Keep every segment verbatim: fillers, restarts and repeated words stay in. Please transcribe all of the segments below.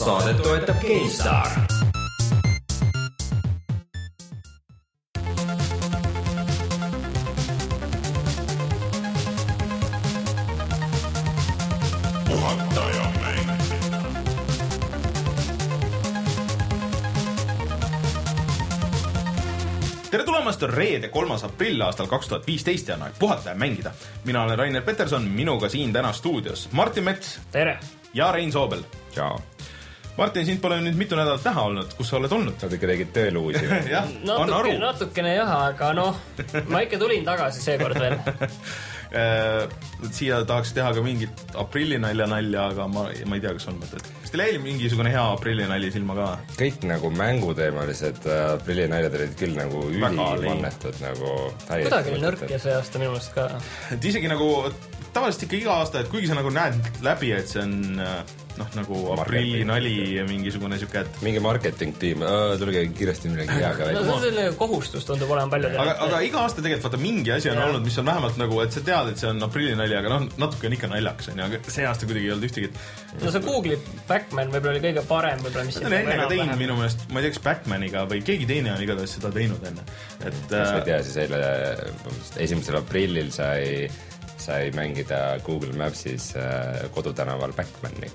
Saadet toetab GameStar. Tere tulemast, on reede kolmas aprill aastal kaks tuhat viisteist ja on aeg puhata ja mängida. Mina olen Rainer Peterson, minuga siin täna stuudios Martin Mets. Tere! Ja Rein Soobel. Ciao. Martin, sind pole nüüd mitu nädalat näha olnud. Kus sa oled olnud? Sa ikka tegid tööluusi. jah, on aru. Natukene, natukene jah, aga noh, ma ikka tulin tagasi seekord veel. Siia tahaks teha ka mingit aprillinalja nalja, aga ma, ma ei tea, kas on mõtet. Kas teil jäi mingisugune hea aprillinalja silma ka? Kõik nagu mänguteemalised aprillinäljad olid küll nagu ülimannetud nagu kuidagi oli nõrk ja see aasta minu mõelest ka. Et isegi nagu tavaliselt ikka iga aasta, et kuigi sa nagu näed läbi, et see on noh, nagu aprillinali ja mingisugune siuke, et mingi marketing-tiim, tulge kiiresti millegi heaga välja. No see on kohustus, tundub olema palju teha. Aga, aga iga aasta tegelikult vaata mingi asi on ja. olnud, mis on vähemalt nagu, et sa tead, et see on aprillinali, aga noh, natuke on ikka naljaks, aga see aasta kuidagi ei olnud ühtegi. No see Google'i Backman võib-olla oli kõige parem, võib-olla mis see on enne ka teinud minu meelest, ma ei tea, kas Backmaniga või keegi teine on igatahes seda teinud enne. Et, kas ma ei tea, siis eile esimesel aprillil sai sai mängida Google Mapsis kodutänaval Backmani.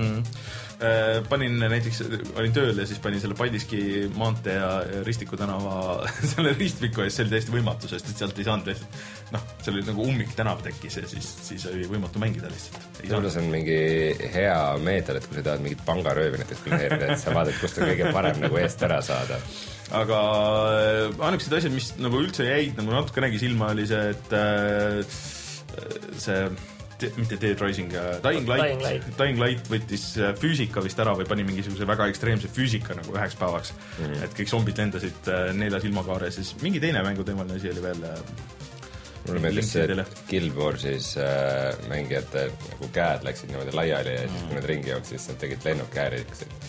Mm. Panin näiteks, olin tööl ja siis panin selle Paldiski maantee ja Ristiku tänava selle ristviku ees, see oli täiesti võimatu, sest et sealt ei saanud lihtsalt, noh, see oli nagu ummik tänav tekkis ja siis, siis oli võimatu mängida lihtsalt. Sulle see on mingi hea meetod, et kui sa tahad mingit pangaröövi näiteks planeerida, et sa vaatad, kust on kõige parem nagu eest ära saada. Aga ainukesed asjad, mis nagu üldse jäid, nagu natuke nägi silma, oli see, et see, te, mitte Dead Rising, Dying Light, Dying Light. Dying Light võttis füüsika vist ära või pani mingisuguse väga ekstreemse füüsika nagu üheks päevaks, mm. et kõik zombid lendasid nelja silmakaare, siis mingi teine mänguteemaline asi oli veel. Mulle meeldis see Guild Warsis äh, mängijate nagu käed läksid niimoodi laiali ja siis mm. kui need ringi jooksid, siis nad tegid lennukääri.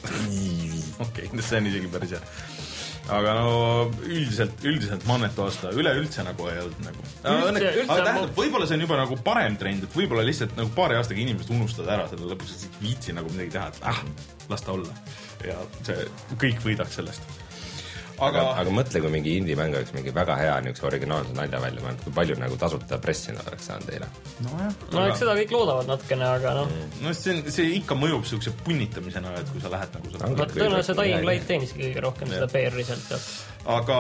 Okei, see on isegi päris hea. Aga no üldiselt, üldiselt mannetu aasta üleüldse nagu ei olnud nagu. Üldse, üldse aga tähendab, võib-olla see on juba nagu parem trend, et võib-olla lihtsalt nagu paari aastaga inimesed unustavad ära selle lõpuks, et viitsi nagu midagi teha, et ah, las ta olla. Ja see kõik võidaks sellest. Aga, aga, aga mõtle, kui mingi indie-mäng oleks mingi väga hea niisuguse originaalse nalja välja mõelnud, kui palju nagu tasuta pressina oleks saanud teile. No jah. No eks seda kõik loodavad natukene, aga noh. No see, see ikka mõjub siukse punnitamisena, et kui sa lähed nagu seda. No tõenäoliselt see Dying Light teeniski kõige rohkem ja. Seda P R-i sealt. Aga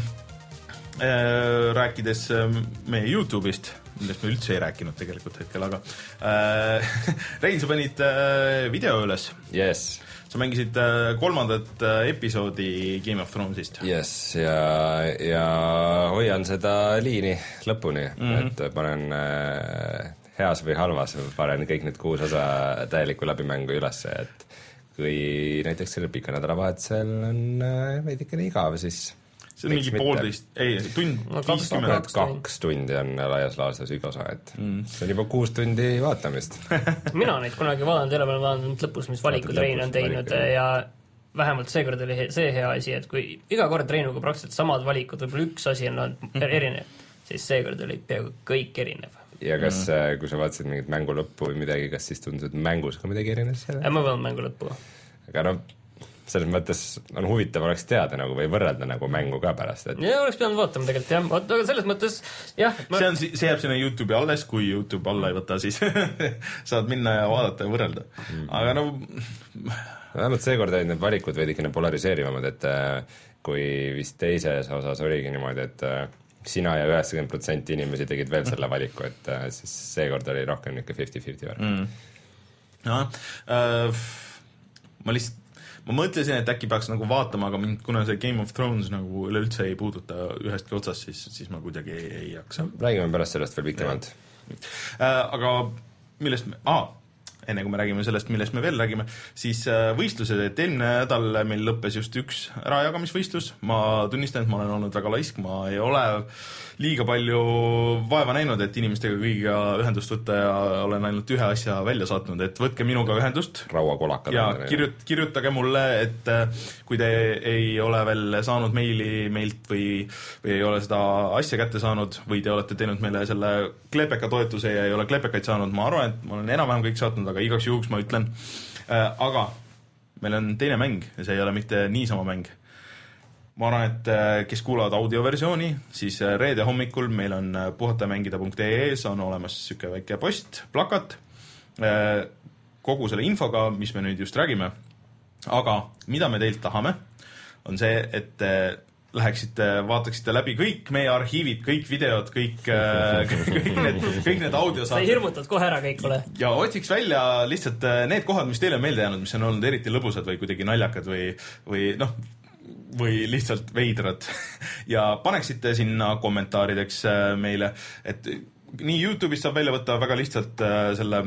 äh, rääkides meie YouTube'ist, millest me üldse ei rääkinud tegelikult hetkel, aga äh, Rein, sa panid äh, video üles. Yes. Sa mängisid kolmandat episoodi Game of Thronesist. Yes, ja, ja hoian seda liini lõpuni, mm-hmm. et panen äh, heas või halvas, panen kõik need kuus osa täieliku läbimängu üles, et kui näiteks selle pika nädalavahetusel on äh, veidikene igav, siis see on mingi poolteist, ei, tund, no, viiskümmend. Kaks tundi on laias laastus üks osa, et mm. see on juba kuus tundi vaatamist. Mina neid kunagi vaadanud, jälle olen vaadanud lõpus, mis valikud Rein on teinud valikud. Ja vähemalt seekord oli see hea asi, et kui iga kord Reinuga praktiliselt samad valikud, võib-olla üks asi on erinev, siis seekord oli peaaegu kõik erinev. Ja kas, mm. kui sa vaatasid mingit mängu lõppu või midagi, kas siis tundus, et mängus ka midagi erinev selle? Ja ma vaadanud mängu lõppu. Aga no selles mõttes on huvitav oleks teada nagu või võrrelda nagu mängu ka pärast. Et... Ja oleks pidanud vaatama tegelikult, jah. Aga selles mõttes, jah. Ma... See, on, see jääb sinna YouTube'i alles, kui YouTube alla ei võta, siis saad minna ja vaadata ja võrrelda. Mm. Aga no... Vähemalt seekord olid need valikud veidikene polariseerivamad, et kui vist teises osas oligi niimoodi, et sina ja üheksakümmend protsenti inimesi tegid veel selle valiku, et siis seekord oli rohkem niisugune fifty fifty võrra. Mm. No, äh, ma lihtsalt ma mõtlesin, et äkki peaks nagu vaatama, aga mind, kuna see Game of Thrones nagu üleüldse ei puuduta ühestki otsast, siis, siis ma kuidagi ei, ei jaksa. Räägime pärast sellest veel pikemalt. Äh, aga millest me... Ah, enne kui me räägime sellest, millest me veel räägime, siis võistlused, et eelmine nädal meil lõppes just üks ärajagamisvõistlus. Ma tunnistan, et ma olen olnud väga laisk, ma ei ole liiga palju vaeva näinud, et inimestega kõigiga ühendust võtta ja olen ainult ühe asja välja saatnud, et võtke minuga ühendust. Rauakolakad. Ja kirjut, kirjutage mulle, et kui te ei ole veel saanud meili meilt või, või ei ole seda asja kätte saanud või te olete teinud meile selle Klepeka toetuse ja ei ole Klepekaid saanud, ma arvan, et ma olen enam-vähem kõik saatnud, aga igaks juhuks ma ütlen. Äh, aga meil on teine mäng ja see ei ole mitte niisama mäng. Ma arvan, et kes kuulavad audioversiooni, siis reede hommikul meil on puhatamängida punkt ee on olemas süke väike post, plakat, kogu selle infoga, mis me nüüd just räägime. Aga mida me teilt tahame, on see, et läheksite, vaataksite läbi kõik meie arhiivid, kõik videod, kõik, kõik need, kõik need audiosaated. Sa hirmutad kohe ära kõik, ole. Ja otsiks välja lihtsalt need kohad, mis teile on meelde jäänud, mis on olnud eriti lõbusad või kuidagi naljakad või, või noh, või lihtsalt veidrad. Ja paneksite sinna kommentaarideks meile, et nii YouTube'is saab välja võtta väga lihtsalt selle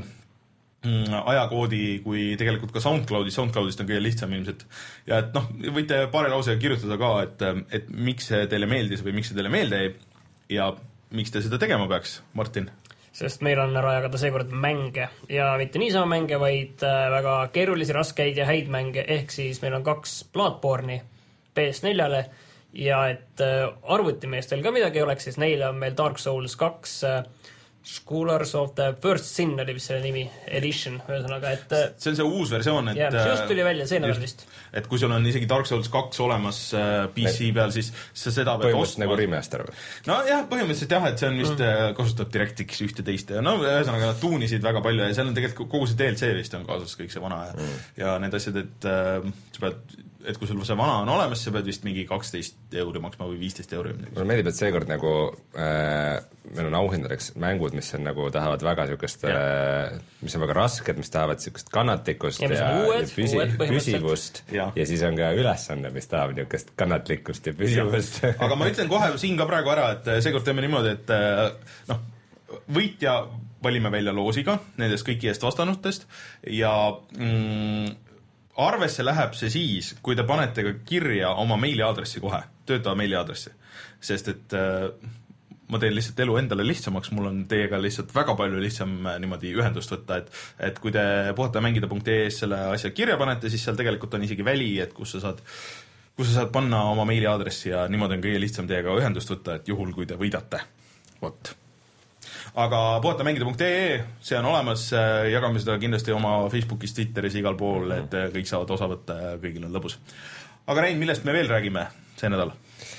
ajakoodi, kui tegelikult ka SoundCloudis, SoundCloudist on kõige lihtsam ilmselt. Ja et noh, võite paari lausega kirjutada ka, et, et miks see teile meeldis või miks see teile meelde jäi ja miks te seda tegema peaks, Martin? Sest meil on ära jagada seekord mänge ja mitte niisama mänge, vaid väga keerulisi, raskeid ja häid mänge, ehk siis meil on kaks Bloodborne'i P S neljale ja et arvutimeestel ka midagi oleks, siis neile on meil Dark Souls kaks Scholars of the First Sin oli vist selle nimi, edition, ühesõnaga, et see on see uus versioon, et jah, see just tuli välja, see nädal vist. Et kui sul on isegi Dark Souls kaks olemas P C peal, siis sa seda pead ostma. Nagu remaster või? No jah, põhimõtteliselt jah, et see on vist mm. kasutab DirectX ühte teist ja no ühesõnaga nad tuunisid väga palju ja seal on tegelikult kogu see D L C vist on kaasas kõik see vana ja, mm. ja need asjad, et äh, sa pead et kui sul see vana on olemas, sa pead vist mingi kaksteist euri maksma või viisteist euri. Mulle meeldib, et seekord nagu äh, meil on auhindadeks mängud, mis on nagu tahavad väga siukest, äh, mis on väga rasked, mis tahavad siukest kannatlikkust ja, ja, uued, ja püsi, püsivust ja. ja siis on ka ülesanne, mis tahab niukest kannatlikkust ja püsivust. Aga ma ütlen kohe siin ka praegu ära, et seekord teeme niimoodi, et noh, võitja valime välja loosiga nendest kõiki eest vastanutest ja mm, arvesse läheb see siis, kui te panete ka kirja oma meiliaadressi kohe, töötava meiliaadressi. Sest et äh, ma teen lihtsalt elu endale lihtsamaks, mul on teiega lihtsalt väga palju lihtsam niimoodi ühendust võtta, et, et kui te puhatamängida punkt ee selle asja kirja panete, siis seal tegelikult on isegi väli, et kus sa saad, kus sa saad panna oma meiliaadressi ja niimoodi on kõige lihtsam teiega ühendust võtta, et juhul, kui te võidate. Vot. Aga puhatamängida punkt ee, see on olemas, jagame seda kindlasti oma Facebookis, Twitteris, igal pool, et kõik saavad osa võtta ja kõigil on lõbus. Aga Rein, millest me veel räägime see nädal?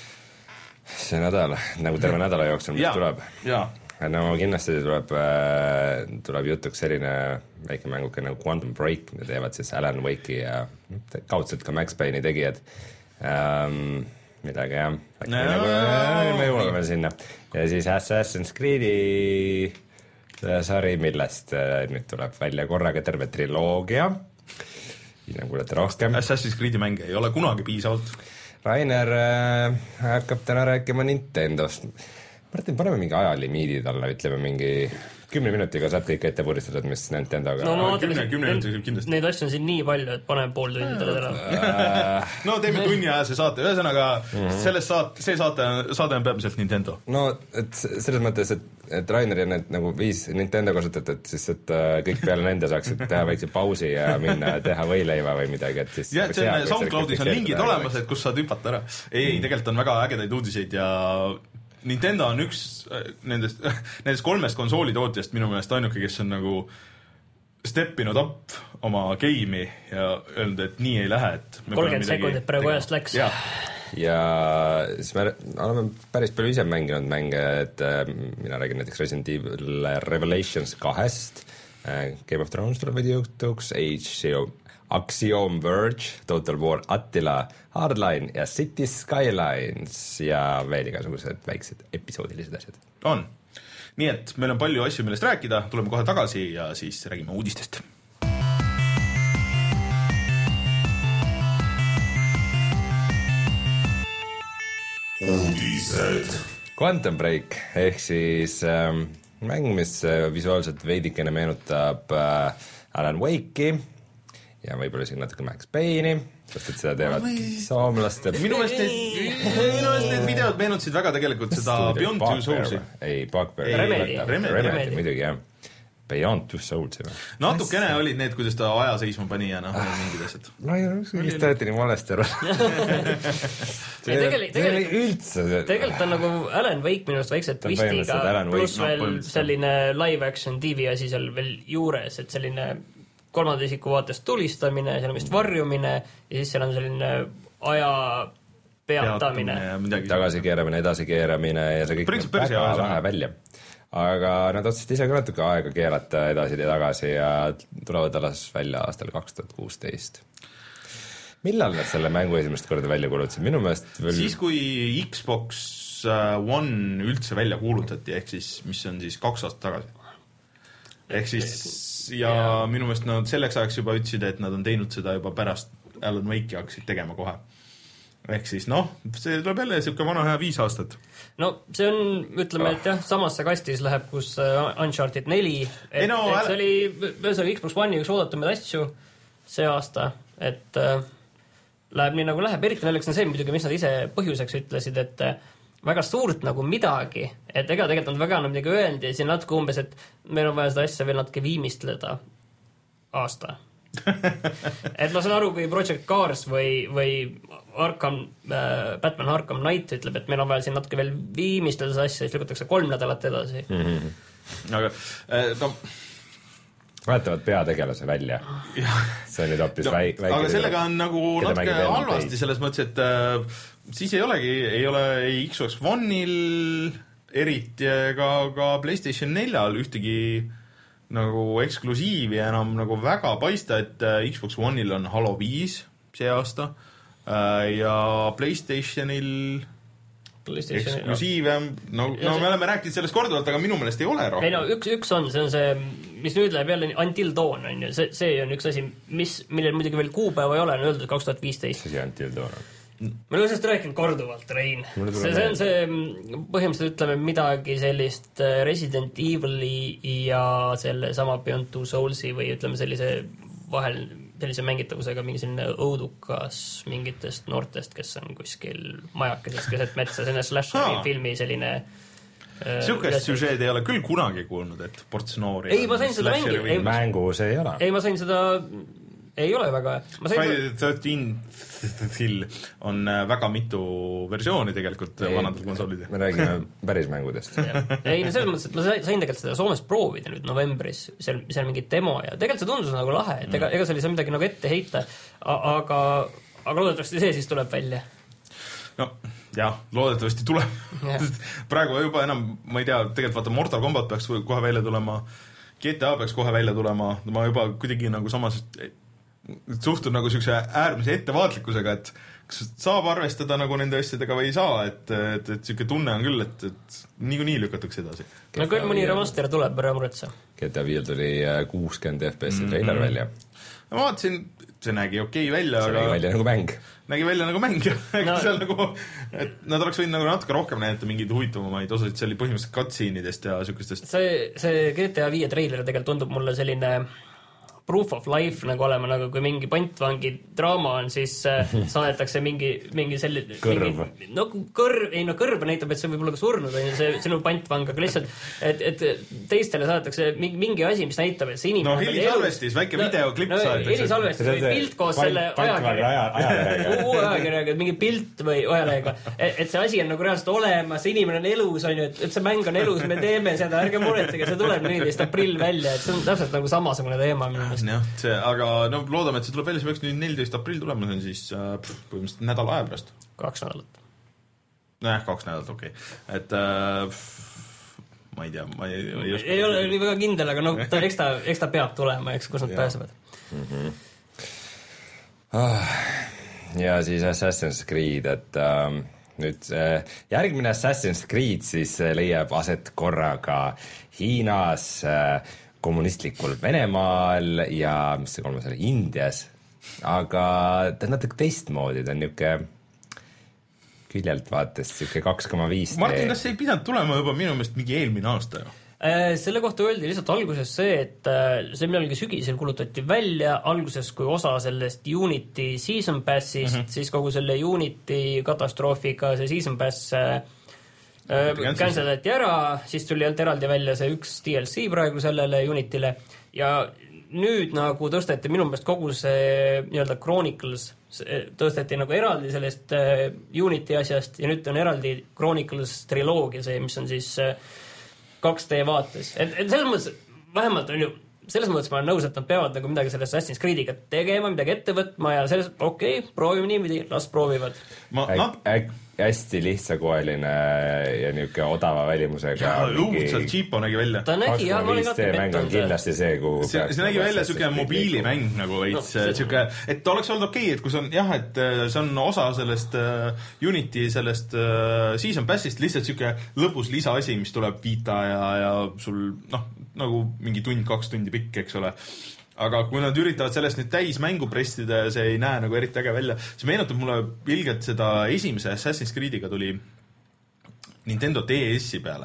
See nädal, nagu terve nädala jooksul, mis ja, tuleb. Ja. No kindlasti tuleb, tuleb jutuks selline väike mänguke nagu Quantum Break, mida teevad siis Alan Wake'i ja kaudselt ka Max Payne'i tegijad. Um, midagi jah, äkki no, nagu, me jõuame sinna. Ja siis Assassin's Creed'i sari, millest nüüd tuleb välja korraga terve triloogia. Nii nagu olete rohkem. Assassin's Creed'i mänge ei ole kunagi piisavalt. Rainer äh, hakkab täna rääkima Nintendost. Martin, paneme mingi ajalimiidid alla, ütleme mingi kümne minutiga saad kõik ette puristatud, mis Nintendoga... No, no kümne, kümne minutiga kindlasti. Neid asju on siin nii palju, et paneme pool tundi talle ära. No teeme tunni aja see saate. Ühesõnaga, mm-hmm. sellest saate, see saate, saade on peamiselt Nintendo. No, et selles mõttes, et, et Rainer ja need nagu viis Nintendo kasutat, et siis, et kõik peale nende saaksid teha väikse pausi ja minna teha võileiva või midagi, et siis... Ja, et see on, SoundCloudis on lingid olemas, et kus saad hüpata ära. Ei, mm. tegelikult on väga ägedaid uudiseid ja... Nintendo on üks nendest, nendest kolmest konsoolitootjast minu meelest ainuke, kes on nagu steppinud up oma game'i ja öelnud, et nii ei lähe, et kolmkümmend sekundit praegu ajast läks. Ja, ja siis me oleme päris palju ise mänginud mänge, et mina räägin näiteks Resident Evil Revelations kahest, Game of Thrones tuleb veidi jutuks, H C O Axiom Verge, Total War Attila, Hardline ja City Skylines ja veel igasugused väiksed episoodilised asjad. On. Nii et meil on palju asju, millest rääkida, tuleme kohe tagasi ja siis räägime uudistest. Uudised. Quantum Break ehk siis ähm, mäng, mis visuaalselt veidikene meenutab äh, Alan Wake'i ja võib-olla siin natuke Max Payne'i, sest et seda teevad või... soomlaste... Minu meelest need, minu meelest need videod meenutasid väga tegelikult seda Beyond Two Souls'i. Ei, Bugbear. Remedy. Remedy, Remedy, muidugi jah. Beyond Two Souls'i. Natukene olid need, kuidas ta aja seisma pani ja noh, mingid asjad. No ei, mis tõeti nii valesti aru. See oli üldse... Tegelikult on nagu Alan Wake minu arust väikse twistiga, pluss veel selline live action T V asi seal veel juures, et selline kolmanda isiku vaatest tulistamine, seal on vist varjumine ja siis seal on selline aja peatamine. Tagasikeeramine, edasikeeramine ja see kõik näeb väga lahe välja. Aga nad otsusid ise ka natuke aega keerata edasi ja tagasi ja tulevad alles välja aastal kaks tuhat kuusteist. Millal nad selle mängu esimest korda välja kuulutasid? Minu meelest veel... Siis, kui Xbox One üldse välja kuulutati, ehk siis, mis on siis kaks aastat tagasi. Ehk siis, ja yeah. minu meelest nad selleks ajaks juba ütlesid, et nad on teinud seda juba pärast Alan Wake'i hakkasid tegema kohe. Ehk siis noh, see tuleb jälle siuke vana hea viis aastat. No see on, ütleme, et jah, samasse kastis läheb, kus Uncharted neli, et, no, et see oli, see oli Xbox One'i üks oodatumaid asju see aasta, et äh, läheb nii nagu läheb, eriti näiteks on see muidugi, mis nad ise põhjuseks ütlesid, et äh, väga suurt nagu midagi, et ega tegelikult nad väga midagi öeldi ja siin natuke umbes, et meil on vaja seda asja veel natuke viimistleda aasta. Et ma saan aru, kui Project Cars või, või Arkham, äh, Batman Arkham Knight ütleb, et meil on vaja siin natuke veel viimistleda seda asja, siis lükatakse kolm nädalat edasi. Mm-hmm. Aga äh, no vahetavad peategelase välja. See on nüüd hoopis no, väike. Aga sellega on nagu natuke halvasti selles mõttes, et äh, siis ei olegi, ei ole ei Xbox One'il eriti ega ka PlayStation neljal ühtegi nagu eksklusiivi enam nagu väga paista, et Xbox One'il on Halo viis see aasta ja PlayStationil PlayStation eksklusiive, no, no me oleme rääkinud sellest korduvalt, aga minu meelest ei ole rohkem. Ei no, üks, üks on, see on see, mis nüüd läheb jälle Until Dawn, on ju, see, see on üks asi, mis, millel muidugi veel kuupäeva ei ole, on öeldud kaks tuhat viisteist. See Until Dawn on. Ma olen sellest rääkinud korduvalt, Rein. See, see on see, põhimõtteliselt ütleme midagi sellist Resident Evil'i ja selle sama Beyond Two Souls'i või ütleme sellise vahel sellise mängitavusega mingi selline õudukas mingitest noortest, kes on kuskil majakesest keset metsa, selline slasheri filmi selline Sihukest süžeed ei ole küll kunagi kuulnud, et ports noori ei, ma sain seda mängi mängus ei ole. Ei, ma sain seda ei ole väga. Friday the thirteenth on väga mitu versiooni tegelikult ei, vanadel konsolidel. Me räägime päris mängudest. Ei, no selles mõttes, et ma sain tegelikult seda Soomes proovida nüüd novembris, seal, seal mingi demo ja tegelikult see tundus nagu lahe, et ega, ega see oli midagi nagu ette heita, aga, aga loodetavasti see siis tuleb välja. No, jah, loodetavasti tuleb. Praegu juba enam, ma ei tea, tegelikult vaata Mortal Kombat peaks kohe välja tulema, G T A peaks kohe välja tulema, ma juba kuidagi nagu samas suhtun nagu siukse äärmise ettevaatlikkusega, et kas saab arvestada nagu nende asjadega või ei saa, et, et, et siuke tunne on küll, et, et niikuinii lükatakse edasi. No küll mõni remaster tuleb ära muretsa. G T A viis tuli kuuskümmend F P S mm-hmm. trailer välja. Ma vaatasin, see nägi okei okay välja, see aga nägi välja nagu mäng. Nägi välja nagu mäng, no. Seal nagu, et nad oleks võinud nagu natuke rohkem näidata mingeid huvitavamaid osasid, see oli põhimõtteliselt cutscene'idest ja siukestest. See, see G T A viis trailer tegelikult tundub mulle selline proof of life nagu olema, nagu kui mingi pantvangi draama on, siis äh, saadetakse mingi, mingi selline kõrv. Mingi, no kõrv, ei no kõrv näitab, et see võib olla ka surnud, on see sinu pantvang, aga lihtsalt, et, et teistele saadetakse mingi, mingi asi, mis näitab, et see inimene no helisalvestis, väike no, videoklipp no, saadetakse. Helisalvestis või pilt koos pant, selle ajakirjaga. Uue ajakirjaga, mingi pilt või ajalehega. Et, et see asi on nagu reaalselt olemas, see inimene on elus, on ju, et, et see mäng on elus, me teeme seda, ärge muretsege, see tuleb neliteist aprill välja, et see on täpselt nagu samasugune teema. Jah, see, aga no, loodame, et see tuleb välja, see peaks nüüd neliteist aprill tulema, see on siis äh, põhimõtteliselt nädala aja pärast. Kaks nädalat. Näh, kaks nädalat, okei. Okay. Et äh, ma ei tea, ma ei, ei, ei, ei ole nii väga kindel, aga no, ta, eks, ta, eks ta peab tulema, eks, kus nad ja. Pääsevad. Mm-hmm. Ah, ja siis Assassin's Creed, et äh, nüüd äh, järgmine Assassin's Creed siis äh, leiab aset korraga Hiinas äh, kommunistlikul Venemaal ja mis see kolmas oli, Indias, aga ta on natuke teistmoodi, ta on niuke küljelt vaates niuke kaks koma viis Martin, kas see ei pidanud tulema juba minu meelest mingi eelmine aasta ju? Selle kohta öeldi lihtsalt alguses see, et see millalgi sügisel kulutati välja alguses kui osa sellest Unity Season Passist, mm-hmm. siis kogu selle Unity katastroofiga see Season Pass cancelati ära, siis tuli jält eraldi välja see üks D L C praegu sellele Unityle ja nüüd nagu tõsteti minu meelest kogu see nii-öelda Chronicles tõsteti nagu eraldi sellest Unity asjast ja nüüd on eraldi Chronicles triloogia see, mis on siis kaks D vaates. Et, et selles mõttes vähemalt on ju selles mõttes ma olen nõus, et nad peavad nagu midagi selle Assassin's Creed'iga tegema, midagi ette võtma ja selles, okei, okay, proovime niimoodi, las proovivad. Ma, äk, äk, hästi lihtsakoeline ja niisugune odava välimusega. Õudselt cheapo nägi välja. Ta nägi, jah, ma olin kattu mäng on kindlasti see, kuhu see, see nägi välja niisugune mobiilimäng nagu veits no,, niisugune, et oleks olnud okei, okay, et kui see on, jah, et see on osa sellest uh, Unity, sellest uh, Season Passist, lihtsalt niisugune lõbus lisaasi, mis tuleb Vita ja, ja sul, noh, nagu mingi tund, kaks tundi pikk, eks ole. Aga kui nad üritavad sellest nüüd täis mängu pressida ja see ei näe nagu eriti äge välja, see meenutab mulle ilgelt seda esimese Assassin's Creed'iga tuli Nintendo D S-i peale.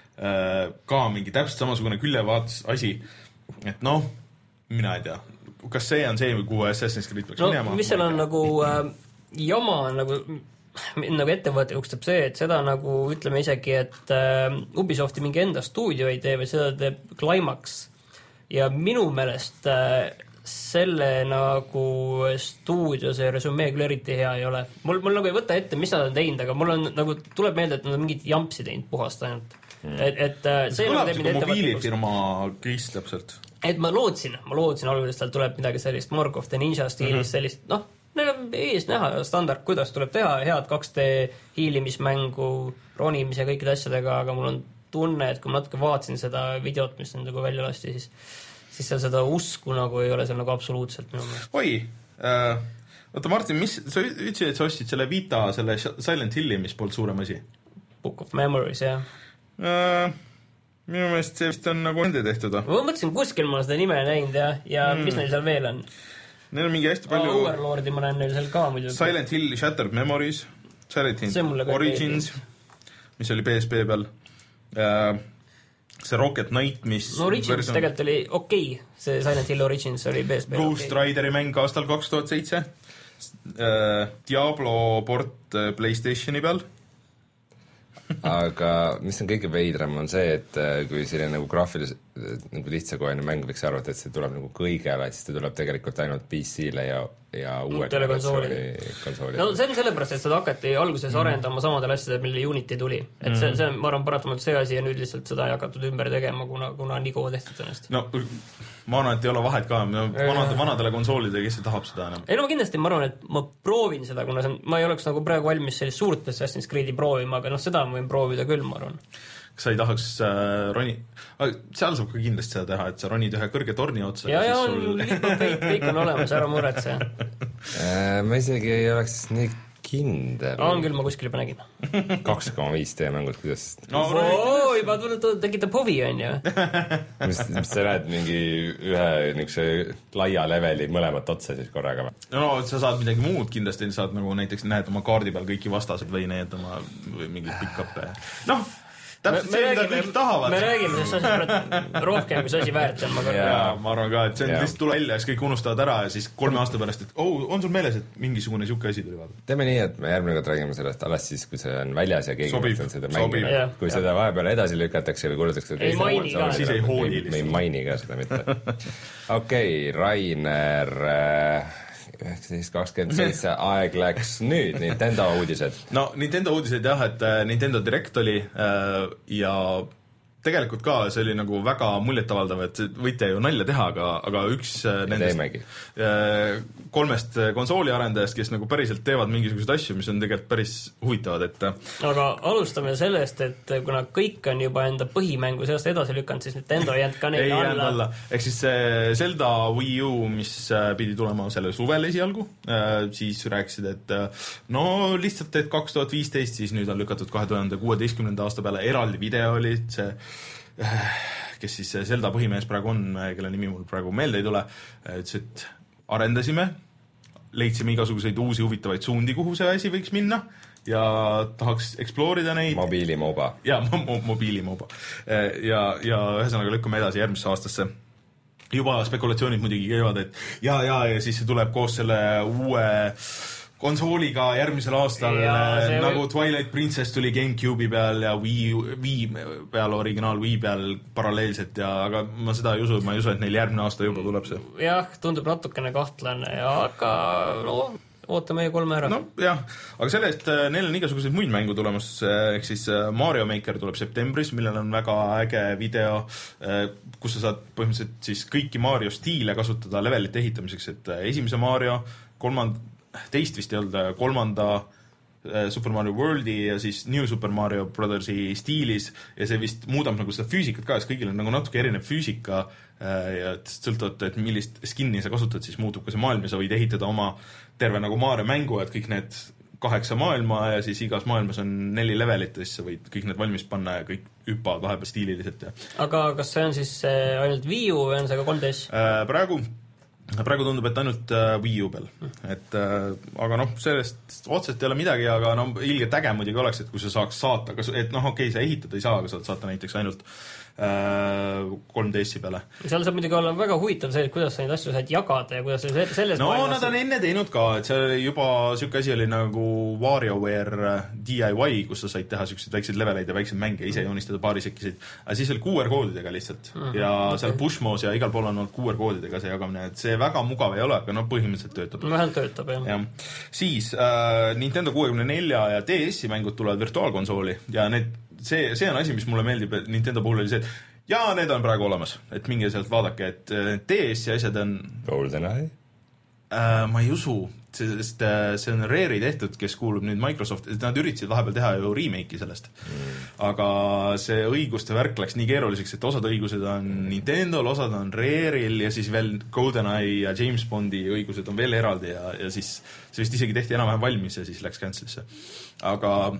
Ka mingi täpselt samasugune küljevaatus asi. Et noh, mina ei tea. Kas see on see, kuhu Assassin's Creed peaks no, minema? Mis seal on nagu äh, jama nagu, nagu ettevõte jukstab see, et seda nagu ütleme isegi, et äh, Ubisofti mingi enda stuudio ei tee, või seda teeb Climax. Ja minu meelest äh, selle nagu stuudio see resümee küll eriti hea ei ole. Mul, mul nagu ei võta ette, mis nad on teinud, aga mul on nagu tuleb meelde, et nad on mingit jampsi teinud puhast ainult. Mm. Et, et see, see kõlab siuke mobiilifirma kris täpselt. Et ma lootsin, ma lootsin alguses, tal tuleb midagi sellist Mark of the Ninja stiilis, mm-hmm. sellist, noh, neil on ees näha standard, kuidas tuleb teha head kaks D hiilimismängu, ronimise ja kõikide asjadega, aga mul on tunne, et kui ma natuke vaatsin seda videot, mis on nagu välja lasti, siis, siis seal seda usku nagu ei ole seal nagu absoluutselt minu meelest. Oi, äh, oota Martin, mis, sa ütlesid, et sa ostsid selle Vita, selle Silent Hilli, mis polnud suurem asi? Book of Memories, jah. Äh, minu meelest see vist on nagu ende tehtud. Ma mõtlesin, kuskil ma seda nime näinud ja, ja mm. mis neil seal veel on? Neil on mingi hästi palju... Oh, Overlordi ma näen neil seal ka muidu. Silent Hill Shattered Memories, Silent Hill Origins, mis oli P S P peal. See Rocket Knight, mis no Origins version... tegelikult oli okei okay. See Silent Hill Origins oli P S P Ghost okay. Rideri mäng aastal kaks tuhat seitse Diablo port PlayStationi peal. Aga mis on kõige veidram on see, et kui selline nagu graafilis nagu lihtsakoene mäng võiks arvata, et see tuleb nagu kõigele, siis see tuleb tegelikult ainult P C-le ja, ja uue konsooli. No see on sellepärast, et seda hakati alguses mm. arendama samadel asjadel, mille Unity tuli. Et see, see ma arvan paratamalt see asi ja nüüd lihtsalt seda ei hakatud ümber tegema, kuna, kuna nii kogu tehtud ennast. No ma arvan, et ei ole vahet ka. Vanade, vanadele konsoolidele, kes tahab seda enam. Ei no ma kindlasti ma arvan, et ma proovin seda, kuna see on, ma ei oleks nagu praegu valmis sellist suurt Assassin's Creed'i proovima, aga noh, seda ma võin proovida küll, ma arvan. Kas sa ei tahaks äh, roni... Seal saab ka kindlasti seda teha, et sa ronid ühe kõrge torni otsa. Ja, ja, on, sul... kõik, kõik on olemas, ära muretse. Ma isegi ei oleks nii kindel. On küll, ma kuskil juba nägin. kaks koma viis D mängud, kuidas... No, oo, juba tulnud, tekitab huvi, on ju. mis, mis sa näed mingi ühe niukse laia leveli mõlemat otsa siis korraga? No, sa saad midagi muud kindlasti, saad nagu näiteks näed oma kaardi peal kõiki vastased või need oma või mingid pick-up'e. Noh, täpselt me, see, mida kõik tahavad. Me räägime, sest asi rohkem, kui see asi väärt on. Ma, ja, ma arvan ka, et see on lihtsalt tule välja, siis kõik unustavad ära ja siis kolme aasta pärast, et oh, on sul meeles, et mingisugune siuke asi tuli vaadata. Teeme nii, et me järgmine kord räägime sellest alles siis, kui see on väljas ja keegi sobib, on seda mänginud. Kui ja. Seda vahepeal edasi lükatakse või kuulatakse ei maini ka. Siis ei hooli lihtsalt. Me ei maini ka seda mitte. Okei, okay, Rainer... üheksateist kakskümmend seitse aeg läks nüüd Nintendo uudised. No Nintendo uudised jah, et Nintendo Direct oli ja tegelikult ka see oli nagu väga muljetavaldav, et võite ju nalja teha, aga, aga üks nendest Teemegi. kolmest konsooli arendajast, kes nagu päriselt teevad mingisuguseid asju, mis on tegelikult päris huvitavad, et aga alustame sellest, et kuna kõik on juba enda põhimängu sellest edasi lükanud, siis Nintendo ei jäänud ka neile alla. Jäänud alla. Ehk siis Zelda Wii U, mis pidi tulema selle suvel esialgu, siis rääkisid, et no lihtsalt, et kaks tuhat viisteist, siis nüüd on lükatud kahe tuhande kuueteistkümnenda aasta peale eraldi video oli see kes siis Zelda põhimees praegu on, kelle nimi mul praegu meelde ei tule, ütles, et arendasime, leidsime igasuguseid uusi huvitavaid suundi, kuhu see asi võiks minna ja tahaks exploorida neid. Mobiilimoba. Ja, mo mobiilimoba. Ja, ja ühesõnaga lükkame edasi järgmisse aastasse. Juba spekulatsioonid muidugi käivad, et ja, ja, ja siis see tuleb koos selle uue konsooliga järgmisel aastal, nagu või... Twilight Princess tuli GameCube'i peal ja Wii, Wii peal, originaal Wii peal paralleelselt ja, aga ma seda ei usu, ma ei usu, et neil järgmine aasta juba tuleb see. Jah, tundub natukene kahtlane, aga no, ootame E kolme ära. No jah, aga selle eest neil on igasuguseid muid mängu tulemas, ehk siis Mario Maker tuleb septembris, millel on väga äge video, kus sa saad põhimõtteliselt siis kõiki Mario stiile kasutada levelite ehitamiseks, et esimese Mario, kolmand-, teist vist ei olnud, kolmanda Super Mario Worldi ja siis New Super Mario Brothersi stiilis ja see vist muudab nagu seda füüsikat ka, sest kõigil on nagu natuke erinev füüsika ja sõltuvalt, et millist skinni sa kasutad, siis muutub ka see maailm ja sa võid ehitada oma terve nagu Mario mängu, et kõik need kaheksa maailma ja siis igas maailmas on neli levelit ja siis sa võid kõik need valmis panna ja kõik hüppavad vahepeal stiililiselt. Ja. Aga kas see on siis ainult Wii U või on see ka kolm D S? Praegu praegu tundub, et ainult Wii U peal, et aga noh, sellest otseselt ei ole midagi, aga no ilgelt äge muidugi oleks, et kui sa saaks saata, et noh, okei, sa ehitada ei saa, aga saad saata näiteks ainult kolm D S-i peale. Seal saab muidugi olla väga huvitav see, et kuidas sa neid asju saad jagada ja kuidas sa selles no maailmas... nad on enne teinud ka, et see juba siuke asi oli nagu WarioWare D I Y, kus sa said teha siukseid väikseid leveleid ja väikseid mänge, ise joonistada paarisekkiseid, aga siis oli Q R-koodidega lihtsalt mm -hmm. ja okay. seal Pushmos ja igal pool on olnud Q R-koodidega see jagamine, et see väga mugav ei ole, aga no põhimõtteliselt töötab. Vähemalt töötab, jah. Ja. Siis äh, Nintendo kuuekümne nelja ja D S-i mängud tulevad virtuaalkonsooli ja need see, see on asi, mis mulle meeldib, et Nintendo puhul oli see, et ja need on praegu olemas, et minge sealt vaadake, et D S-i asjad on GoldenEye? Äh, ma ei usu, sest see on Rare'i tehtud, kes kuulub nüüd Microsoft, nad üritasid vahepeal teha ju remake'i sellest mm. aga see õiguste värk läks nii keeruliseks, et osad õigused on Nintendo'l, osad on Rare'il ja siis veel GoldenEye ja James Bondi õigused on veel eraldi ja, ja siis see vist isegi tehti enam-vähem valmis ja siis läks cancel'isse, aga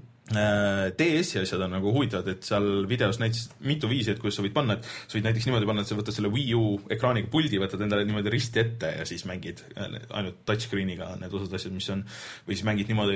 D S-i asjad on nagu huvitavad, et seal videos näitas mitu viisi, et kuidas sa võid panna, et sa võid näiteks niimoodi panna, et sa võtad selle Wii U ekraaniga puldi, võtad endale niimoodi risti ette ja siis mängid ainult touchscreeniga need osad asjad, mis on, või siis mängid niimoodi,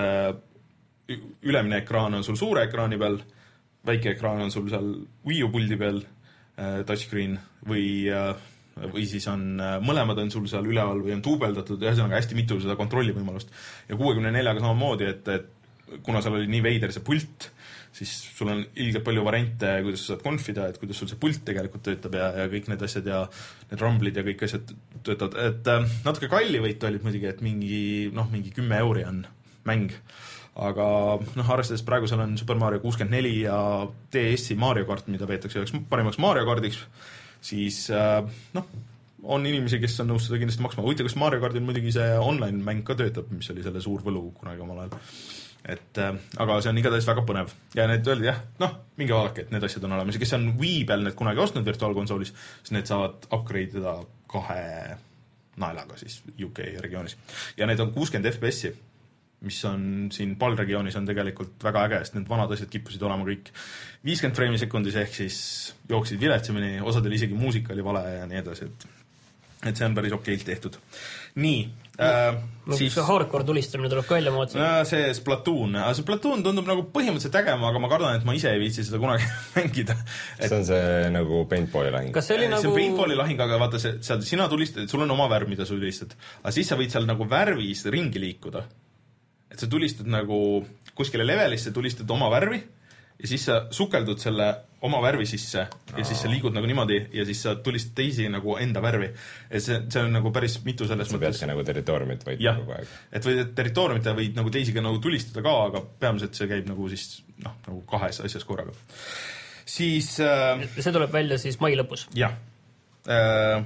et ülemine ekraan on sul suure ekraani peal, väike ekraan on sul seal Wii U puldi peal, touchscreen, või või siis on, mõlemad on sul seal üleval või on duubeldatud, ühesõnaga hästi mitu seda kontrollivõimalust. Ja kuuekümne neljaga samamoodi, et, et kuna seal oli nii veider see pult, siis sul on ilgelt palju variante, kuidas sa saad konfida, et kuidas sul see pult tegelikult töötab ja, ja kõik need asjad ja need rumblid ja kõik asjad töötavad. Et natuke kalli võitu olid muidugi, et mingi, noh, mingi kümme euri on mäng. Aga noh, arvestades praegu seal on Super Mario kuuskümmend neli ja D S-i Mario Kart, mida peetakse üheks parimaks Mario Kardiks, siis noh, on inimesi, kes on nõus seda kindlasti maksma. Huvitav, kas Mario Kardil muidugi see online mäng ka töötab, mis oli selle suur võlu kunagi omal ajal. Et, äh, aga see on igatahes väga põnev ja need öeldi jah, noh, minge vaadake, et need asjad on olemas ja kes on Wii peal need kunagi ostnud virtuaalkonsoolis, siis need saavad upgrade'ida kahe naelaga siis U K regioonis ja need on kuuskümmend F P S-i, mis on siin P A L regioonis on tegelikult väga äge, sest need vanad asjad kippusid olema kõik viiskümmend freimi sekundis ehk siis jooksid viletsamini, osadel isegi muusika oli vale ja nii edasi, et et see on päris okeilt tehtud. Nii, äh, no, siis see hardcore tulistamine tuleb ka välja mootsi. Äh, see Splatoon, aga see Splatoon tundub nagu põhimõtteliselt ägema, aga ma kardan, et ma ise ei viitsi seda kunagi mängida. Et see on see nagu paintballi lahing. Kas see oli see nagu... on paintballi lahing, aga vaata, see, seal sina tulistad, sul on oma värv, mida sa tulistad. Aga siis sa võid seal nagu värvis ringi liikuda. Et sa tulistad nagu kuskile levelisse, tulistad oma värvi ja siis sa sukeldud selle oma värvi sisse ja siis sa liigud nagu niimoodi ja siis sa tulistad teisi nagu enda värvi. Et see, see on nagu päris mitu selles sa mõttes. Sa peadki nagu territooriumit võid jah, kogu aeg. Et võid territooriumit ja võid nagu teisiga nagu tulistada ka, aga peamiselt see käib nagu siis noh, nagu kahes asjas korraga. Siis äh, see tuleb välja siis mai lõpus. Jah. Äh,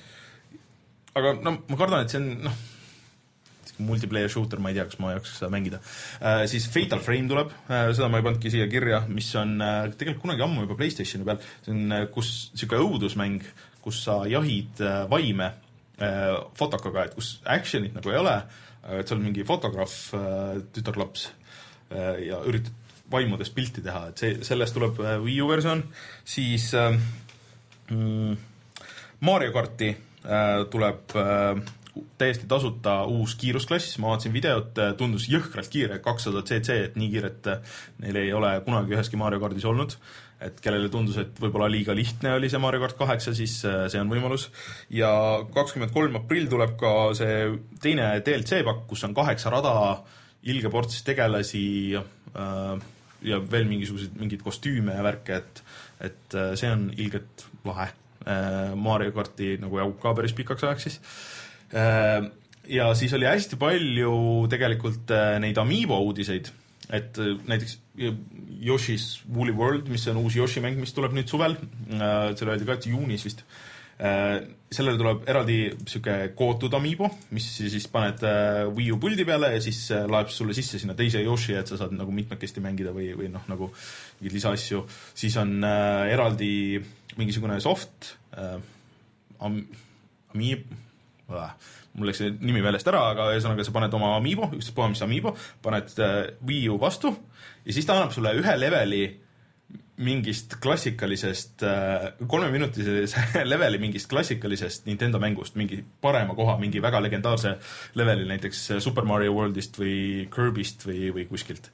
aga no ma kardan, et see on noh, multiplayer shooter, ma ei tea, kas ma jaks seda mängida. Äh, siis Fatal Frame tuleb, äh, seda ma ei pandki siia kirja, mis on äh, tegelikult kunagi ammu juba PlayStationi peal. See on äh, kus siuke õudusmäng, kus sa jahid äh, vaime äh, fotokaga, et kus actionit nagu ei ole, et seal on mingi fotograaf, äh, tütarlaps äh, ja üritad vaimudest pilti teha, et see, sellest tuleb äh, Wii U versioon. Siis äh, mm, Mario Karti äh, tuleb äh, täiesti tasuta uus kiirusklass, ma vaatasin videot, tundus jõhkralt kiire, kakssada cc, et nii kiiret neil ei ole kunagi üheski Mario Kardis olnud, et kellele tundus, et võib-olla liiga lihtne oli see Mario Kart kaheksa, siis see on võimalus. Ja kakskümmend kolm aprill tuleb ka see teine D L C pakk, kus on kaheksa rada, ilge portsis tegelasi äh, ja veel mingisugused mingid kostüüme ja värke, et, et see on ilgelt lahe. Äh, Mario Karti nagu jagu ka päris pikaks ajaks siis. ja siis oli hästi palju tegelikult neid Amiibo uudiseid, et näiteks Yoshi's Woolly World, mis on uus Yoshi mäng, mis tuleb nüüd suvel, selle öeldi ka, et juunis vist. Sellele tuleb eraldi siuke kootud Amiibo, mis siis paned Wii U puldi peale ja siis laeb sulle sisse sinna teise Yoshi, et sa saad nagu mitmekesti mängida või, või noh, nagu mingid lisaasju. Siis on eraldi mingisugune soft am, Amiibo, mul läks nimi meelest ära, aga ühesõnaga sa paned oma Amiibo, ükstaspuha mis Amiibo, paned Wii U vastu ja siis ta annab sulle ühe leveli mingist klassikalisest, kolmeminutise leveli mingist klassikalisest Nintendo mängust, mingi parema koha, mingi väga legendaarse leveli, näiteks Super Mario Worldist või Kirbyst või, või kuskilt.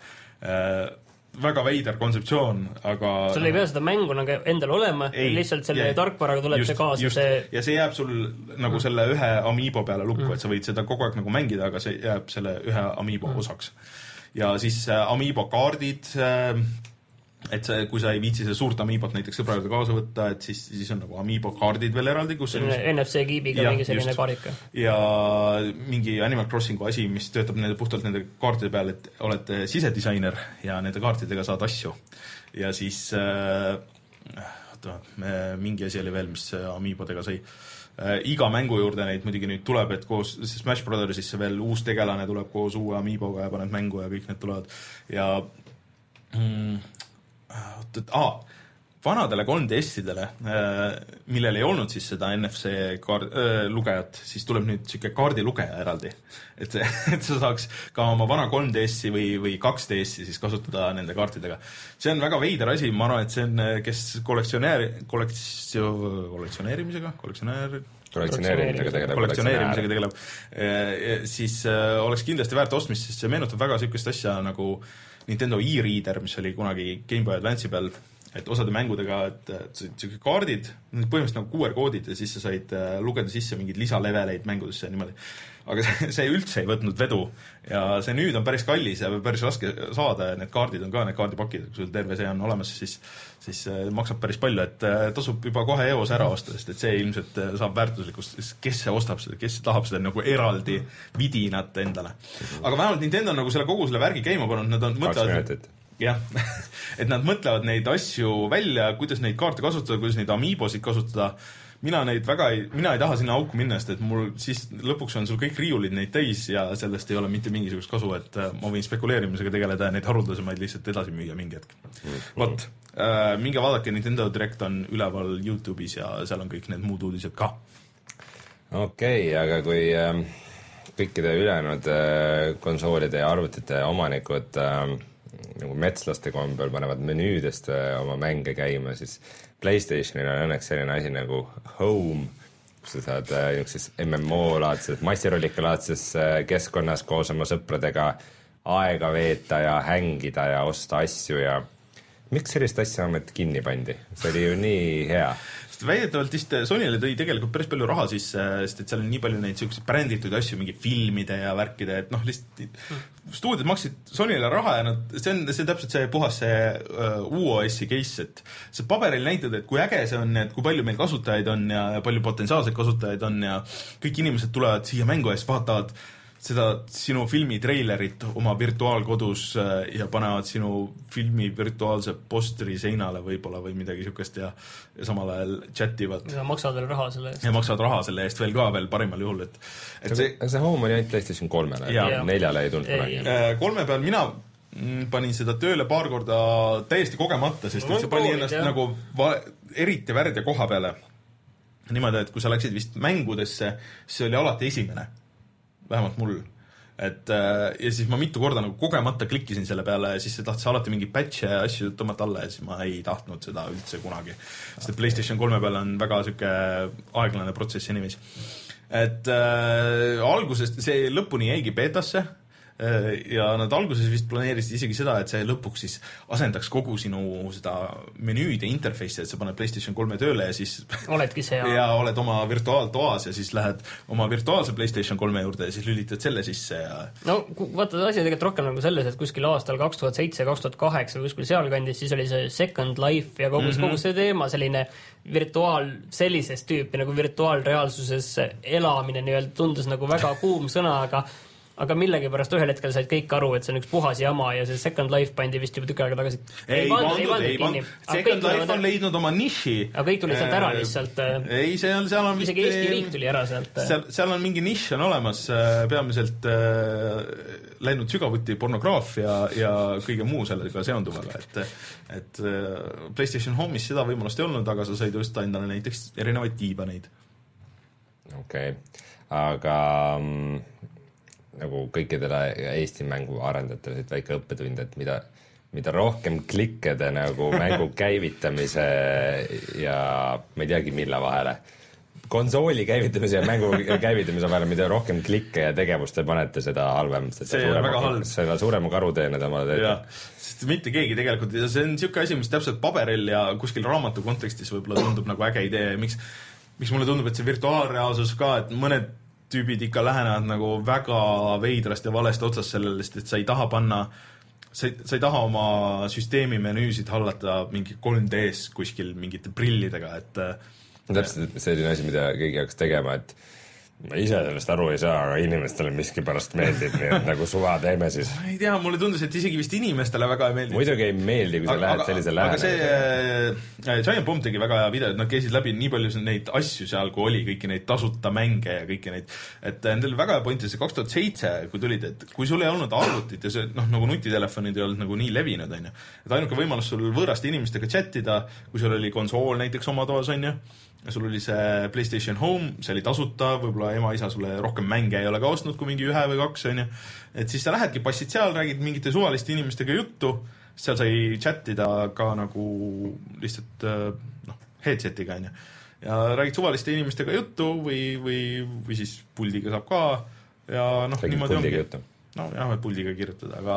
Väga veider kontseptsioon, aga... Sul ei pea seda mängu nagu endal olema, ei, lihtsalt selle ja, tarkvaraga tuleb just, see kaasa. Just, see... Ja see jääb sul nagu mm. selle ühe Amiibo peale lukku, mm. et sa võid seda kogu aeg nagu mängida, aga see jääb selle ühe Amiibo mm. osaks. Ja siis Amiibo kaardid... et see, kui sa ei viitsi see suurt Amiibot näiteks sõbra juurde kaasa võtta, et siis, siis on nagu Amiibo kaardid veel eraldi, kus on N F C kiibiga mingi selline kaardika. Ja mingi Animal Crossingu asi, mis töötab nende puhtalt nende kaartide peal, et olete sisedisainer ja nende kaartidega saad asju. Ja siis äh, oota, mingi asi oli veel, mis Amiibodega sai. Äh, iga mängu juurde neid muidugi nüüd tuleb, et koos Smash Brothersisse veel uus tegelane tuleb koos uue Amiiboga ja paned mängu ja kõik need tulevad. Ja mm, Ah, vanadele kolm D S-idele, millel ei olnud siis seda N F C kaard, äh, lugejat, siis tuleb nüüd siuke kaardilugeja eraldi. Et, et sa saaks ka oma vana kolm D S-i või, või kaks D S-i siis kasutada nende kaartidega. See on väga veider asi, ma arvan, et see on, kes kollektsionäär, kollektio, kollektsioneerimisega, kollektsionäär... kollektsioneerimisega tegeleb, kollektsioneerimisega tegeleb, siis äh, oleks kindlasti väärt ostmist, sest see meenutab väga siukest asja nagu Nintendo e-reader, mis oli kunagi Game Boy Advance'i peal, et osade mängudega, et, et siuke kaardid, põhimõtteliselt nagu Q R-koodid ja siis sa said lugeda sisse mingid lisaleveleid mängudesse ja niimoodi. Aga see üldse ei võtnud vedu ja see nüüd on päris kallis ja päris raske saada ja need kaardid on ka, need kaardipakid, kui sul terve see on olemas, siis, siis maksab päris palju, et tasub juba kohe E O S ära osta, sest et see ilmselt saab väärtuslikust, kes see ostab seda, kes tahab seda nagu eraldi vidinat endale. Aga vähemalt Nintendo on nagu selle kogu selle värgi käima pannud, nad on mõtlevad, jah, et nad mõtlevad neid asju välja, kuidas neid kaarte kasutada, kuidas neid Amiibosid kasutada. Mina neid väga ei, mina ei taha sinna auku minna, sest et mul siis lõpuks on sul kõik riiulid neid täis ja sellest ei ole mitte mingisugust kasu, et ma võin spekuleerimisega tegeleda ja neid haruldasemaid lihtsalt edasi müüa mingi hetk. Vot, äh, minge vaadake, Nintendo Direct on üleval YouTube'is ja seal on kõik need muud uudised ka. Okei, okay, aga kui äh, kõikide ülejäänud äh, konsoolide ja arvutite omanikud äh, nagu metslaste kombel panevad menüüdest äh, oma mänge käima, siis PlayStationil on õnneks selline asi nagu Home, kus sa saad niisuguses M M O-laadses, massirollika-laadses keskkonnas koos oma sõpradega aega veeta ja hängida ja osta asju ja miks sellist asja amet kinni pandi? See oli ju nii hea. Väidetavalt vist Sonyle tõi tegelikult päris palju raha sisse, sest et seal on nii palju neid selliseid bränditud asju, mingi filmide ja värkide, et noh, lihtsalt stuudiod maksid Sonyle raha ja nad, see on see täpselt see puhas see uh, U O S-i case, et see paberil näitad, et kui äge see on, et kui palju meil kasutajaid on ja palju potentsiaalseid kasutajaid on ja kõik inimesed tulevad siia mängu eest, vaatavad seda sinu filmi treilerit oma virtuaalkodus ja panevad sinu filmi virtuaalse postri seinale võib-olla või midagi sükest ja, ja samal ajal chativad. Ja maksavad veel raha selle eest. Ja maksavad raha selle eest veel ka veel parimal juhul, et, et see, see, see Home oli ainult PlayStation kolmele, neljale ei tulnud kunagi. Kolme peal mina panin seda tööle paar korda täiesti kogemata, sest et see pani ennast jah. Nagu va- eriti värdja koha peale. Niimoodi, et kui sa läksid vist mängudesse, see oli alati esimene. Vähemalt mul. Et, ja siis ma mitu korda nagu kogemata klikkisin selle peale ja siis see tahtis alati mingi patch'e ja asju tõmmata alla ja siis ma ei tahtnud seda üldse kunagi. Sest PlayStation kolme peal on väga süke aeglane protsess inimesi. Et äh, algusest see lõpuni jäigi beetasse. ja nad alguses vist planeerisid isegi seda, et see lõpuks siis asendaks kogu sinu seda menüüd ja interface'i, et sa paned PlayStation kolme tööle ja siis oledki see, ja oled oma virtuaaltoas ja siis lähed oma virtuaalse PlayStation kolme juurde ja siis lülitad selle sisse ja no vaata, asi on tegelikult rohkem nagu selles, et kuskil aastal kaks tuhat seitse kaks tuhat kaheksa või kuskil sealkandis, siis oli see Second Life ja kogu, mm-hmm. kogu see teema, selline virtuaal, sellisest tüüpi nagu virtuaalreaalsuses elamine nii-öelda tundus nagu väga kuum sõna, aga aga millegipärast ühel hetkel said kõik aru, et see on üks puhas jama ja see Second Life pandi vist juba tükk aega tagasi. Ei, ei pandud, ei pandud. Second Life on leidnud oma niši. Aga kõik tuli sealt ära lihtsalt. Ei, see on, seal on vist... Isegi Eesti riik tuli ära sealt. Seal, seal on mingi niš on olemas, peamiselt äh, läinud sügavuti pornograafia ja kõige muu sellega seonduvaga, et, et äh, PlayStation Home'is seda võimalust ei olnud, aga sa said just endale näiteks erinevaid tiibaneid. Okei, okay. Aga... nagu kõikidele Eesti mängu arendajatele siit väike õppetund, et mida, mida rohkem klikke te nagu mängu käivitamise ja ma ei teagi mille vahele, konsooli käivitamise ja mängu käivitamise vahele, mida rohkem klikke ja tegevust te panete, seda halvem. See on väga halb. Seda suurema karuteene te omale teete. Sest mitte keegi tegelikult, see on niisugune asi, mis täpselt paberil ja kuskil raamatu kontekstis võib-olla tundub nagu äge idee, miks, miks mulle tundub, et see virtuaalreaalsus ka, et mõned tüübid ikka lähenevad nagu väga veidrast ja valest otsast sellelist, et sa ei taha panna, sa ei, sa ei taha oma süsteemi menüüsid hallata mingi kolm D-s kuskil mingite prillidega, et täpselt selline asi, mida keegi hakkaks tegema, et ma ise sellest aru ei saa, aga inimestele miskipärast meeldib, nii et nagu suva teeme siis. Ma ei tea, mulle tundus, et isegi vist inimestele väga ei meeldi. Muidugi ei meeldi, kui sa aga, lähed sellise lähene. Aga see äh, Giant Bomb tegi väga hea video, et nad käisid läbi nii palju neid asju seal, kui oli, kõiki neid tasuta mänge ja kõiki neid, et nendel oli väga hea point, see kaks tuhat seitse, kui tulid, et kui sul ei olnud arvutit ja see, noh, nagu nutitelefonid ei olnud nagu nii levinud, on ju, et ainuke võimalus sul võõraste inimestega chattida, kui sul oli konsool näiteks oma toas, on ju, ja sul oli see PlayStation Home, see oli tasuta, võib-olla ema-isa sulle rohkem mänge ei ole ka ostnud kui mingi ühe või kaks, on ju. Et siis sa lähedki, passid seal, räägid mingite suvaliste inimestega juttu, seal sai chattida ka nagu lihtsalt noh, headsetiga, on ju. Ja räägid suvaliste inimestega juttu või, või, või siis puldiga saab ka ja noh, räägid niimoodi ongi. Juttu. No jah, puldiga kirjutada, aga,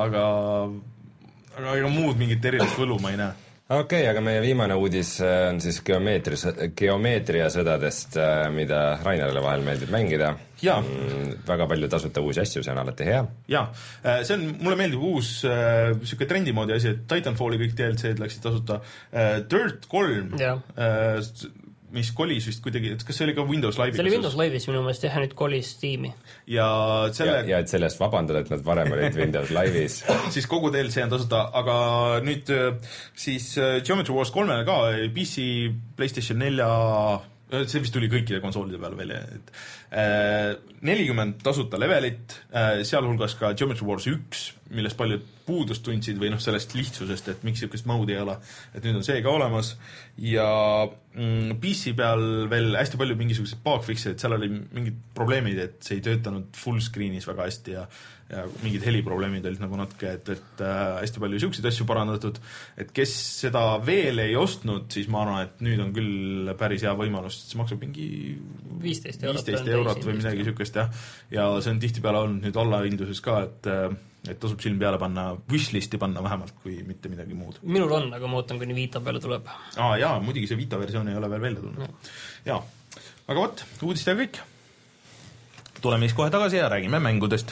aga, aga ega muud mingit erilist võlu ma ei näe. Okei, okay, aga meie viimane uudis on siis geomeetri, geomeetria sõdadest, mida Rainerile vahel meeldib mängida. Ja. Väga palju tasuta uusi asju, see on alati hea. Ja, see on, mulle meeldib uus siuke trendimoodi asi, et Titanfalli kõik D L C-d läksid tasuta. Dirt kolm, ja. mis kolis vist kuidagi, et kas see oli ka Windows Live'is? See oli Windows Live'is minu meelest, jah, nüüd kolis Steam'i. Ja, selle... ja, ja et sellest vabandada, et nad varem olid Windows Live'is. Siis kogu D L C on tasuta, aga nüüd siis Geometry Wars kolmele ka, P C, PlayStation nelja, see vist tuli kõikide konsoolide peale välja, et nelikümmend tasuta levelit, sealhulgas ka Geometry Wars üks, millest paljud puudust tundsid või noh, sellest lihtsusest, et miks niisugust moodi ei ole, et nüüd on see ka olemas ja mm, P C peal veel hästi palju mingisugused bugfix'id, et seal oli mingid probleemid, et see ei töötanud full screen'is väga hästi ja, ja mingid heliprobleemid olid nagu natuke, et, et äh, hästi palju siukseid asju parandatud, et kes seda veel ei ostnud, siis ma arvan, et nüüd on küll päris hea võimalus, see maksab mingi viisteist eurot, viisteist eurot või midagi siukest jah, ja see on tihtipeale olnud nüüd allahinduses ka, et et tasub silm peale panna, wishlisti panna vähemalt, kui mitte midagi muud. Minul on, aga ma ootan, kuni Vita peale tuleb. Aa, jaa, muidugi see Vita versioon ei ole veel välja tulnud. No. Jaa, aga võt, uudistega kõik. Tuleme siis kohe tagasi ja räägime mängudest.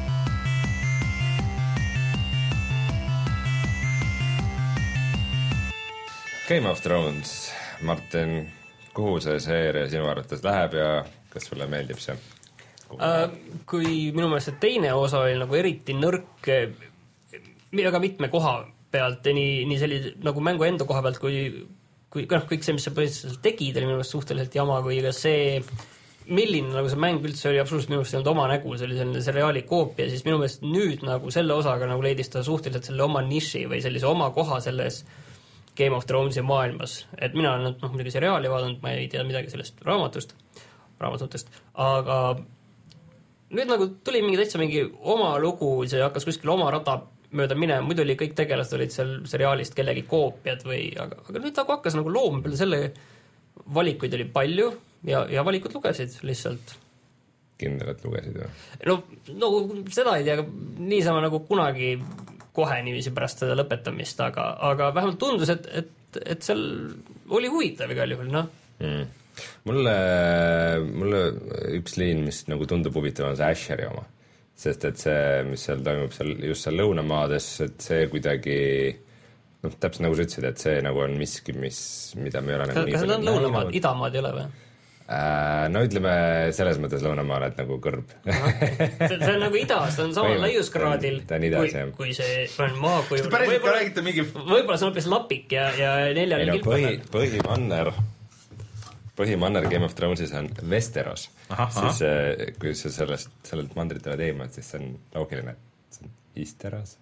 Game of Thrones, Martin, kuhu see seeria sinu arvates läheb ja kas sulle meeldib see? Kui minu meelest see teine osa oli nagu eriti nõrk väga mitme koha pealt, nii, nii selline nagu mängu enda koha pealt, kui, kui noh, kõik see, mis sa põhiliselt tegid, oli minu meelest suhteliselt jama, kui ka see, milline nagu see mäng üldse oli absoluutselt minu meelest oma nägu, see oli selline seriaali koopia, siis minu meelest nüüd nagu selle osaga nagu leidis ta suhteliselt selle oma niši või sellise oma koha selles Game of Thronesi maailmas, et mina olen noh, muidugi seriaali vaadanud, ma ei tea midagi sellest raamatust, raamatutest, aga nüüd nagu tuli mingi täitsa mingi oma lugu, see hakkas kuskil oma rada mööda minema, muidu oli kõik tegelased olid seal seriaalist kellegi koopiad või, aga, aga nüüd nagu hakkas nagu looma peale selle valikuid oli palju ja, ja valikud lugesid lihtsalt. kindel, et lugesid või? No, no seda ei tea, niisama nagu kunagi kohe niiviisi pärast seda lõpetamist, aga, aga vähemalt tundus, et, et, et seal oli huvitav igal juhul, noh. Mm. Mulle, mulle üks liin, mis nagu tundub huvitav, on see Asheri oma. Sest et see, mis seal toimub seal, just seal lõunamaades, et see kuidagi noh, täpselt nagu sa ütlesid, et see nagu on miski, mis, mida me ei ole nagu kas need on lõunamaad, idamaad ei ole või? Äh, no ütleme selles mõttes lõunamaal, et nagu kõrb. see, see on nagu idas, ta on samal laiuskraadil, idas, kui, kui see on maa, kui võib-olla, mingi... võib-olla see on hoopis lapik ja, ja neljal no, põhi, põhimanner põhimanner Game of Thronesis on Westeros. Aha, siis aha. kui sa sellest, sellelt mandrit oled eemad, siis see on loogiline, et see on Easteros.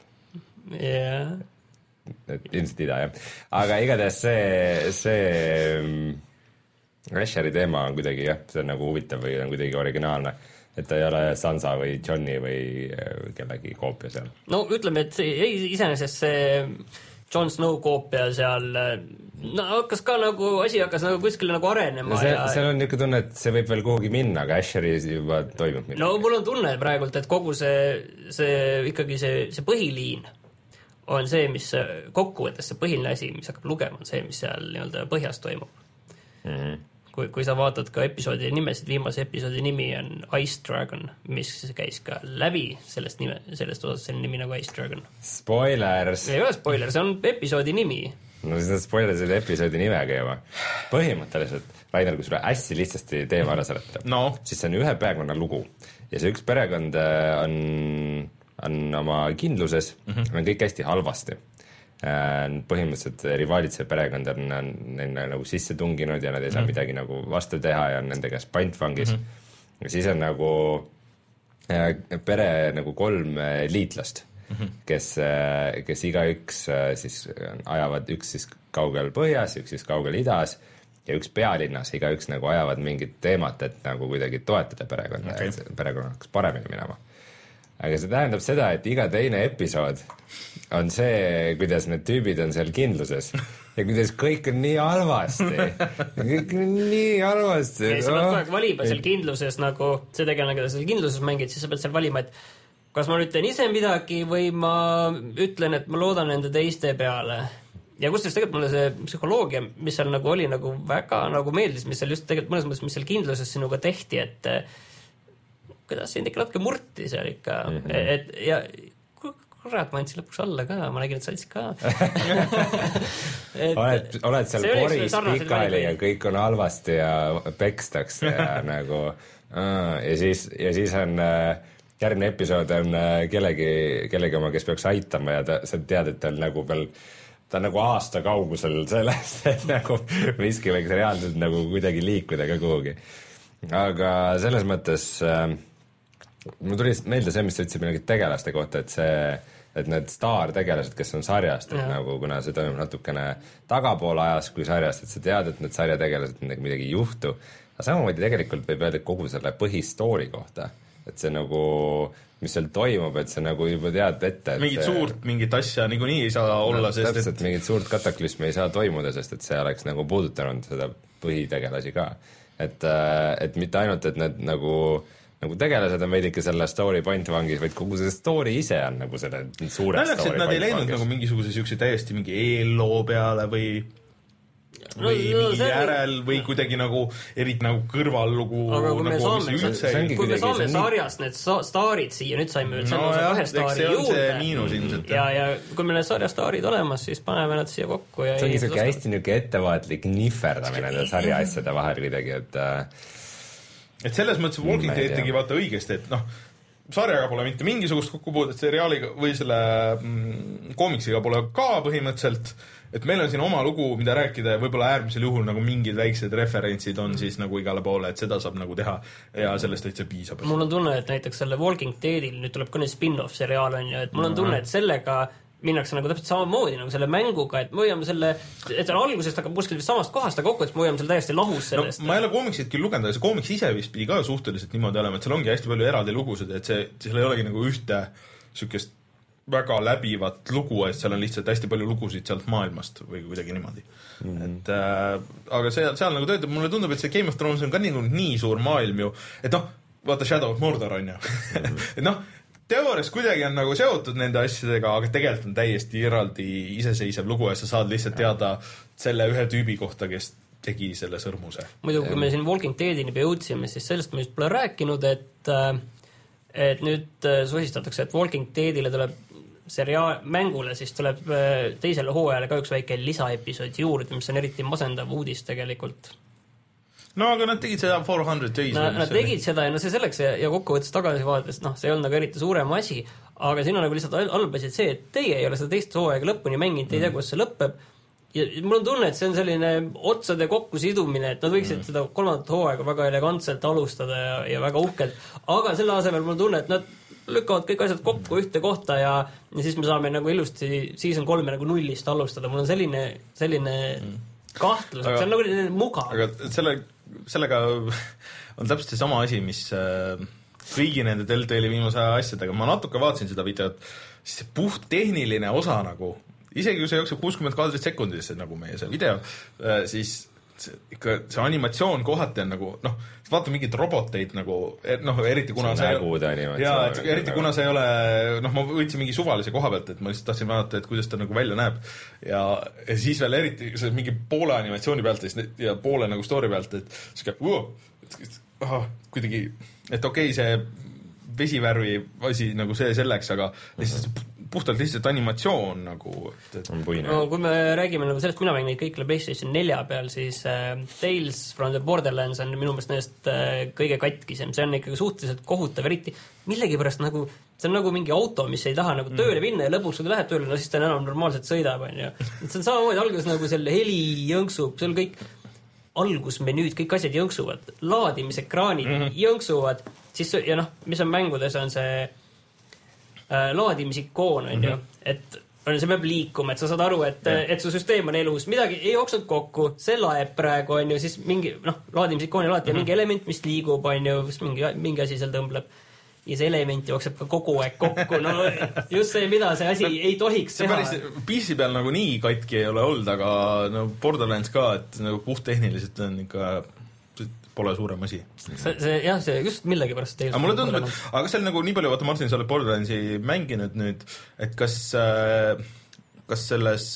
Yeah. Ilmselt ida, jah. Aga igatahes see, see Asheri teema on kuidagi, jah, see on nagu huvitav või on kuidagi originaalne. Et ta ei ole Sansa või Johnny või kellegi koopia seal. No ütleme, et see, ei, iseenesest see Jon Snow koopia seal, no hakkas ka nagu, asi hakkas nagu kuskile nagu arenema. See, ja... seal on niisugune tunne, et see võib veel kuhugi minna, aga Asheri juba toimub midagi. No mul on tunne praegult, et kogu see, see ikkagi see, see põhiliin on see, mis kokkuvõttes see põhiline asi, mis hakkab lugema, on see, mis seal nii-öelda põhjas toimub. Mm-hmm. Kui, kui sa vaatad ka episoodi nimesid, viimase episoodi nimi on Ice Dragon, mis käis ka läbi sellest nime, sellest osas selle nimi nagu Ice Dragon. Spoilers! Ei ole spoiler, see on episoodi nimi. No siis on spoilers selle episoodi nimega juba. Põhimõtteliselt, Rainer, kui sulle hästi lihtsasti teema ära seletada, no. siis see on ühe perekonna lugu ja see üks perekond on, on oma kindluses, mm-hmm. on kõik hästi halvasti. Põhimõtteliselt rivaalitse perekond on, on neile nagu sisse tunginud ja nad ei saa mm-hmm. midagi nagu vastu teha ja on nende käest pantvangis. Mm-hmm. Ja siis on nagu pere nagu kolm liitlast, mm-hmm. kes, kes igaüks siis ajavad üks siis kaugel põhjas, üks siis kaugel idas ja üks pealinnas, igaüks nagu ajavad mingit teemat, et nagu kuidagi toetada perekonda okay. ja perekonna hakkas paremini minema. Aga see tähendab seda, et iga teine episood on see, kuidas need tüübid on seal kindluses ja kuidas kõik on nii halvasti. Kõik on nii halvasti. Ja sa pead kogu aeg valima seal kindluses nagu, see tegelane, keda seal kindluses mängid, siis sa pead seal valima, et kas ma ütlen ise midagi või ma ütlen, et ma loodan nende teiste peale. Ja kustas tegelikult mulle see psühholoogia, mis seal nagu oli nagu väga nagu meeldis, mis seal just tegelikult mõnes mõttes, mis seal kindluses sinuga tehti, et kuidas sind ikka natuke murti seal ikka, mm-hmm. et ja kurat, ma andsin lõpuks alla ka, ma nägin, et sa andsid ka. et, oled, oled seal poris pikali ja kõik on halvasti ja pekstakse ja nagu uh, ja siis, ja siis on uh, järgmine episood on uh, kellegi, kellegi oma, kes peaks aitama ja ta, sa tead, et ta on nagu veel ta on nagu aasta kaugusel sellest, et nagu miski võiks reaalselt nagu kuidagi liikuda ka kuhugi. Aga selles mõttes uh, mul tuli meelde see, mis sa ütlesid mingit tegelaste kohta, et see, et need staartegelased, kes on sarjast, et nagu kuna see toimub natukene tagapool ajas kui sarjast, et sa tead, et need sarjategelased midagi ei juhtu, aga samamoodi tegelikult võib öelda kogu selle põhistoori kohta, et see nagu, mis seal toimub, et see nagu juba tead ette, et mingit see, suurt, mingit asja niikuinii ei saa olla, no, sest täpselt, et mingit suurt kataklüsmi ei saa toimuda, sest et see oleks nagu puudutanud seda põhitegelasi ka, et, et mitte ainult, et need nagu nagu tegelased on veidike selle story pantvangis, vaid kogu see story ise on nagu selle suure Näljaks, story pantvangis. Nad ei läinud nagu mingisuguse siukse täiesti mingi eelloo peale või või no, mingi no, järel või kuidagi nagu eriti nagu kõrvallugu aga kui nagu, me saame, see, see kui me saame sarjast need sa- staarid siia, nüüd saime no, jah, kahe staari juurde miinus, ilmselt, ja, ja kui meil need sarja staarid olemas, siis paneme nad siia kokku ja see ongi siuke hästi niuke ettevaatlik nihverdamine nende sarja asjade vahel kuidagi, et et selles mõttes Walking Dead tegi vaata õigesti, et noh, sarjaga pole mitte mingisugust kokkupuudet seriaaliga või selle mm, koomiksiga pole ka põhimõtteliselt, et meil on siin oma lugu, mida rääkida ja võib-olla äärmisel juhul nagu mingid väiksed referentsid on siis nagu igale poole, et seda saab nagu teha ja sellest täitsa piisab. Mul on tunne, et näiteks selle Walking Deadil nüüd tuleb ka nüüd spin-off seriaal on ja et mul on tunne, et sellega minnakse nagu täpselt samamoodi nagu selle mänguga, et me hoiame selle, et see algusest hakkab kuskil samast kohast, aga kokku, et me hoiame selle täiesti lahus sellest. No, ma ei ole koomiksid küll lugenud, aga see koomiks ise vist pidi ka suhteliselt niimoodi olema, et seal ongi hästi palju eraldi lugusid, et see, seal ei olegi nagu ühte sükest väga läbivat lugu, et seal on lihtsalt hästi palju lugusid sealt maailmast või kuidagi niimoodi. Mm-hmm. Et äh, aga see, seal nagu töötab, mulle tundub, et see Game of Thrones on ka nii, nii suur maailm ju, et noh, vaata Shadow of Mordor on ju et noh, teoorias kuidagi on nagu seotud nende asjadega, aga tegelikult on täiesti eraldi iseseisev lugu ja sa saad lihtsalt teada selle ühe tüübi kohta, kes tegi selle sõrmuse. Muidu, kui me siin Walking Deadini jõudsime, siis sellest me just pole rääkinud, et et nüüd sosistatakse, et Walking Deadile tuleb seriaal mängule, siis tuleb teisele hooajale ka üks väike lisaepisood juurde, mis on eriti masendav uudis tegelikult. No aga nad tegid seda four hundred days. No, nad tegid seda ja no see selleks ja, ja kokkuvõttes tagasi vaadates, noh, see ei olnud nagu eriti suurem asi, aga siin on nagu lihtsalt albasid see, et teie ei ole seda teist hooaega lõpuni mänginud, te ei tea, kus see lõpeb. Ja mul on tunne, et see on selline otsade kokku sidumine, et nad võiksid mm. seda kolmandat hooaega väga elegantselt alustada ja, ja väga uhkelt, aga selle asemel mul on tunne, et nad lükkavad kõik asjad kokku mm. ühte kohta ja, ja siis me saame nagu ilusti season kolme nagu nullist alustada. Mul on selline, selline mm. kahtlus, et see on nagu mugav. Aga selle, sellega on täpselt see sama asi, mis äh, kõigi nende Telltale'i viimase asjadega. Ma natuke vaatasin seda videot, siis see puht tehniline osa nagu isegi kui see jookseb kuuskümmend kaadrit sekundisse nagu meie see video, siis see, ikka see animatsioon kohati on nagu, noh, vaata mingid roboteid nagu, noh, eriti kuna see jaa, et eriti kuna see ei ole, noh, ma võtsin mingi suvalise koha pealt, et ma lihtsalt tahtsin vaadata, et kuidas ta nagu välja näeb ja, ja siis veel eriti see mingi poole animatsiooni pealt ja poole nagu story pealt, et siuke, uh, kuidagi, et okei, okay, see vesivärvi asi nagu see selleks, aga lihtsalt puhtalt lihtsalt animatsioon nagu et, et... No, kui me räägime nagu sellest, mina mängin neid kõik PlayStation nelja peal, siis äh, Tales from the Borderlands on minu meelest nendest äh, kõige katkisem, see on ikkagi suhteliselt kohutav, eriti millegipärast nagu, see on nagu mingi auto, mis ei taha nagu tööle minna ja lõpuks, kui ta läheb tööle, no siis ta enam normaalselt sõidab, on ju. See on samamoodi alguses nagu selle heli jõnksub, see on kõik algusmenüüd, kõik asjad jõnksuvad, laadimisekraanid mm-hmm. jõnksuvad, siis ja noh, mis on mängudes, on see äh, laadimisikoon, on mm-hmm. ju, et on, see peab liikuma, et sa saad aru, et, et su süsteem on elus, midagi ei jooksnud kokku, see laeb praegu, on ju, siis mingi, noh, laadimisikoon ja alati mm-hmm. mingi element, mis liigub, on ju, mingi, mingi asi seal tõmbleb. Ja see element jookseb ka kogu aeg kokku, no just see, mida see asi ei tohiks see teha. Päris P C peal nagu nii katki ei ole olnud, aga no Borderlands ka, et nagu puhttehniliselt on ikka pole suurem asi. See, see, jah, see just millegipärast aga mulle tundub, et, aga see on nagu nii palju, vaata Martin, sa oled Borderlandsi mänginud nüüd, et kas, kas selles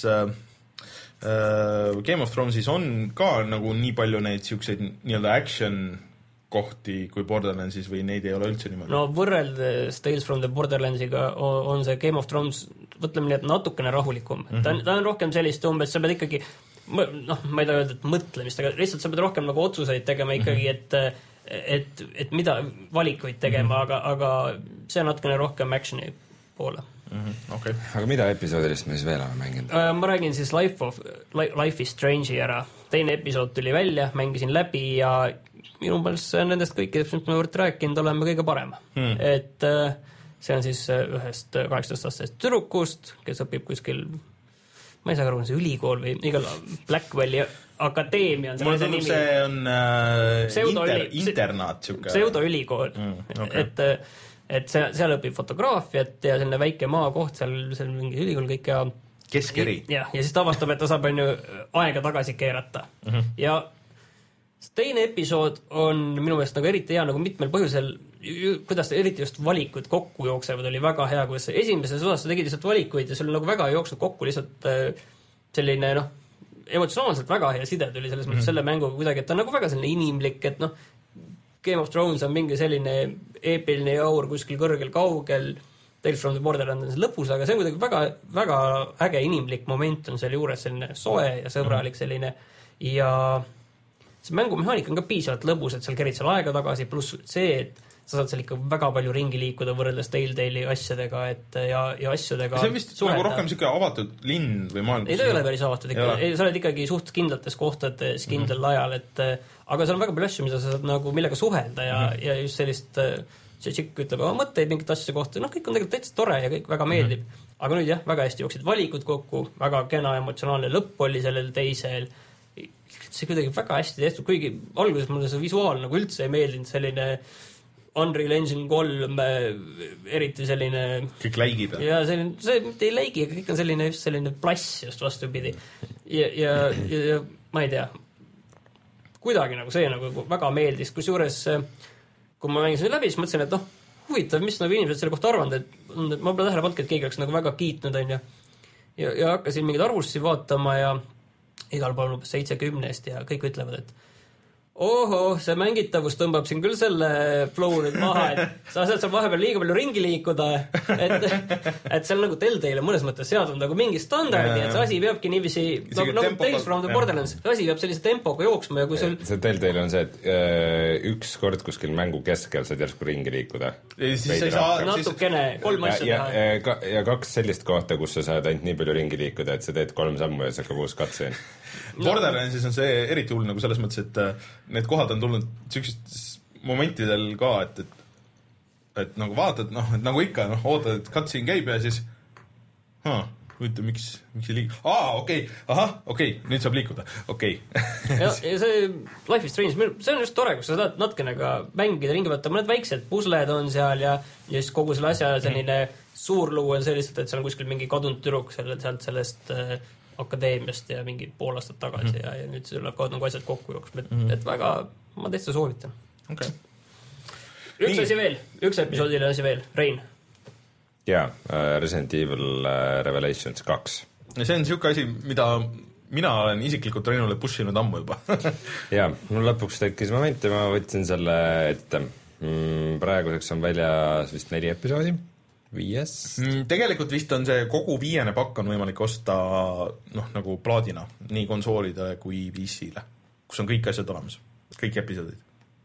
Game of Thronesis on ka nagu nii palju neid siukseid nii-öelda action kohti kui Borderlandsis või neid ei ole üldse niimoodi? No võrreldes Tales from the Borderlandsiga on see Game of Thrones, võtleme nii, et natukene rahulikum. Mm-hmm. Ta, on, ta on rohkem sellist umbes, sa pead ikkagi, noh, ma ei taha öelda, et mõtlemist, aga lihtsalt sa pead rohkem nagu otsuseid tegema ikkagi, et, et, et mida valikuid tegema, mm-hmm. aga, aga see on natukene rohkem actioni poole. Mm-hmm. Okay. Aga mida episoodilist me siis veel oleme mänginud? Ma räägin siis Life, of, Life is Strange'i ära. Teine episood tuli välja, mängisin läbi ja minu meelest nendest kõikidest, mis me võrd rääkinud, oleme kõige parem. Hmm. Et see on siis ühest kaheksateist aastasest tüdrukust, kes õpib kuskil, ma ei saa aru, see ülikool või igal Blackwelli akadeemia on see, see nimi. See on äh, inter, internaat. Pseudoülikool. Hmm, okay. Et, et see, seal õpib fotograafiat ja selline väike maakoht, seal, seal mingi ülikool kõik ja keskeri. Ja, ja siis ta avastab, et ta saab on ju aega tagasi keerata. Hmm. Ja teine episood on minu meelest nagu eriti hea nagu mitmel põhjusel, kuidas eriti just valikud kokku jooksevad, oli väga hea, kuidas esimeses osas sa tegid lihtsalt valikuid ja sul nagu väga jooksnud kokku lihtsalt selline noh, emotsionaalselt väga hea side tuli selles mõttes mm-hmm. selle mänguga kuidagi, et ta on nagu väga selline inimlik, et noh, Game of Thrones on mingi selline eepiline jaur kuskil kõrgel kaugel, Tales from the Borderlands on see lõpus, aga see on kuidagi väga, väga äge inimlik moment on selle juures selline soe ja sõbralik selline ja see mängumehaanika on ka piisavalt lõbus, et seal kerid seal aega tagasi, pluss see, et sa saad seal ikka väga palju ringi liikuda võrreldes Telltale'i asjadega et, ja, ja asjadega see on vist suhelda. Nagu rohkem siuke avatud linn või maailm? Ei, ta ei ole päris avatud ikka. Ei, sa oled ikkagi suht kindlates kohtades kindlal mm-hmm. ajal, et aga seal on väga palju asju, mida sa saad nagu millega suhelda ja, mm-hmm. ja just sellist see tšikk ütleb, aga mõtteid mingit asja kohta, noh, kõik on tegelikult täitsa tore ja kõik väga meeldib. Mm-hmm. Aga nüüd jah, väga hästi jooksid valikud kokku, väga kena emotsionaalne lõpp oli sellel teisel see kuidagi väga hästi tehtud, kuigi alguses mulle see visuaal nagu üldse ei meeldinud, selline Unreal Engine kolm, eriti selline kõik läigib. Ja selline, see mitte ei läigi, aga kõik on selline just selline plass just vastupidi. Ja, ja, ja, ja ma ei tea, kuidagi nagu see nagu väga meeldis, kus juures kui ma mängisin läbi, siis mõtlesin, et noh, huvitav, mis nagu inimesed selle kohta arvanud, et ma pole tähele pannud, et keegi oleks nagu väga kiitnud, on ju. Ja, ja hakkasin mingeid arvustusi vaatama ja igal pool umbes seitsekümnest ja kõik ütlevad, et oho, see mängitavus tõmbab siin küll selle flow nüüd maha, et sa saad seal vahepeal liiga palju ringi liikuda, et, et seal nagu Telltale mõnes mõttes seadnud nagu mingi standardi, et see asi peabki niiviisi, nagu, nagu Tales from the Borderlands, see asi peab sellise tempoga jooksma ja kui sul... See Telltale on see, et äh, üks kord kuskil mängu keskel saad järsku ringi liikuda. Saa, natukene, kolm asja ja, teha. Ja, ja, ja kaks sellist kohta, kus sa saad ainult nii palju ringi liikuda, et sa teed kolm sammu ja sa hakkab uus katseen. Borderlandsis on see eriti hull nagu selles mõttes, et need kohad on tulnud sellised momentidel ka, et, et, et nagu vaatad, noh, et nagu ikka, noh, ootad, et cutscene käib ja siis haa, huvitav, miks, miks ei liigu? Aa, okei, okay, ahah, okei, okay, nüüd saab liikuda, okei okay. ja, ja see Life is Strange, see on just tore, kus sa saad natkene ka mängida ringi võtta, mõned väiksed pusled on seal ja, ja siis kogu selle asja selline suur luu on sellised, et seal on kuskil mingi kadunud tüdruk selle, sealt sellest äh, akadeemiast ja mingi pool aastat tagasi mm. ja, ja nüüd see läheb ka nagu asjad kokku jooksma, et, mm. et väga, ma täitsa soovitan. Okay. Üks Nii. asi veel, üks episoodile asi veel, Rein. Jaa, uh, Resident Evil uh, Revelations kaks. Ja see on siuke asi, mida mina olen isiklikult Reinule pushinud ammu juba. Jaa, mul lõpuks tekkis moment ja ma võtsin selle ette. Mm, praeguseks on väljas vist neli episoodi. Viies? Tegelikult vist on see kogu viiene pakk on võimalik osta noh, nagu plaadina, nii konsoolide kui P C-le, kus on kõik asjad olemas, kõik episoodid.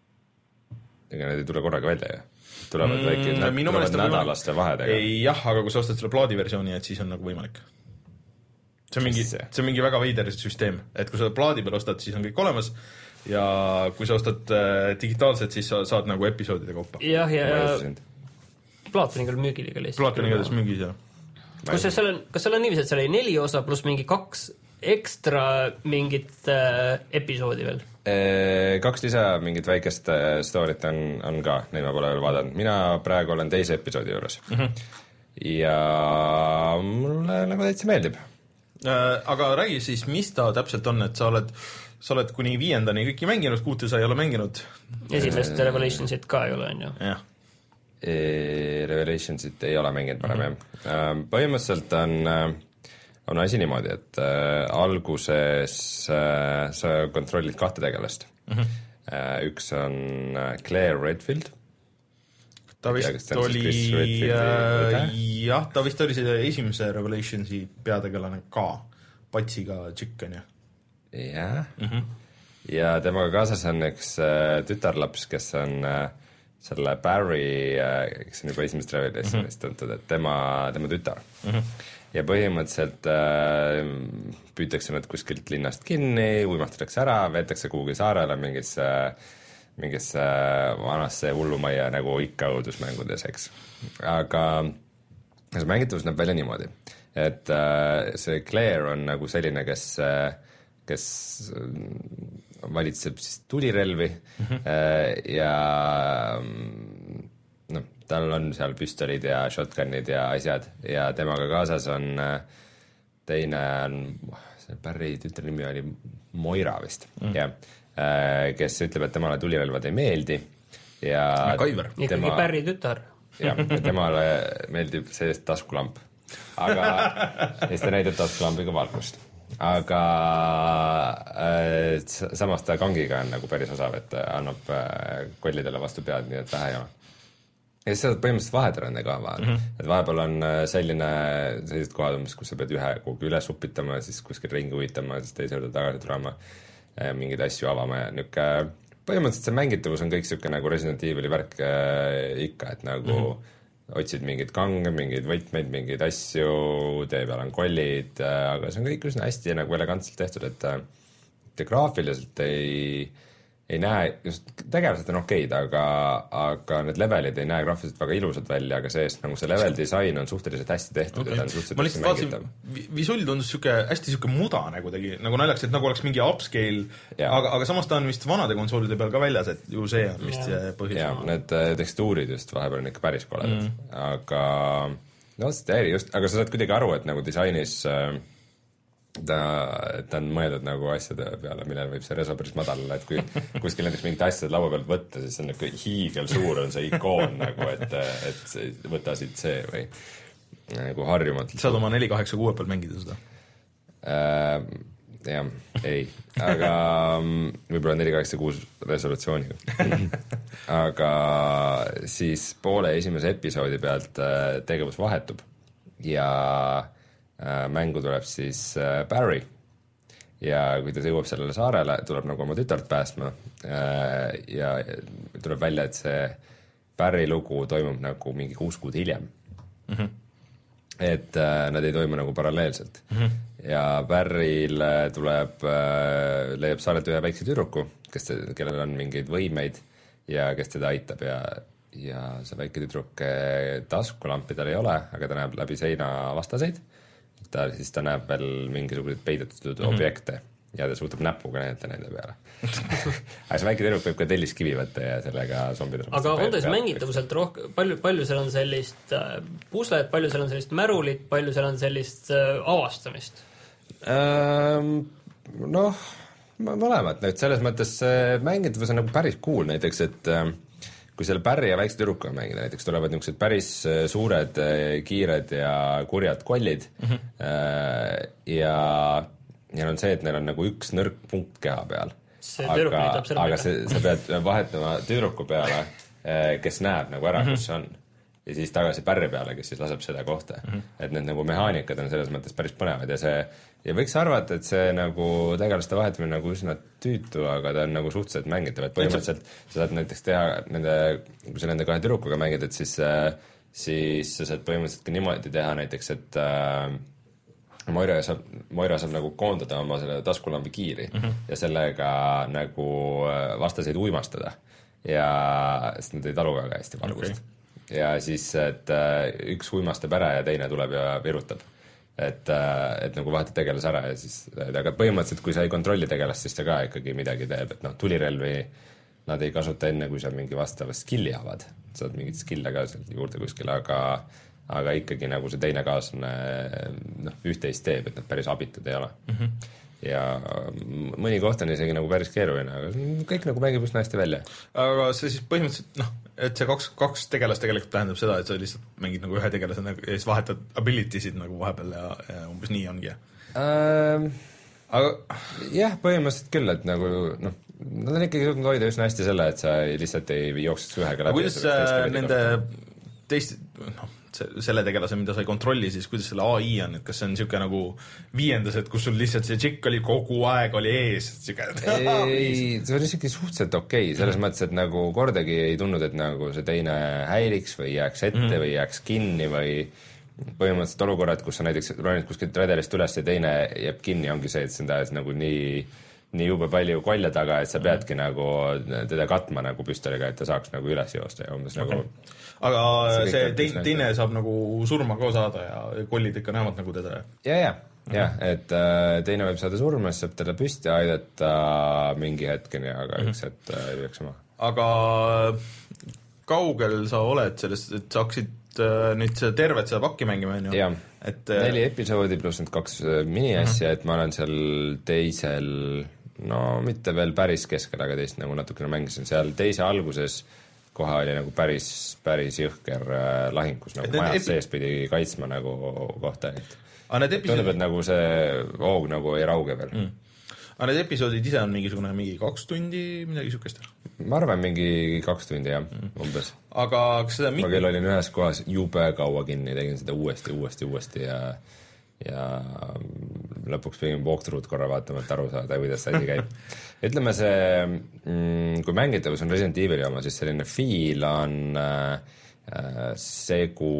Ega need ei tule korraga välja, jah? Tulevad mm, väike, nad tulevad nädalaste vahedega. Ei, jah, aga kui sa ostad selle plaadiversiooni, et siis on nagu võimalik. See on mingi, see on mingi väga veider süsteem, et kui sa plaadi peal ostad, siis on kõik olemas ja kui sa ostad äh, digitaalselt, siis sa saad nagu episoodide kaupa. Jah, ja, ja Plaatoniga oli müügiliga lihtsalt. Plaatoniga oli müügis, jah. Kus seal on, kas seal on niiviisi, et seal oli neli osa pluss mingi kaks ekstra mingit äh, episoodi veel? E, kaks lisa mingit väikest äh, storyt on, on ka, neid ma pole veel vaadanud. Mina praegu olen teise episoodi juures. Mm-hmm. Ja mulle nagu täitsa meeldib. Äh, aga räägi siis, mis ta täpselt on, et sa oled, sa oled kuni viiendani kõiki mänginud, kuute sa ei ole mänginud? Esimest e... Revelationsit ka ei ole, on ju? Jah. Revelationsit ei ole mänginud parem mm-hmm. jah. Põhimõtteliselt on, on asi niimoodi, et äh, alguses äh, sa kontrollid kahte tegelast. Mm-hmm. Äh, üks on Claire Redfield. Ta vist tea, oli, äh, jah, ta vist oli see esimese Revelationsi peategelane ka. Patsiga tšikk on ju. Jah. Mm-hmm. Ja temaga kaasas on üks äh, tütarlaps, kes on äh, selle Barry, kes on juba esimest Revelationist mm-hmm. tuntud, et tema, tema tütar. Mm-hmm. Ja põhimõtteliselt äh, püütakse nad kuskilt linnast kinni, uimastatakse ära, veetakse kuhugi saarele mingisse, mingisse vanasse hullumajja nagu ikka õudusmängudes, eks. Aga see mängitavus näeb välja niimoodi, et äh, see Claire on nagu selline, kes, kes valitseb siis tulirelvi mm-hmm. ja noh, tal on seal püstolid ja shotgunid ja asjad ja temaga kaasas on teine, see Barry tütre nimi oli Moira vist mm. ja, kes ütleb, et temale tulirelvad ei meeldi ja Kaiver. Tema, ikkagi Barry tütar ja temale meeldib see taskulamp, aga siis ta näitab taskulambiga valgust. Aga äh, samas ta kangiga on nagu päris osav, et annab äh, kollidele vastu pead, nii et vähe jama. Ja siis sa saad põhimõtteliselt vaheterande ka vahel. Mm-hmm. Et vahepeal on selline, sellised kohad umbes, kus sa pead ühe kuhugi üles upitama, siis kuskil ringi uitama, siis teise juurde tagasi tulema, mingeid asju avama ja niuke, põhimõtteliselt see mängitavus on kõik siuke nagu Resident Evili värk äh, ikka, et nagu mm-hmm. otsid mingeid kange, mingeid võtmeid, mingeid asju, tee peal on kollid, aga see on kõik üsna hästi nagu elegantselt tehtud, et te graafiliselt ei, ei näe, just tegelased on okeid, aga, aga need levelid ei näe graafiliselt väga ilusad välja, aga seest nagu see level disain on suhteliselt hästi tehtud okay. ja ta on suhteliselt ma lihtsalt vaatasin, visull tundus siuke, hästi siuke muda nagu tegi, nagu naljaks, et nagu oleks mingi upscale, aga, aga samas ta on vist vanade konsoolide peal ka väljas, et ju see on vist see põhjus. Jaa, need tekstuurid just vahepeal on ikka päris koledad, mm. aga no seda eri just, aga sa saad kuidagi aru, et nagu disainis äh, ta, ta on mõeldud nagu asjade peale, millel võib see reso päris madal olla, et kui kuskil näiteks mingit asjad laua pealt võtta, siis on nagu hiigel suur on see ikoon nagu, et, et võta siit see või nagu harjumatult. Saad oma neli kaheksa kuue peal mängida seda? Äh, jah, ei, aga võib-olla neli kaheksa kuus resolutsiooniga. Aga siis poole esimese episoodi pealt tegevus vahetub ja mängu tuleb siis Barry ja kui ta jõuab sellele saarele, tuleb nagu oma tütart päästma ja tuleb välja, et see Barry lugu toimub nagu mingi kuus kuud hiljem. Mm-hmm. Et äh, nad ei toimu nagu paralleelselt. Mm-hmm. Ja Barryl tuleb, äh, leiab saarelt ühe väikse tüdruku, kes te, kellel on mingeid võimeid ja kes teda aitab ja, ja see väike tüdruk taskulampi tal ei ole, aga ta näeb läbi seina vastaseid. Ta, siis ta näeb veel mingisuguseid peidetud mm-hmm. objekte ja ta suutab näpuga näidata nende peale. Aga see väike tüdruk võib ka telliskivi võtta ja sellega zombid aga on ta siis mängitavuselt rohkem, palju, palju seal on sellist äh, puslet, palju seal on sellist märulit, palju seal on sellist äh, avastamist? Ähm, noh, mõlemat nüüd, selles mõttes mängitavus on nagu päris cool näiteks, et äh, kui selle Barry ja väikse tüdrukuga mängida, näiteks tulevad niisugused päris suured, kiired ja kurjad kollid mm-hmm. ja neil on see, et neil on nagu üks nõrk punkt keha peal. Aga, aga see, sa pead vahetama tüdruku peale, kes näeb nagu ära, kus see on. Ja siis tagasi Barry peale, kes siis laseb seda kohta. Mm-hmm. Et need nagu mehaanikad on selles mõttes päris põnevad ja see ja võiks arvata, et see nagu tegelaste vahetamine nagu üsna tüütu, aga ta on nagu suhteliselt mängitav, et põhimõtteliselt sa saad näiteks teha nende, kui sa nende kahe tüdrukuga mängid, et siis, siis sa saad põhimõtteliselt ka niimoodi teha näiteks, et äh, Moira saab, Moira saab nagu koondada oma selle taskulambi kiiri mm-hmm. ja sellega nagu vastaseid uimastada ja sest nad ei talu väga hästi valgust. Okay. Ja siis, et üks uimastab ära ja teine tuleb ja virutab. Et, et nagu vahetad tegelas ära ja siis, aga põhimõtteliselt, kui sa ei kontrolli tegelast, siis ta ka ikkagi midagi teeb, et noh, tulirelvi nad ei kasuta enne, kui sa mingi vastava skilli avad. Saad mingit skille ka sealt juurde kuskil, aga aga ikkagi nagu see teine kaaslane noh, üht-teist teeb, et nad päris abitud ei ole. Mm-hmm. Ja mõni koht on isegi nagu päris keeruline, aga kõik nagu mängib just hästi välja. Aga see siis põhimõtteliselt, noh, et see kaks, kaks tegelast tegelikult tähendab seda, et sa lihtsalt mängid nagu ühe tegelase ja siis vahetad abilitysid nagu vahepeal ja, ja umbes nii ongi. Ähm, aga jah, põhimõtteliselt küll, et nagu noh, nad on ikkagi suutnud hoida üsna hästi selle, et sa lihtsalt ei jookseks ühega läbi. Kuidas äh, nende teist, noh, selle tegelase, mida sa ei kontrolli, siis kuidas selle A I on, et kas see on niisugune nagu viiendas, et kus sul lihtsalt see tšikk oli kogu aeg oli ees? Ei, see oli isegi suhteliselt okei, selles mm-hmm. mõttes, et nagu kordagi ei tundnud, et nagu see teine häiriks või jääks ette mm-hmm. või jääks kinni või põhimõtteliselt olukorrad, kus sa näiteks ronid kuskilt redelist üles ja teine jääb kinni, ongi see, et see on tähes nagu nii nii jube palju kolja taga, et sa peadki mm. nagu teda katma nagu püstoliga, et ta saaks nagu üles joosta ja umbes okay. nagu aga see, see teine, teine saab nagu surma ka saada ja kollid ikka näevad nagu teda? Ja, ja, ja, et äh, teine võib saada surma, siis saab teda püsti aidata mingi hetkeni, aga üks mm. et äh, jääks oma. Aga kaugel sa oled sellest, et sa hakkasid äh, nüüd seda tervet seda pakki mängima, on ju? Jah, et, äh, neli episoodi pluss need kaks mini-asja, mm. et ma olen seal teisel no mitte veel päris keskel, aga teist nagu natukene mängisin seal teise alguses kohe oli nagu päris, päris jõhker äh, lahing, kus nagu majast epi... sees pidi kaitsma nagu kohta, et episoodi... tundub, et nagu see hoog nagu ei rauge veel. Mm. Aga need episoodid ise on mingisugune mingi kaks tundi, midagi sükest? Ma arvan mingi kaks tundi, jah, mm. umbes. Aga kas seda... Ma küll olin ühes kohas jube kaua kinni, tegin seda uuesti, uuesti, uuesti ja ja lõpuks pidin walkthrough'd korra vaatama, et aru saada, kuidas see asi käib. Ütleme see, kui mängitavus on Resident Evili oma, siis selline feel on äh, segu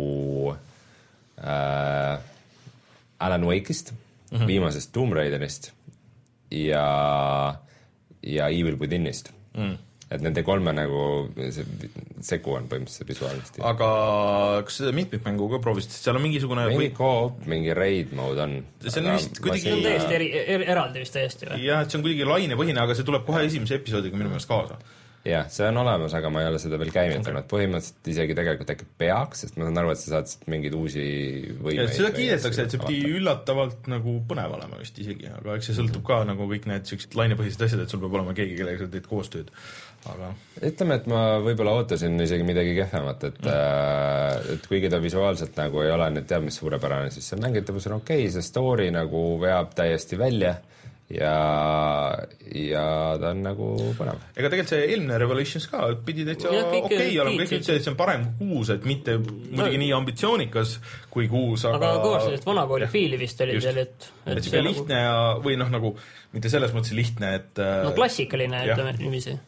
äh, Alan Wake'ist, mm-hmm. viimasest Tomb Raiderist ja, ja Evil Withinist. Mm. Et nende kolme nagu see segu on põhimõtteliselt visuaalisesti. Aga kas seda mitmikmängu ka proovisid, sest seal on mingisugune mingi või... co-op, mingi raid mode on. See on vist kuidagi see on täiesti eri, er, eraldi vist täiesti või? Jah, et see on kuidagi lainepõhine, aga see tuleb kohe esimese episoodiga minu meelest kaasa. jah, see on olemas, aga ma ei ole seda veel käimitanud okay. Põhimõtteliselt isegi tegelikult äkki peaks, sest ma saan aru, et sa saad mingeid uusi võimeid. Seda kiidetakse, et see pidi üllatavalt nagu põnev olema vist isegi, aga eks see sõltub ka nagu kõik need sellised lainepõhised asjad, et sul peab olema keegi, kellega sa teed koostööd. Aga... Ütleme, et ma võib-olla ootasin isegi midagi kehvemat, et, mm. äh, et kuigi ta visuaalselt nagu ei ole nüüd teab, mis suurepärane, siis see mängitavus on okei okay,, see story nagu veab täiesti välja ja, ja ta on nagu põnev. Ega tegelikult see eelmine Revelations ka pidi täitsa okei okay, olema, kõik ütlesid, et see on parem kui kuus, et mitte muidugi no. nii ambitsioonikas kui kuus, aga aga koos sellist vanakooli fiili vist oli seal, et et, et see lihtne ja, või noh, nagu mitte selles mõttes lihtne, et no klassikaline, ütleme niiviisi.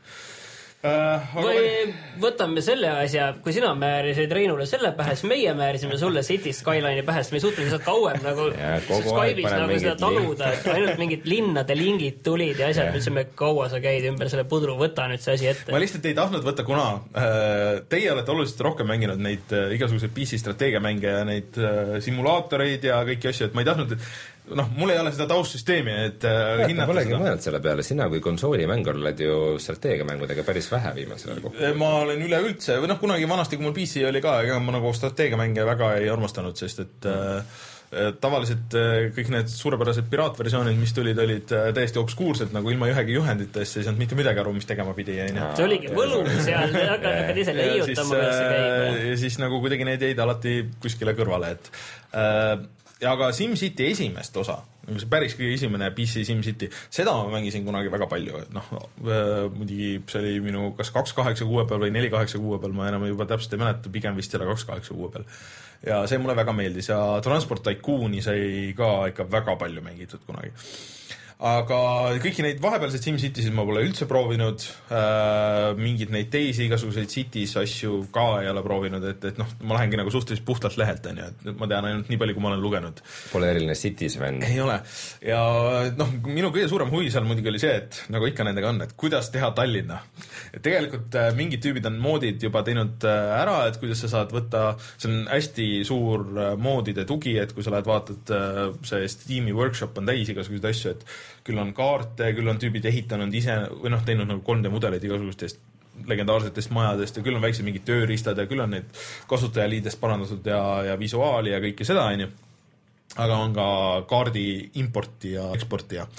Uh, või võtame selle asja, kui sina määrisid Reinule selle pähe, siis meie määrisime sulle City Skyline'i pähe, sest me suhtleme lihtsalt kauem nagu Skype'is nagu seda taluda, et ainult mingid linnade lingid tulid ja asjad, mis me kaua sa käid ümber selle pudru, võta nüüd see asi ette. Ma lihtsalt ei tahtnud võtta, kuna teie olete oluliselt rohkem mänginud neid igasuguseid P C strateegiamänge ja neid simulaatoreid ja kõiki asju, et ma ei tahtnud, et noh, mul ei ole seda taustsüsteemi, et äh, hinnata polegi mõelnud selle peale, sina kui konsoolimängul oled ju strateegiamängudega päris vähe viimasel ajal kokku. Ma olen üleüldse, või noh, kunagi vanasti, kui mul P C oli ka, ega ma nagu strateegiamänge väga ei armastanud, sest et äh, tavaliselt äh, kõik need suurepärased piraatversioonid, mis tulid, olid äh, täiesti obskuursed, nagu ilma ühegi juhenditest, ei saanud mitte midagi aru, mis tegema pidi. See oligi võlu seal, hakkad ise leiutama, kuidas see käib. Ja siis nagu kuidagi neid jäid alati kuskile kõrvale, et äh, ja aga SimCity esimest osa, see päris kõige esimene P C SimCity, seda ma mängisin kunagi väga palju, et noh, muidugi see oli minu kas kaks kaheksa kuue peal või neli kaheksa kuue peal, ma enam juba täpselt ei mäleta, pigem vist selle kaks kaheksa kuue peal. Ja see mulle väga meeldis ja Transport Tycooni sai ka ikka väga palju mängitud kunagi. Aga kõiki neid vahepealseid SimCitysid ma pole üldse proovinud, äh, mingid neid teisi igasuguseid Cities asju ka ei ole proovinud, et, et noh, ma lähengi nagu suhteliselt puhtalt lehelt, on ju, et ma tean ainult nii palju, kui ma olen lugenud. Pole eriline Cities vend? Ei ole. Ja noh, minu kõige suurem huvi seal muidugi oli see, et nagu ikka nendega on, et kuidas teha Tallinna. Et tegelikult äh, mingid tüübid on moodid juba teinud äh, ära, et kuidas sa saad võtta, see on hästi suur äh, moodide tugi, et kui sa lähed vaatad, äh, see Steam'i workshop on täis igasuguseid asju, et küll on kaarte, küll on tüübid ehitanud ise või noh, teinud nagu kolm D mudeleid igasugustest legendaarsetest majadest ja küll on väiksed mingid tööriistad ja küll on neid kasutajaliidest parandatud ja, ja visuaali ja kõike seda, on ju. Aga on ka kaardi importi ja eksporti ja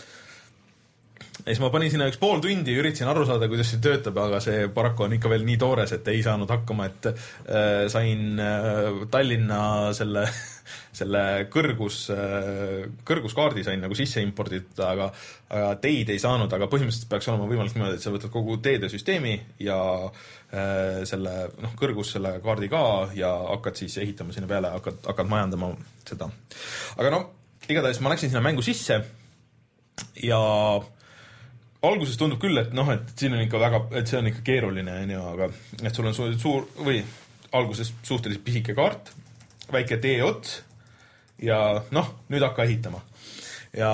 ja siis ma panin sinna üks pool tundi ja üritasin aru saada, kuidas see töötab, aga see paraku on ikka veel nii toores, et ei saanud hakkama, et äh, sain äh, Tallinna selle, selle kõrgus, äh, kõrguskaardi sain nagu sisse impordida, aga, aga teid ei saanud, aga põhimõtteliselt peaks olema võimalik niimoodi, et sa võtad kogu teede süsteemi ja äh, selle noh, kõrgus selle kaardi ka ja hakkad siis ehitama sinna peale, hakkad, hakkad majandama seda. Aga no, igatahes ma läksin sinna mängu sisse ja alguses tundub küll, et noh, et siin on ikka väga, et see on ikka keeruline, aga et sul on suur, suur või alguses suhteliselt pisike kaart, väike tee ots ja noh, nüüd hakka ehitama. Ja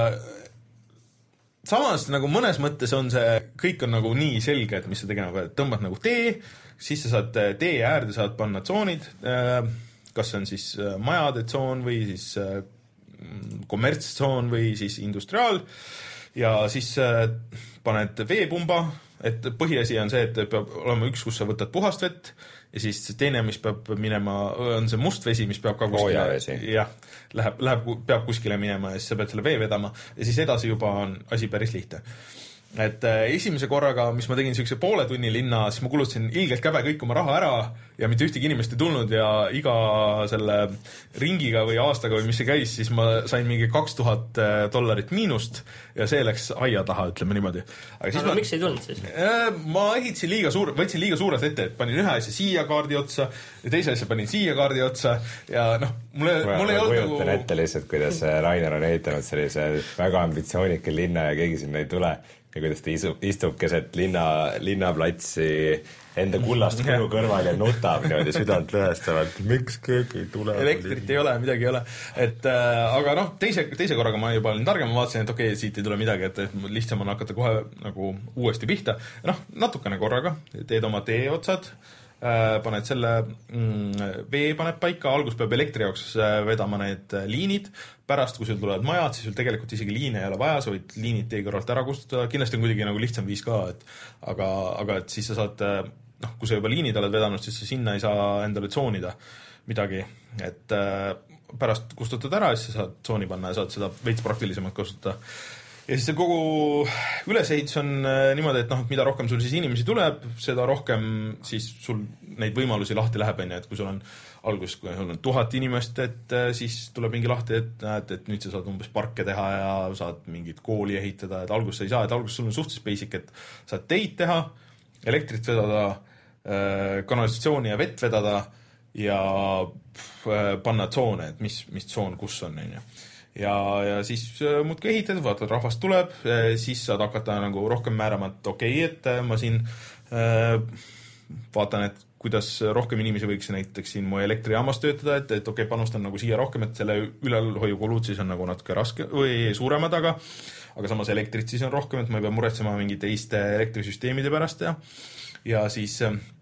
samas nagu mõnes mõttes on see, kõik on nagu nii selge, et mis sa tegema pead, tõmbad nagu tee, siis sa saad tee äärde saad panna tsoonid, kas see on siis majade tsoon või siis kommertstsoon või siis industriaal, ja siis äh, paned veepumba, et põhiasi on see, et peab olema üks, kus sa võtad puhast vett ja siis teine, mis peab minema, on see must vesi, mis peab ka kuskile, jah, läheb, läheb, peab kuskile minema ja siis sa pead selle vee vedama ja siis edasi juba on asi päris lihtne. Et äh, esimese korraga, mis ma tegin siukse poole tunni linna, siis ma kulutasin ilgelt käbe kõik oma raha ära ja mitte ühtegi inimest ei tulnud ja iga selle ringiga või aastaga või mis see käis, siis ma sain mingi kaks tuhat dollarit miinust ja see läks aia taha, ütleme niimoodi. Aga, siis aga ma, miks ei tulnud siis? Ma ehitasin liiga suur, võtsin liiga suurelt ette, et panin ühe asja siia kaardi otsa ja teise asja panin siia kaardi otsa ja noh, mulle, ma, mulle ei olnud nagu... kujutan ette lihtsalt, kuidas Rainer on ehitanud sellise väga ambitsioonika linna ja keegi sinna ei tule ja kuidas ta istub, istub keset linna, linnaplatsi enda kullast kuju kõrval ja nutab niimoodi südant lõhestavalt. Miks keegi ei tule? Elektrit ei ole, midagi ei ole. Et, äh, aga noh, teise, teise korraga ma juba olin targem, ma vaatasin, et okei, okay, siit ei tule midagi, et, et lihtsam on hakata kohe nagu uuesti pihta. Noh, natukene korraga, teed oma tee otsad, paned selle mm, vee paned paika, algus peab elektri jaoks vedama need liinid, pärast kui sul tulevad majad, siis sul tegelikult isegi liine ei ole vaja, sa võid liinid tee kõrvalt ära kustutada, kindlasti on kuidagi nagu lihtsam viis ka, et aga, aga et siis sa saad, noh, kui sa juba liinid oled vedanud, siis sa sinna ei saa endale tsoonida midagi, et pärast kustutad ära, siis sa saad tsooni panna ja saad seda veits praktilisemalt kasutada. Ja siis see kogu ülesehitus on niimoodi, et noh, et mida rohkem sul siis inimesi tuleb, seda rohkem siis sul neid võimalusi lahti läheb, et kui sul on alguses, kui sul on tuhat inimest, et siis tuleb mingi lahti, et näed, et nüüd sa saad umbes parke teha ja saad mingit kooli ehitada, et alguses sa ei saa, et alguses sul on suhteliselt basic, et saad teid teha, elektrit vedada, kanalisatsiooni ja vett vedada ja panna tsoone, et mis, mis tsoon kus on, on ju. Ja, ja siis muudki ehitad, vaatad, rahvast tuleb, siis saad hakata nagu rohkem määrama, et okei, okay, et ma siin äh, vaatan, et kuidas rohkem inimesi võiks näiteks siin mu elektrijaamas töötada, et, et okei okay,, panustan nagu siia rohkem, et selle ülalhoiukulud siis on nagu natuke raske või suuremad, aga, aga samas elektrit siis on rohkem, et ma ei pea muretsema mingi teiste elektrisüsteemide pärast ja, ja siis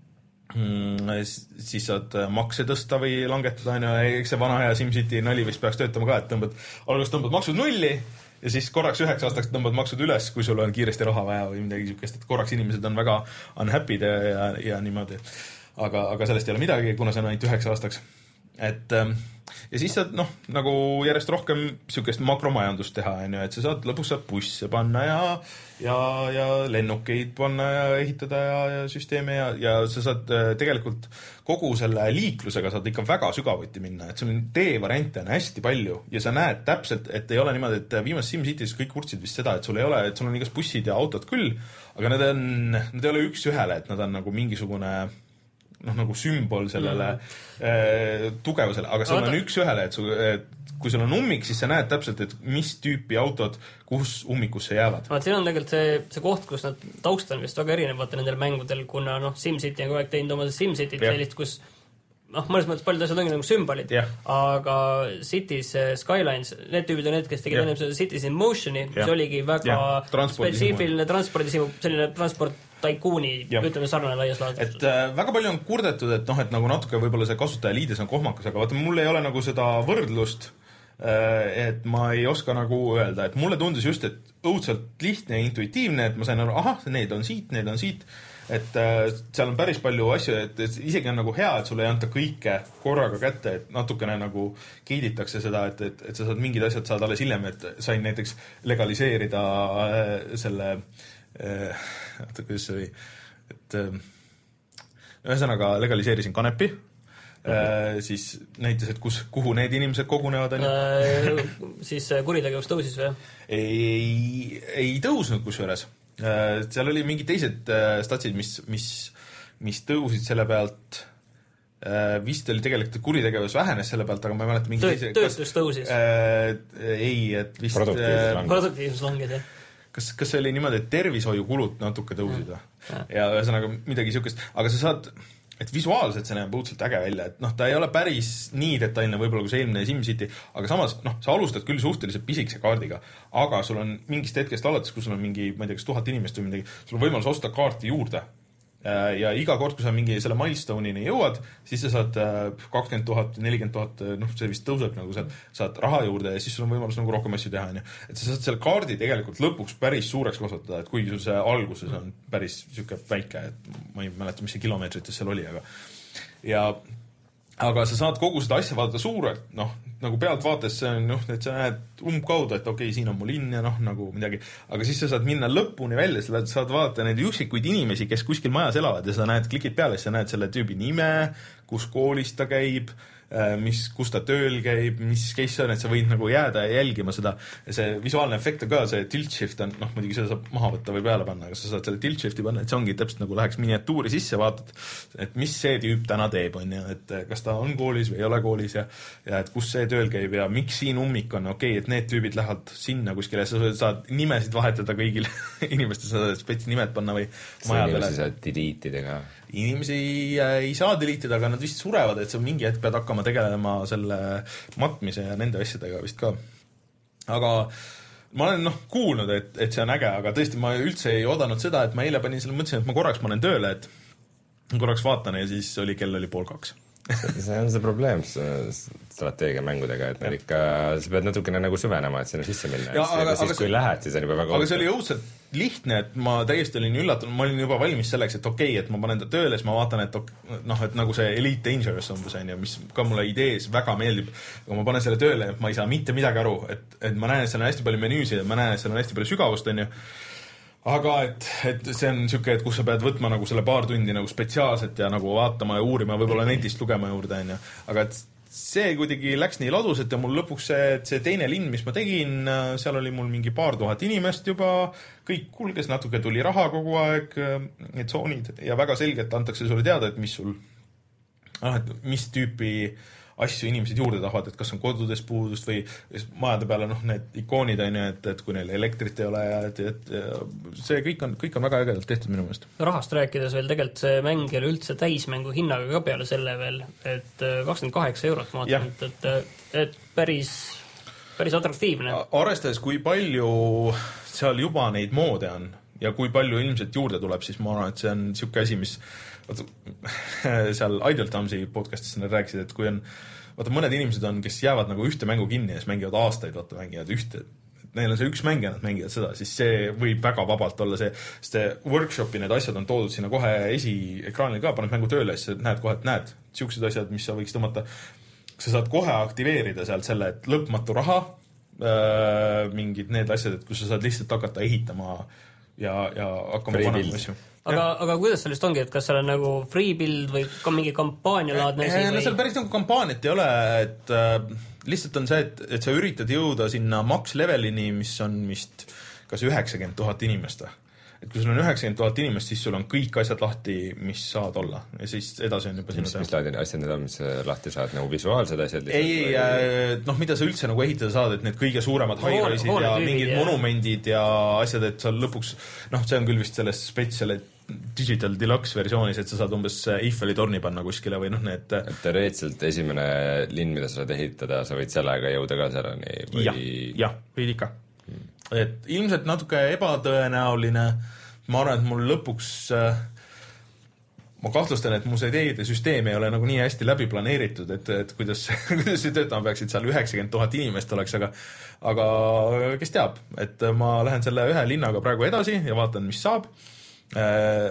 siis saad makse tõsta või langetada, on ju, eks see vana hea SimCity nali vist peaks töötama ka, et tõmbad, alguses tõmbad maksud nulli ja siis korraks üheks aastaks tõmbad maksud üles, kui sul on kiiresti raha vaja või midagi niisugust, et korraks inimesed on väga unhappy'd ja, ja, ja niimoodi. Aga, aga sellest ei ole midagi, kuna see on ainult üheks aastaks. Et, ja siis saad noh, nagu järjest rohkem niisugust makromajandust teha, on ju, et sa saad lõpuks saad busse panna ja, ja, ja lennukeid panna ja ehitada ja, ja süsteeme ja, ja sa saad tegelikult kogu selle liiklusega saad ikka väga sügavuti minna, et sul teevariante on hästi palju ja sa näed täpselt, et ei ole niimoodi, et viimases SimCity's kõik kurtsid vist seda, et sul ei ole, et sul on igas bussid ja autod küll, aga need on, need ei ole üks ühele, et nad on nagu mingisugune noh, nagu sümbol sellele mm. äh, tugevusele, aga sul on üks ühele, et, su, et kui sul on ummik, siis sa näed täpselt, et mis tüüpi autod, kus ummikusse jäävad. Vaat siin on tegelikult see, see koht, kus nad taust on vist väga erinev, vaata nendel mängudel, kuna noh, SimCity on kogu aeg teinud oma SimCityt sellist, kus noh, mõnes mõttes paljud asjad ongi nagu sümbolid, yeah. aga Cities Skylines, need tüübid on need, kes tegid yeah. ennem seda Cities in Motioni, yeah. mis oligi väga yeah. spetsiifiline transpordisimu, selline transport taikuuni, ütleme sarnane laias laadus. Et äh, väga palju on kurdetud, et noh, et nagu natuke võib-olla see kasutajaliides on kohmakas, aga vaata, mul ei ole nagu seda võrdlust, äh, et ma ei oska nagu öelda, et mulle tundus just, et õudselt lihtne ja intuitiivne, et ma sain aru, ahah, need on siit, need on siit, et äh, seal on päris palju asju, et, et isegi on nagu hea, et sulle ei anta kõike korraga kätte, et natukene nagu kiiditakse seda, et, et, et sa saad mingid asjad saad alles hiljem, et sain näiteks legaliseerida äh, selle vaata, kuidas see oli, et ühesõnaga legaliseerisin kanepi, okay. siis näitas, et kus, kuhu need inimesed kogunevad, on ju. Siis kuritegevus tõusis või? Ei, ei tõusnud kusjuures. Seal oli mingi teised statsid, mis, mis, mis tõusid selle pealt, vist oli tegelikult kuritegevus vähenes selle pealt, aga ma ei mäleta mingi teise... Töötus tõusis? Ei, et vist... Produktiivsus langed, jah. Kas, kas see oli niimoodi, et tervishoiukulud natuke tõusid ja, ja ühesõnaga midagi niisugust, aga sa saad, et visuaalselt see näeb õudselt äge välja, et noh, ta ei ole päris nii detailne võib-olla kui see eelmine SimCity, aga samas, noh, sa alustad küll suhteliselt pisikese kaardiga, aga sul on mingist hetkest alates, kus sul on mingi, ma ei tea, kas tuhat inimest või midagi, sul on võimalus osta kaarti juurde. Ja iga kord, kui sa mingi selle milestone'ini jõuad, siis sa saad kakskümmend tuhat, nelikümmend tuhat, noh, see vist tõuseb nagu saad, saad raha juurde ja siis sul on võimalus nagu rohkem asju teha, on ju. Et sa saad selle kaardi tegelikult lõpuks päris suureks kasvatada, et kuigi sul see alguses on päris siuke väike, et ma ei mäleta, mis see kilomeetrites seal oli, aga ja aga sa saad kogu seda asja vaadata suurelt, noh, nagu pealt vaates, noh, et sa näed umbkaudu, et okei, okay, siin on mu linn ja noh, nagu midagi, aga siis sa saad minna lõpuni välja, sa saad vaadata neid üksikuid inimesi, kes kuskil majas elavad ja sa näed, klikid peale, siis sa näed selle tüübi nime, kus koolis ta käib, mis, kus ta tööl käib, mis case on, et sa võid nagu jääda ja jälgima seda ja see visuaalne efekt on ka, see tilt shift on, noh, muidugi seda saab maha võtta või peale panna, aga sa saad selle tilt shifti panna, et see ongi täpselt nagu läheks miniatuuri sisse, vaatad, et mis see tüüp täna teeb, on ju, et kas ta on koolis või ei ole koolis ja, ja et kus see tööl käib ja miks siin ummik on, okei, okay, et need tüübid lähevad sinna kuskile, sa saad nimesid vahetada kõigile inimestele, sa saad spets nimed panna või majadele. Inimesi saad delete'ida ka. Inimesi ei saa delete'ida, aga nad vist surevad, et sa mingi hetk pead hakkama tegelema selle matmise ja nende asjadega vist ka. Aga ma olen noh kuulnud, et, et see on äge, aga tõesti ma üldse ei oodanud seda, et ma eile panin selle, mõtlesin, et ma korraks panen tööle, et korraks vaatan ja siis oli, kell oli pool kaks. see on see probleem strateegiamängudega, et need ikka, sa pead natukene nagu süvenema, et sinna sisse minna. Ja, aga, siis aga, kui see, lähed, siis on juba väga aga see oli õudselt lihtne, et ma täiesti olin üllatunud, ma olin juba valmis selleks, et okei okay,, et ma panen ta tööle, siis ma vaatan, et noh, et nagu see Elite Dangerous umbes on ja mis ka mulle idees väga meeldib, aga ma panen selle tööle, et ma ei saa mitte midagi aru, et, et ma näen, et seal on hästi palju menüüsid ja ma näen, et seal on hästi palju sügavust, on ju. Aga et, et see on niisugune, et kus sa pead võtma nagu selle paar tundi nagu spetsiaalselt ja nagu vaatama ja uurima, võib-olla netist lugema juurde, on ju. Aga et see kuidagi läks nii laduselt ja mul lõpuks see, see teine linn, mis ma tegin, seal oli mul mingi paar tuhat inimest juba, kõik kulges, natuke tuli raha kogu aeg, need tsoonid ja väga selgelt antakse sulle teada, et mis sul, ah, et mis tüüpi asju inimesed juurde tahavad, et kas on kodudes puudust või majade peale noh, need ikoonid on ju, et, et kui neil elektrit ei ole ja et, et see kõik on, kõik on väga ägedalt tehtud minu meelest. Rahast rääkides veel tegelikult see mäng ei ole üldse täismängu hinnaga ka peale selle veel, et kakskümmend kaheksa eurot ma vaatan, et, et, et päris, päris atraktiivne. Arvestades, kui palju seal juba neid moode on ja kui palju ilmselt juurde tuleb, siis ma arvan, et see on niisugune asi, mis vaata, seal Idle Thumbsi podcastis nad rääkisid, et kui on vaata, mõned inimesed on, kes jäävad nagu ühte mängu kinni ja siis mängivad aastaid, vaata, mängivad ühte, neil on see üks mäng ja nad mängivad seda, siis see võib väga vabalt olla see, sest see workshopi need asjad on toodud sinna kohe esiekraanil ka, paned mängu tööle, siis näed kohe, et näed, siuksed asjad, mis sa võiks tõmmata, sa saad kohe aktiveerida sealt selle, et lõpmatu raha, äh, mingid need asjad, et kus sa saad lihtsalt hakata ehitama ja, ja hakkama panema asju. Aga, aga kuidas sellest ongi, et kas seal on nagu free build või ka mingi kampaanialaadne asi? No seal päris nagu kampaaniat ei ole, et äh, lihtsalt on see, et, et sa üritad jõuda sinna max levelini, mis on vist kas üheksakümmend tuhat inimest. Et kui sul on üheksakümmend tuhat inimest, siis sul on kõik asjad lahti, mis saad olla. Ja siis edasi on juba sinu teha. Mis laadi asjad need on, mis lahti saad? Nagu visuaalsed asjad? Ei, äh, noh, mida sa üldse nagu ehitada saad, et need kõige suuremad high-rise'id ja mingid ja. monumendid ja asjad, et sa lõpuks, noh, see on küll vist selles spetsial, et Digital Deluxe versioonis, et sa saad umbes Eiffeli torni panna kuskile või noh, need et teoreetselt esimene linn, mida sa saad ehitada, sa võid sellega jõuda ka selleni või... jah, jah, võid ikka hmm. et ilmselt natuke ebatõenäoline, ma arvan, et mul lõpuks ma kahtlustan, et mu see ideede süsteem ei ole nagu nii hästi läbi planeeritud, et, et kuidas, kuidas see töötama peaksid seal üheksakümmend tuhat inimest oleks, aga aga kes teab, et ma lähen selle ühe linnaga praegu edasi ja vaatan, mis saab. Äh,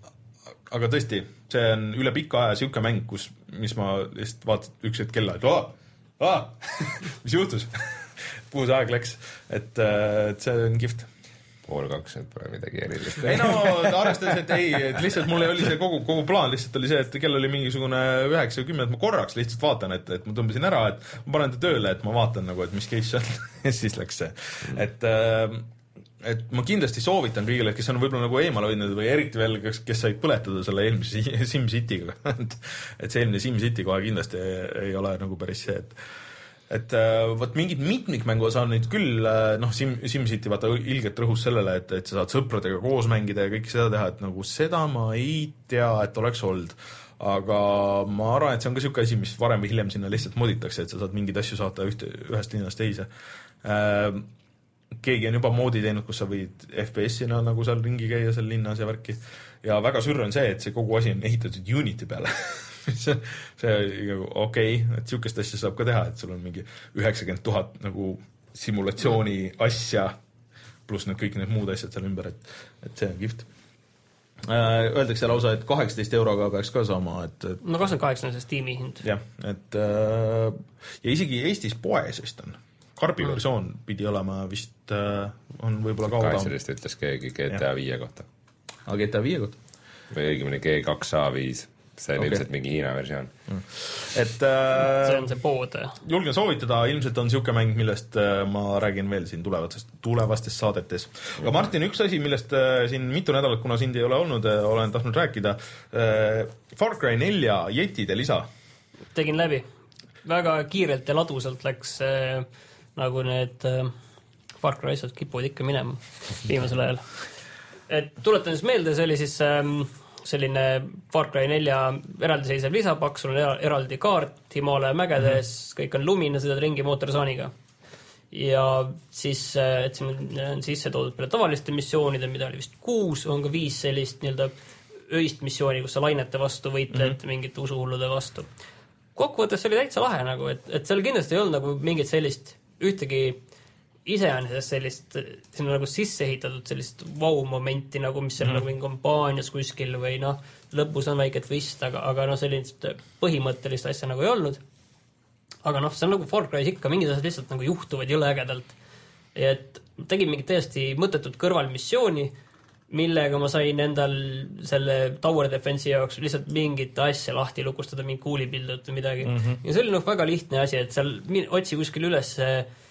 aga tõesti, see on üle pika aja siuke mäng, kus, mis ma lihtsalt vaatan üks hetk kella, et aa, aa, mis juhtus? Kuhu see aeg läks? Et, et see on kihvt. Pool kaks, et pole midagi erilist. Ei no, arvestades, et ei, et lihtsalt mul oli see kogu, kogu plaan, lihtsalt oli see, et kell oli mingisugune üheksa või kümme, et ma korraks lihtsalt vaatan, et, et ma tõmbasin ära, et ma panen ta tööle, et ma vaatan nagu, et mis case on ja siis läks see. Et äh, et ma kindlasti soovitan kõigile, kes on võib-olla nagu eemale hoidnud või eriti veel, kes, kes said põletada selle eelmise SimCity'ga. et, et see eelmine SimCity kohe kindlasti ei, ei ole nagu päris see, et et võt mingid mitmikmängu saan nüüd küll, noh, Sim, SimCity vaata ilgelt rõhus sellele, et, et sa saad sõpradega koos mängida ja kõik seda teha, et nagu seda ma ei tea, et oleks olnud. Aga ma arvan, et see on ka siuke asi, mis varem või hiljem sinna lihtsalt moditakse, et sa saad mingeid asju saata ühte, ühest linnast teise. Äh, keegi on juba moodi teinud, kus sa võid F P S-ina nagu seal ringi käia seal linnas ja värki. Ja väga sürr on see, et see kogu asi on ehitatud Unity peale. see see okei, okay, et siukest asja saab ka teha, et sul on mingi üheksakümmend tuhat nagu simulatsiooni asja, pluss need kõik need muud asjad seal ümber, et, et see on kihvt. Öeldakse lausa, et kaheksateist euroga peaks ka saama, et, et no kakskümmend kaheksa on see Steam'i hind. jah, et ja isegi Eestis poes vist on. Karbi mm. versioon pidi olema vist on võib-olla ka odavam. Kaitselist ütles keegi G T A viie kohta. Aga G T A viie kohta? Või õigemini G kaks A viis. See on okay. Ilmselt mingi Hiina versioon. Mm. Et, äh, see on see pood. Julgen soovitada, ilmselt on siuke mäng, millest äh, ma räägin veel siin tulevastest, tulevastes saadetes. Aga Martin, üks asi, millest äh, siin mitu nädalat, kuna sind ei ole olnud, äh, olen tahtnud rääkida. Äh, Far Cry nelja jetide lisa. Tegin läbi. Väga kiirelt ja ladusalt läks äh, nagu need äh, Far Cry asjad kipuvad ikka minema viimasel ajal. Et tuletan siis meelde, see oli siis äh, selline Far Cry nelja eraldiseisev lisapaks, sul on eraldi kaart Himaalaja mägedes, mm-hmm. kõik on lumine, sõidad ringi mootorsaaniga. Ja siis, et siin on sisse toodud peale tavaliste missioonide, mida oli vist kuus, on ka viis sellist nii-öelda öist missiooni, kus sa lainete vastu võitled mm -hmm. mingite usuhullude vastu. Kokkuvõttes oli täitsa lahe nagu, et, et seal kindlasti ei olnud nagu mingit sellist ühtegi iseenesest sellist, sinna nagu sisse ehitatud sellist vau-momenti nagu, mis seal mm -hmm. nagu mingi kampaanias kuskil või noh, lõpus on väike twist, aga, aga noh, sellist põhimõttelist asja nagu ei olnud. Aga noh, see on nagu Far Cry's ikka, mingid asjad lihtsalt nagu juhtuvad jõle ägedalt. Et tegin mingit täiesti mõttetut kõrvalmissiooni, millega ma sain endal selle Tower Defense'i jaoks lihtsalt mingit asja lahti lukustada, mingi kuulipildut või midagi. Mm -hmm. Ja see oli noh väga lihtne asi, et seal otsi kuskil üles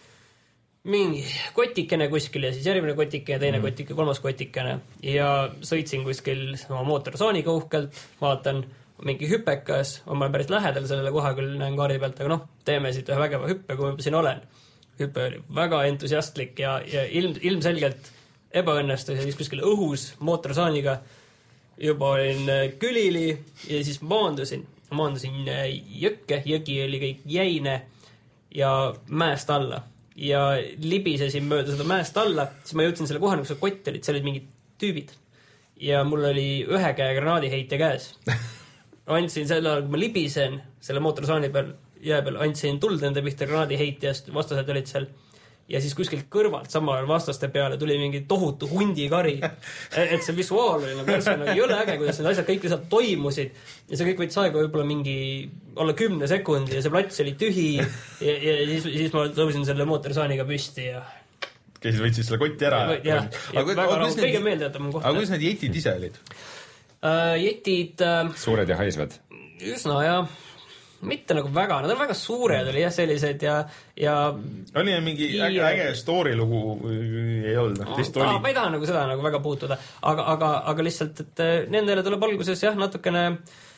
mingi kotikene kuskil ja siis järgmine kotikene, teine mm. kotike, kolmas kotikene ja sõitsin kuskil oma mootorsaaniga uhkelt, vaatan mingi hüpekas, on ma päris lähedal sellele koha küll näen kaardi pealt, aga noh, teeme siit ühe vägeva hüppe, kui ma siin olen. Hüppe oli väga entusiastlik ja, ja ilm, ilmselgelt ebaõnnestus ja siis kuskil õhus mootorsaaniga juba olin külili ja siis maandusin, maandusin jõkke, jõgi oli kõik jäine ja mäest alla. Ja libisesin mööda seda mäest alla, siis ma jõudsin selle kohani, kus see kott olid, seal olid mingid tüübid. Ja mul oli ühe käe granaadiheitja käes. Andsin selle ajal, kui ma libisen selle mootorsaani peal, jää peal, andsin tuld nende pihta granaadiheitjast, vastased olid seal. Ja siis kuskilt kõrvalt samal vastaste peale tuli mingi tohutu hundikari. Et see visuaal oli nagu nagu jõle äge, kuidas need asjad kõik lihtsalt toimusid. Ja see kõik võiks aega võib-olla mingi olla kümne sekundi ja see plats oli tühi. Ja, ja siis, siis ma tõusin selle mootorsaaniga püsti ja... Käisid võitsid selle kotti ära? Ja, ja, ja aga, väga nagu kõige meeldijatavam koht. Aga kuidas need jetid ise olid? Uh, jetid... Uh, suured ja haisvad? Üsna, jah. Mitte nagu väga, nad on väga suured, oli jah sellised ja, ja oli mingi äge, äge story lugu ei olnud? No, ta, ma ei taha nagu seda nagu väga puutuda, aga, aga, aga lihtsalt, et nendele tuleb alguses jah, natukene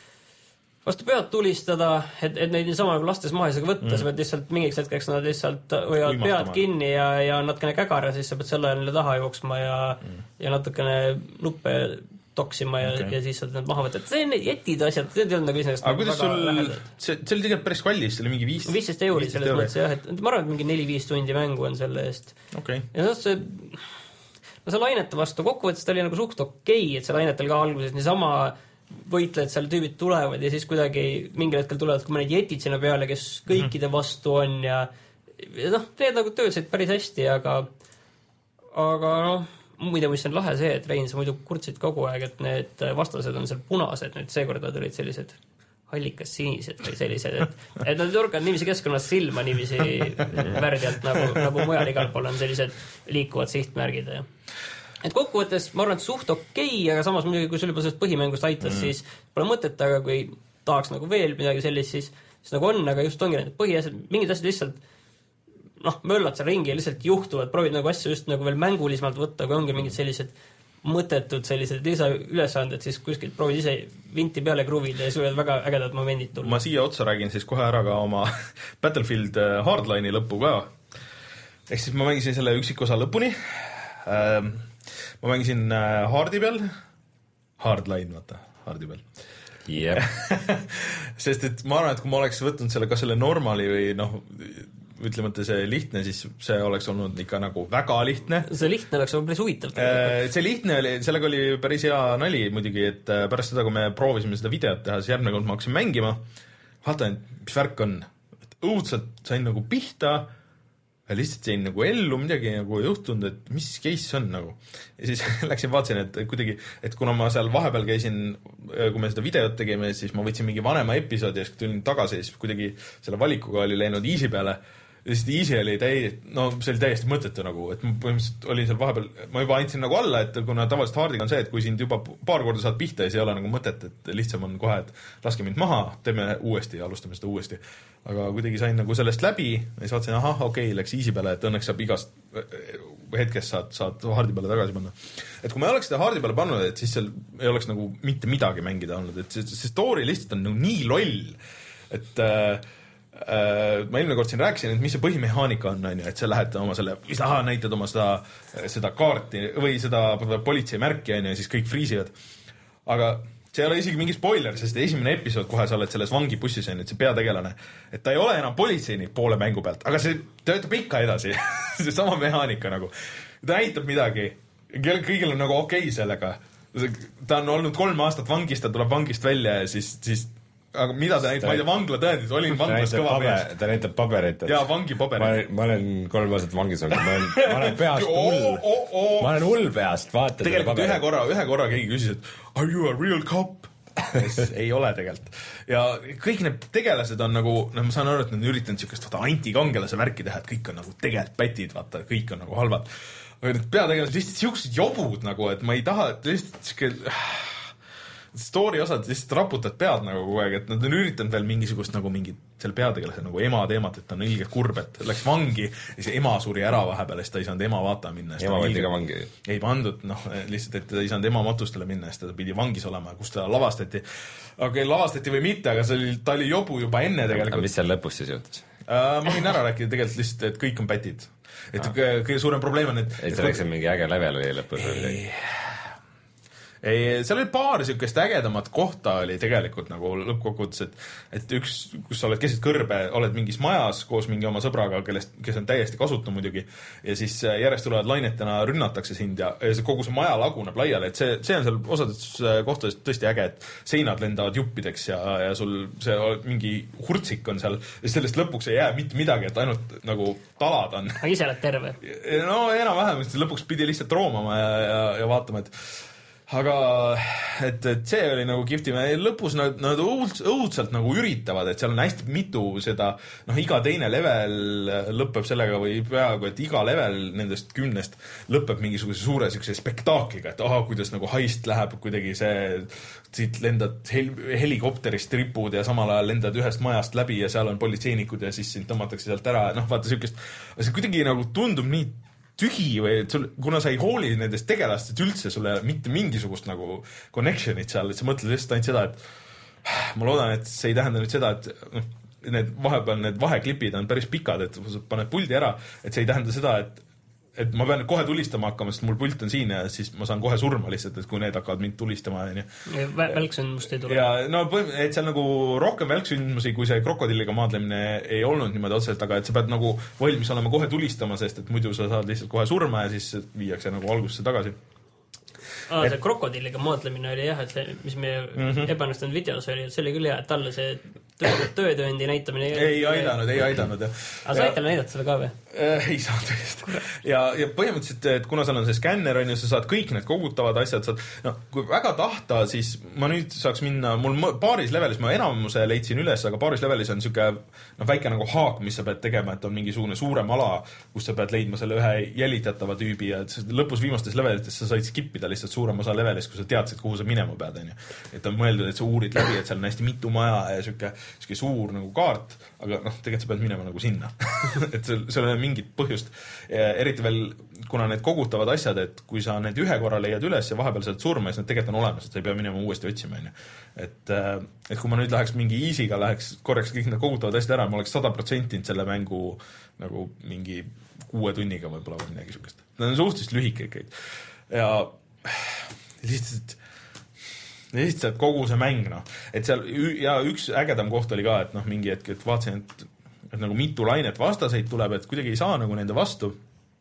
vastu pead tulistada, et, et neid niisama nagu lastes maha ei saa võtta, mm. sa pead lihtsalt mingiks hetkeks nad lihtsalt hoiavad pead kinni ja, ja natukene kägar ja siis sa pead selle neile taha jooksma ja, mm. ja natukene nuppe toksima ja, okay. ja siis saad nad maha võtta. See on jetid asjad, see on nagu iseenesest aga nagu kuidas sul, see, see oli tegelikult päris kallis, see oli mingi viis viisteist euri selles mõttes jah, et ma arvan, et mingi neli-viis tundi mängu on selle eest. Okay. Ja see, no see lainete vastu kokkuvõttes ta oli nagu suht okei, et see lainetel ka alguses niisama võitled, seal tüübid tulevad ja siis kuidagi mingil hetkel tulevad kui mõned jetid sinna peale, kes kõikide vastu on ja, ja noh, need nagu töötasid päris hästi, aga aga noh, muide, mis on lahe see, et Rein, sa muidu kurtsid kogu aeg, et need vastased on seal punased, nüüd seekord nad olid sellised hallikas sinised või sellised, et, et nad torkavad niiviisi keskkonnas silma niiviisi värdjalt, nagu, nagu mujal igal pool on sellised liikuvad sihtmärgid. Et kokkuvõttes, ma arvan, et suht okei, aga samas muidugi, kui sul juba sellest põhimängust aitas, mm. siis pole mõtet, aga kui tahaks nagu veel midagi sellist, siis, siis nagu on, aga just ongi need põhiasjad, mingid asjad lihtsalt noh, möllad seal ringi ja lihtsalt juhtuvad, proovid nagu asju just nagu veel mängulisemalt võtta, kui ongi mingid sellised mõttetud sellised lisaülesanded, siis kuskilt proovid ise vinti peale kruvida ja suuvad väga ägedad momendid tulla. Ma siia otsa räägin siis kohe ära ka oma Battlefield Hardline'i lõppu ka. Ehk siis ma mängisin selle üksikosa lõpuni. Ma mängisin Hardi peal. Hardline, vaata, Hardi peal. Yep. Sest et ma arvan, et kui ma oleks võtnud selle, kas selle normali või noh, ütlemata see lihtne, siis see oleks olnud ikka nagu väga lihtne. See lihtne oleks olnud päris huvitav. See lihtne oli, sellega oli päris hea nali muidugi, et pärast seda, kui me proovisime seda videot teha, siis järgmine kord ma hakkasin mängima, vaatan, mis värk on. Õudselt sain nagu pihta, lihtsalt jäin nagu ellu, midagi nagu juhtunud, et mis case on nagu. Ja siis läksin vaatasin, et kuidagi, et kuna ma seal vahepeal käisin, kui me seda videot tegime, siis ma võtsin mingi vanema episoodi ja siis tulin tagasi, siis kuidagi selle valikuga oli läinud easy peale. Ja siis easy oli täiesti, no see oli täiesti mõttetu nagu, et ma põhimõtteliselt olin seal vahepeal, ma juba andsin nagu alla, et kuna tavaliselt Hardiga on see, et kui sind juba paar korda saad pihta, siis ei ole nagu mõtet, et lihtsam on kohe, et laske mind maha, teeme uuesti ja alustame seda uuesti. Aga kuidagi sain nagu sellest läbi ja siis vaatasin, aha, okei, okay, läks easy peale, et õnneks saab igast hetkest saad, saad Hardi peale tagasi panna. Et kui ma oleks seda Hardi peale pannud, et siis seal ei oleks nagu mitte midagi mängida olnud, et see, see story lihtsalt on nagu nii loll, et äh, ma eelmine kord siin rääkisin, et mis see põhimehaanika on, on ju, et sa lähed oma selle, aha, näitad oma seda, seda kaarti või seda politseimärki, on ju, ja siis kõik friisivad. Aga see ei ole isegi mingi spoiler, sest esimene episood kohe sa oled selles vangipussis, on ju, et see peategelane, et ta ei ole enam politseinik poole mängu pealt, aga see töötab ikka edasi, see sama mehaanika nagu. Ta näitab midagi, kõigil on nagu okei sellega. ta on olnud kolm aastat vangist, ta tuleb vangist välja ja siis, siis aga mida ta näitab, ma ei tea, vanglatõendid, olin vanglas kõva mees. Ta näitab paberit. Jaa, vangi paberit. Ma, ma olen kolm aastat vangis olnud, ma olen, ma olen peast hull. Oh, oh, oh. Ma olen hull peast, vaata. Tegelikult ühe korra, ühe korra keegi küsis, et are you a real cop? ei ole tegelikult. Ja kõik need tegelased on nagu, no ma saan aru, et nad on üritanud siukest vaata antikangelase värki teha, et kõik on nagu tegelikult pätid, vaata, kõik on nagu halvad. Aga need peategelased lihtsalt siuksed jobud nagu, et ma ei taha, et lihtsalt siuke story osad lihtsalt raputad pead nagu kogu aeg, et nad on üritanud veel mingisugust nagu mingit selle peategelase nagu ema teemat, et ta on ilge kurb, et läks vangi ja see ema suri ära vahepeal, siis ta ei saanud ema vaatama minna. Ema võeti ka vangi? Ei pandud, noh, lihtsalt, et ta ei saanud ema matustele minna, siis ta pidi vangis olema, kus ta lavastati. Aga lavastati või mitte, aga see oli, ta oli jobu juba enne tegelikult. Aga mis seal lõpus siis juhtus? Uh, ma võin ära rääkida tegelikult lihtsalt, et kõik on pätid. Et ah. kõige suurem probleem on, et... Et see läks mingi äge level oli lõpus või? Ei, seal oli paar siukest ägedamat kohta oli tegelikult nagu lõppkokkuvõttes, et, et üks, kus sa oled keset kõrbe, oled mingis majas koos mingi oma sõbraga, kellest, kes on täiesti kasutu muidugi, ja siis järjest tulevad lainetena, rünnatakse sind ja, ja see, kogu see maja laguneb laiali, et see, see on seal osades kohtades tõesti äge, et seinad lendavad juppideks ja, ja sul see mingi hurtsik on seal ja sellest lõpuks ei jää mitte midagi, et ainult nagu talad on. Aga ise oled terve? No enam-vähem, lõpuks pidi lihtsalt roomama ja, ja, ja vaatama, et aga et, et see oli nagu kihvtim ja lõpus nad, nad õudselt nagu üritavad, et seal on hästi mitu seda, noh, iga teine level lõpeb sellega või peaaegu, et iga level nendest kümnest lõpeb mingisuguse suure siukse spektaakliga, et aha, kuidas nagu haist läheb kuidagi see, siit lendad hel, helikopterist ripud ja samal ajal lendad ühest majast läbi ja seal on politseinikud ja siis sind tõmmatakse sealt ära, noh, vaata siukest, see kuidagi nagu tundub nii tühi või et sul, kuna sa ei hooli nendest tegelastest üldse, sulle mitte mingisugust nagu connectionit seal, et sa mõtled lihtsalt ainult seda, et ma loodan, et see ei tähenda nüüd seda, et need vahepeal need vaheklipid on päris pikad, et sa paned puldi ära, et see ei tähenda seda, et et ma pean kohe tulistama hakkama, sest mul pult on siin ja siis ma saan kohe surma lihtsalt, et kui need hakkavad mind tulistama. Välksündmust ei tule. Ja no, et seal nagu rohkem välksündmusi, kui see krokodilliga maadlemine ei olnud niimoodi otseselt, aga et sa pead nagu valmis olema kohe tulistama, sest et muidu sa saad lihtsalt kohe surma ja siis viiakse nagu algusesse tagasi. Aa, see krokodilliga maadlemine oli jah, et see, mis meie mm -hmm. ebanestunud videos oli, et see oli küll hea, et talle see töötööndi näitamine ei, ei aidanud, ei aidanud. Aga said talle näidata seda ka või? Ei saanud vist. Ja, ja põhimõtteliselt, et kuna seal on see skänner, on ju, sa saad kõik need kogutavad asjad, saad, no, kui väga tahta, siis ma nüüd saaks minna, mul paaris levelis, ma enamuse leidsin üles, aga paaris levelis on siuke, no, väike nagu haak, mis sa pead tegema, et on mingisugune suurem ala, kus sa pead leidma selle ühe jälitatava tüübi ja lõpus viimastes levelites sa said skippida lihtsalt suurem osa levelis, kui sa teadsid, kuhu sa minema pead, on ju. Et on mõeldud, et sa uurid läbi, et seal on hästi mitu maja ja siuke, siuke suur nagu kaart, aga noh, tegelikult sa pead minema nagu sinna. et see, see on mingit põhjust. Eriti veel, kuna need kogutavad asjad, et kui sa need ühe korra leiad üles ja vahepeal saad surma, siis need tegelikult on olemas, et sa ei pea minema uuesti otsima. Et, et kui ma nüüd läheks mingi easy'ga, läheks korraks kõik need kogutavad asjad ära, ma oleks sada protsenti selle mängu nagu mingi kuue tunniga võib-olla või midagi sukest. Need on suhteliselt lühike ikkagi. Ja lihtsalt lihtsalt kogu see mäng, noh. Et seal, ja üks ägedam koht oli ka, et noh, mingi hetk, et vaatasin, et et nagu mitu lainet vastaseid tuleb, et kuidagi ei saa nagu nende vastu.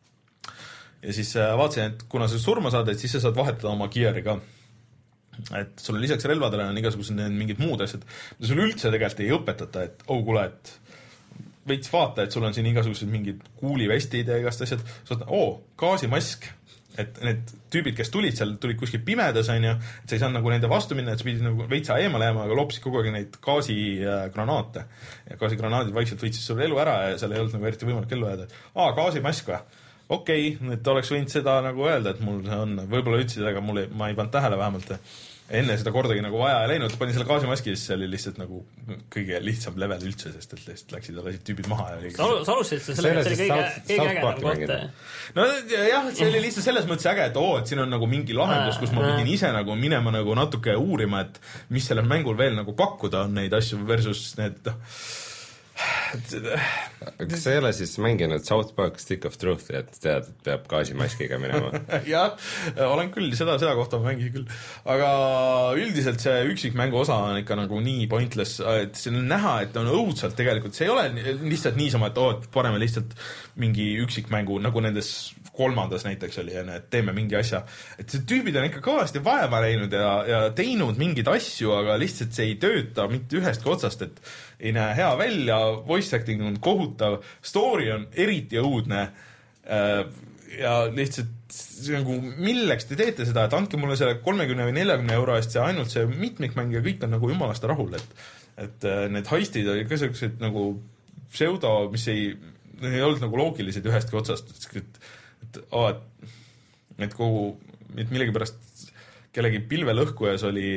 Ja siis vaatasin, et kuna sa surma saad, et siis sa saad vahetada oma gear'i ka. Et sul on lisaks relvadele on igasugused mingid muud asjad. Sul üldse tegelikult ei õpetata, et oh, kuule, et veits vaata, et sul on siin igasugused mingid kuulivestid ja igast asjad. Sa saad, oo, gaasimask. Et need tüübid, kes tulid seal, tulid kuskil pimedas, on ju, et sa ei saa nagu nende vastu minna, et sa pidid nagu veitsa eemale jääma, aga lopsid kogu aeg neid gaasigranaate. Ja gaasigranaadid vaikselt võitsid sulle elu ära ja seal ei olnud nagu eriti võimalik ellu jääda. Aa, gaasimask või? Okei, okay, et oleks võinud seda nagu öelda, et mul see on, võib-olla ütlesid, aga mul ei, ma ei pannud tähele vähemalt. Enne seda kordagi nagu vaja ei läinud, panin selle gaasimaski, siis see oli lihtsalt nagu kõige lihtsam level üldse, sest et lihtsalt läksid ja lasid tüübid maha. Sa alustasid selle, see oli kõige, kõige ägedam koht. No jah, see oli lihtsalt selles mõttes äge, et oo, et siin on nagu mingi lahendus, kus ma pidin ise nagu minema nagu natuke uurima, et mis sellel mängul veel nagu pakkuda on neid asju versus need kas sa ei ole siis mänginud South Park Stick of Truth'i, et tead, et peab gaasimaskiga minema? jah, olen küll, seda, seda kohta ma mängisin küll. Aga üldiselt see üksikmängu osa on ikka nagu nii pointless, et siin on näha, et on õudselt tegelikult, see ei ole lihtsalt niisama, et oh, et paneme lihtsalt mingi üksikmängu, nagu nendes kolmandas näiteks oli, et teeme mingi asja. Et see tüübid on ikka kõvasti vaeva läinud ja, ja teinud mingeid asju, aga lihtsalt see ei tööta mitte ühestki otsast, et ei näe hea välja, voice acting on kohutav, story on eriti õudne ja lihtsalt nagu, milleks te teete seda, et andke mulle selle kolmekümne või neljakümne euro eest see ainult see mitmikmäng ja kõik on nagu jumalast rahul, et, et need heistid olid ka sellised nagu pseudo, mis ei, ei olnud nagu loogilised ühestki otsast, et, et, oh, et, et kogu, et millegipärast kellegi pilvelõhkujas oli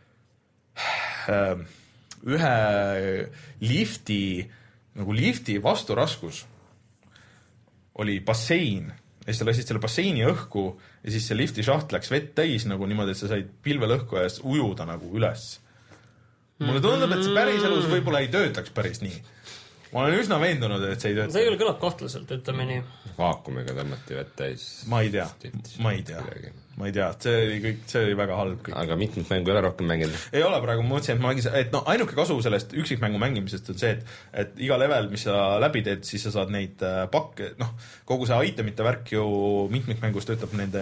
äh, ühe lifti, nagu lifti vasturaskus oli bassein ja siis sa lasid selle basseini õhku ja siis see lifti šaht läks vett täis nagu niimoodi, et sa said pilvelõhku ja ujuda nagu üles. Mulle tundub, et see päris elus võib-olla ei töötaks päris nii. Ma olen üsna veendunud, et see ei tööta. See ei ole kõlab kohtlaselt, ütleme nii. Vaakumiga tõmmati vett täis. Ma ei tea, ma ei tea. Ma ei tea, see oli kõik, see oli väga halb kõik. Aga mitmikmängu ei ole rohkem mänginud? Ei ole praegu, ma mõtlesin, et ma mängin, et no ainuke kasu sellest üksikmängu mängimisest on see, et, et iga level, mis sa läbi teed, siis sa saad neid pakke, noh, kogu see itemite värk ju mitmikmängus töötab nende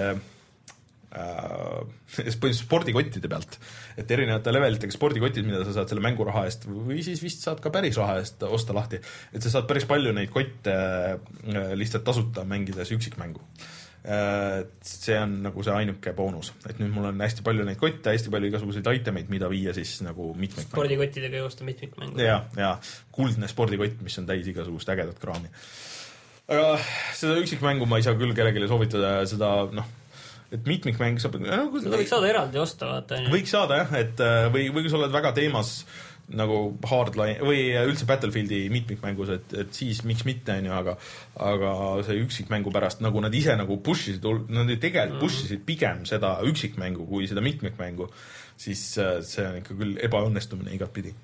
äh, spordikottide pealt, et erinevate levelitega spordikotid, mida sa saad selle mänguraha eest või siis vist saad ka päris raha eest osta lahti, et sa saad päris palju neid kotte äh, lihtsalt tasuta mängides üksikmängu. See on nagu see ainuke boonus, et nüüd mul on hästi palju neid kotte, hästi palju igasuguseid itemeid, mida viia siis nagu mitmikmängu. Spordikottidega joosta mitmikmängu. Ja, ja kuldne spordikott, mis on täis igasugust ägedat kraami. Aga seda üksikmängu ma ei saa küll kellegile soovitada seda, noh, et mitmikmäng saab... Nagu, seda võiks saada eraldi osta, vaata. Võiks saada jah, et või, või kui sa oled väga teemas nagu Hardline või üldse Battlefieldi mitmikmängus, et, et siis miks mitte on ju, aga, aga see üksikmängu pärast, nagu nad ise nagu pushisid, nad tegelikult pushisid pigem seda üksikmängu kui seda mitmikmängu, siis see on ikka küll ebaõnnestumine igat pidi.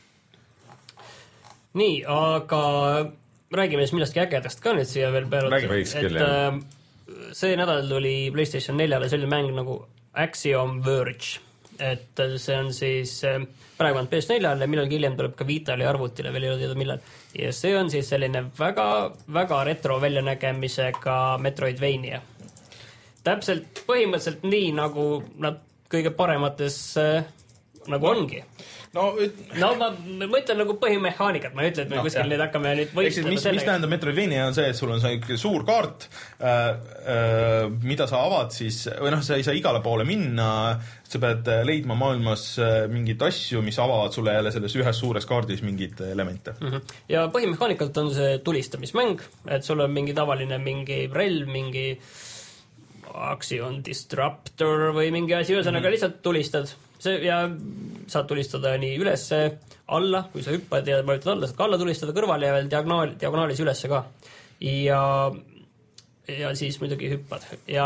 Nii, aga räägime siis millestki ägedast ka nüüd siia veel peale. Võiks küll, jah. See nädal tuli PlayStation neljale selline mäng nagu Axiom Verge, et see on siis praegu on P S neljale, millalgi hiljem tuleb ka Vitale ja arvutile, veel ei ole teada millal. Ja see on siis selline väga, väga retro väljanägemisega Metroidvania. Täpselt põhimõtteliselt nii, nagu nad kõige paremates nagu ongi. No, et... no ma mõtlen nagu põhimehaanikat, ma ei ütle, et me no, kuskil nüüd hakkame nüüd võistlema mis, mis tähendab Metroidvania on see, et sul on see suur kaart, äh, äh, mida sa avad siis, või noh, sa ei saa igale poole minna, sa pead leidma maailmas mingit asju, mis avavad sulle jälle selles ühes suures kaardis mingid elemente. Mm-hmm. Ja põhimehaanikalt on see tulistamismäng, et sul on mingi tavaline mingi relv, mingi Axion Disruptor või mingi asi, ühesõnaga mm-hmm. lihtsalt tulistad. See, ja saad tulistada nii üles alla, kui sa hüppad ja vajutad alla, saad ka alla tulistada kõrvale ja veel diagonaal, diagonaalis üles ka. Ja, ja siis muidugi hüppad. Ja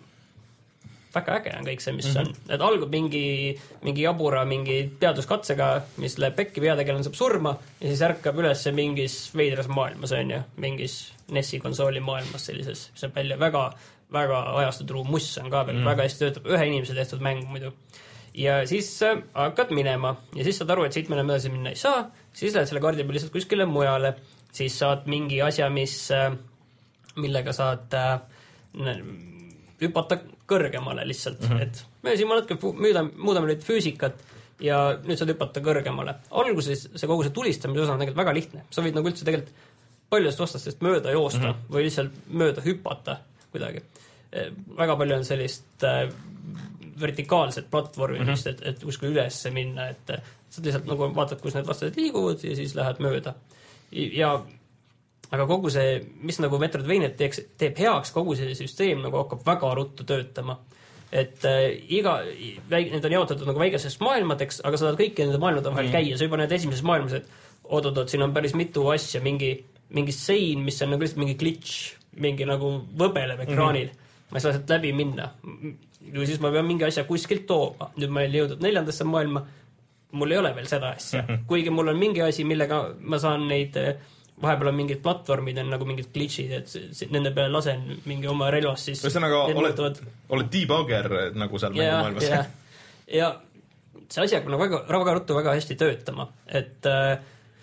väga äge on kõik see, mis mm-hmm. on. Et algub mingi, mingi jabura, mingi teaduskatsega, mis läheb pekki, peategelane saab surma ja siis ärkab üles mingis veidras maailmas, on ju, mingis N E S-i konsooli maailmas sellises, mis on välja väga, väga ajastutru muss on ka veel, mm. väga hästi töötab, ühe inimese tehtud mäng muidu. Ja siis äh, hakkad minema ja siis saad aru, et siit me enam edasi minna ei saa, siis lähed selle kaardi peal lihtsalt kuskile mujale, siis saad mingi asja, mis, äh, millega saad äh, hüpata kõrgemale lihtsalt, mm-hmm. et me siin natuke muudame, muudame nüüd füüsikat ja nüüd saad hüpata kõrgemale. Alguses see kogu see tulistamise osa on tegelikult väga lihtne, sa võid nagu üldse tegelikult paljudest vastastest mööda joosta mm-hmm. või lihtsalt mööda hüpata kuidagi. Väga palju on sellist äh, vertikaalset platvormimist, mm-hmm. et, et kuskil üles minna, et sa lihtsalt nagu vaatad, kus need vastased liiguvad ja siis lähed mööda. Ja, aga kogu see, mis nagu Metroidvania teeks, teeb heaks, kogu see süsteem nagu hakkab väga ruttu töötama. Et äh, iga, need on jaotatud nagu väikesest maailmadeks, aga sa tahad kõiki nende maailmade vahel mm. käia, sa juba näed esimeses maailmas, et oot-oot, siin on päris mitu asja, mingi, mingi sein, mis on nagu lihtsalt mingi glitch, mingi nagu võbeleb ekraanil. Mm-hmm. Ma ei saa sealt läbi minna. Ja siis ma pean mingi asja kuskilt tooma. Nüüd ma olen jõudnud neljandasse maailma. mul ei ole veel seda asja, kuigi mul on mingi asi, millega ma saan neid, vahepeal on mingid platvormid, on nagu mingid glitchid, et nende peale lasen mingi oma relvast, siis ühesõnaga oled, oled debugger nagu seal ja, mängumaailmas. Ja, ja see asi hakkab nagu väga, väga ruttu väga hästi töötama, et äh,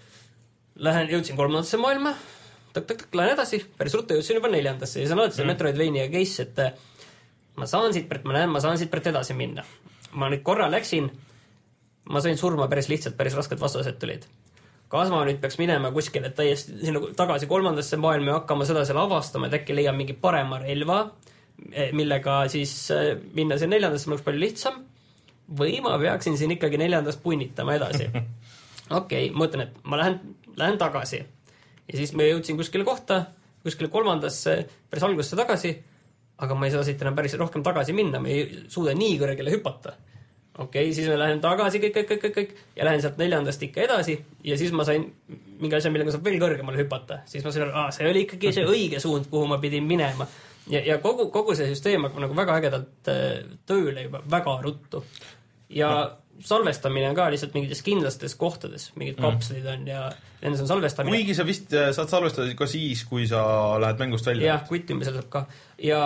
lähen, jõudsin kolmandasse maailma, tak-tak-tak, lähen edasi, päris ruttu jõudsin juba neljandasse ja see on alati see mm. Metroidvania case, et ma saan siit pärt, ma näen, ma saan siit pärt edasi minna. Ma nüüd korra läksin, ma sain surma päris lihtsalt, päris rasked vastased tulid. Kas ma nüüd peaks minema kuskile täiesti sinna tagasi kolmandasse maailma ja hakkama seda seal avastama, et äkki leian mingi parema relva, millega siis minna see neljandasse oleks palju lihtsam, või ma peaksin siin ikkagi neljandast punnitama edasi. Okei, okay, ma mõtlen, et ma lähen, lähen tagasi. Ja siis ma jõudsin kuskile kohta, kuskile kolmandasse, päris algusesse tagasi, aga ma ei saa siit enam päris rohkem tagasi minna, ma ei suuda nii kõrgele hüpata. Okei, okay, siis ma lähen tagasi kõik, kõik, kõik, kõik ja lähen sealt neljandast ikka edasi ja siis ma sain mingi asja, millega saab veel kõrgemale hüpata. Siis ma sain, et see oli ikkagi see õige suund, kuhu ma pidin minema. Ja, ja kogu, kogu see süsteem hakkab nagu väga ägedalt tööle juba väga ruttu. Ja no. Salvestamine on ka lihtsalt mingites kindlastes kohtades, mingid kapslid on ja nendes on salvestamine. Kuigi sa vist saad salvestada ka siis, kui sa lähed mängust välja. Jah, kvittimisel saab ka. Ja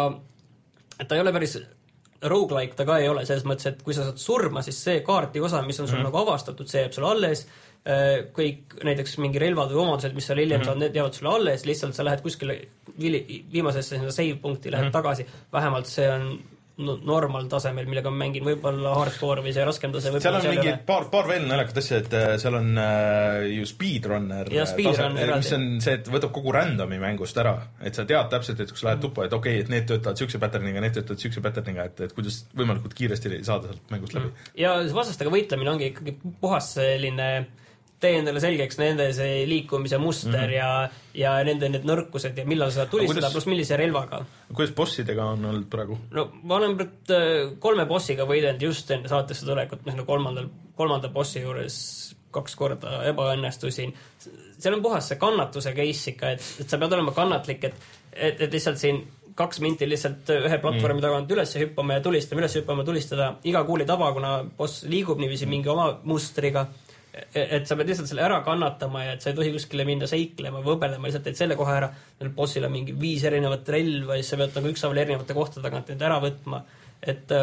ta ei ole päris roguelike ta ka ei ole, selles mõttes, et kui sa saad surma, siis see kaarti osa, mis on sul mm. nagu avastatud, see jääb sulle alles, kõik näiteks mingi relvad või omadused, mis seal hiljem mm. saad, need jäävad sulle alles, lihtsalt sa lähed kuskile viimasesse save punkti, lähed mm. tagasi, vähemalt see on normal tasemel, millega ma mängin võib-olla hardcore või see raskem tase seal on mingi paar, paar veel naljakat asja, et seal on äh, ju speedrunner ja speedrunner mis on see, et võtab kogu randomi mängust ära, et sa tead täpselt, et kui sa lähed tuppa, et okei, okay, et need töötavad sükse patterniga, need töötavad sükse patterniga, et, et kuidas võimalikult kiiresti saada sealt mängust läbi. Ja vastastega võitlemine ongi ikkagi puhas selline tee endale selgeks nende see liikumise muster mm-hmm. ja, ja nende need nõrkused ja millal sa tulistada, kuidas, pluss millise relvaga. Kuidas bossidega on olnud praegu? No ma olen kolme bossiga võidelnud just enne saatesse tulekut, mis on kolmandal, kolmanda bossi juures kaks korda ebaõnnestusin. Seal on puhas see kannatuse case ikka, et, et sa pead olema kannatlik, et, et, et lihtsalt siin kaks minti lihtsalt ühe platvormi tagant mm. üles hüppama ja tulistama, üles hüppama, tulistada iga kuuli taba, kuna boss liigub niiviisi mingi oma mustriga. Et sa pead lihtsalt selle ära kannatama ja et sa ei tohi kuskile minna seiklema, võbelema, lihtsalt teed selle kohe ära. Bossil on mingi viis erinevat relva ja siis sa pead nagu üksaval erinevate kohtade tagant need ära võtma. Et,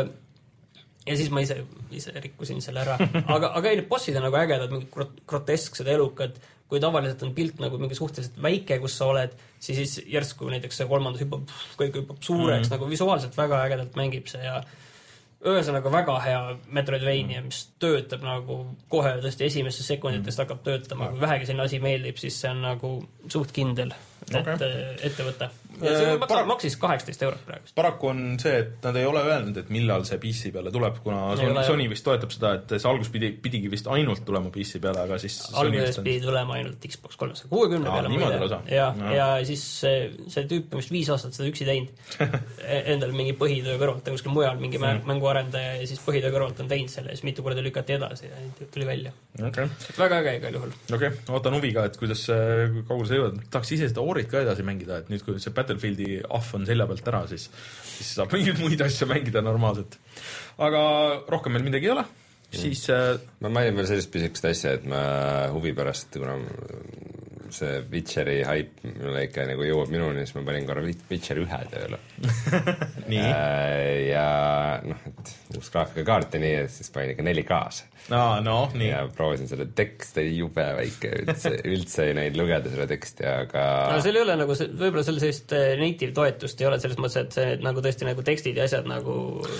ja siis ma ise, ise rikkusin selle ära. Aga, aga ei, need bossid on nagu ägedad, mingi grotesksed elukad. Kui tavaliselt on pilt nagu mingi suhteliselt väike, kus sa oled, siis, siis järsku näiteks see kolmandas hüppab, kõik hüppab suureks, mm. nagu visuaalselt väga ägedalt mängib see ja ühesõnaga väga hea Metroidvania, mis töötab nagu kohe tõesti esimesest sekunditest hakkab töötama, kui vähegi selline asi meeldib, siis see on nagu suht kindel, okay. et ettevõte. Ja see maksa, Parak... maksis kaheksateist eurot praegu. Paraku on see, et nad ei ole öelnud, et millal see P C peale tuleb, kuna Sony, Sony vist toetab seda, et see algus pidi, pidigi vist ainult tulema P C peale, aga siis alguses pidi tulema ainult Xbox kolmesaja kuuekümne peale. Niimoodi ja, no. ja siis see, see tüüp vist viis aastat seda üksi teinud. Endal mingi põhitöö kõrvalt on kuskil mujal mingi mm. mänguarendaja ja siis põhitöö kõrvalt on teinud selle ja siis mitu korda lükati edasi ja tuli välja. Okay. Väga äge igal juhul. Okei, okay. Ootan huviga, et kuidas kaugele see jõuad. Tahaks ise seda Orit ka edasi mängida, et nüüd kui see Battlefieldi ahv on selja pealt ära, siis, siis saab mingeid muid asju mängida normaalselt. Aga rohkem meil midagi ei ole, siis mm. ma mainin veel sellist pisikest asja, et ma huvi pärast, kuna see Witcheri hype mulle ikka nagu jõuab minuni, siis ma panin korra Witcher ühe tööle. Nii? Ja noh, et uus graafikakaart ja nii, et siis panin ikka neli K-s. Aa, no, nii. Ja proovisin selle tekst, ei jube väike, üldse, üldse ei näinud lugeda selle teksti, aga... No seal ei ole nagu, võib-olla selle sellist native toetust ei ole selles mõttes, et see nagu tõesti nagu tekstid ja asjad nagu...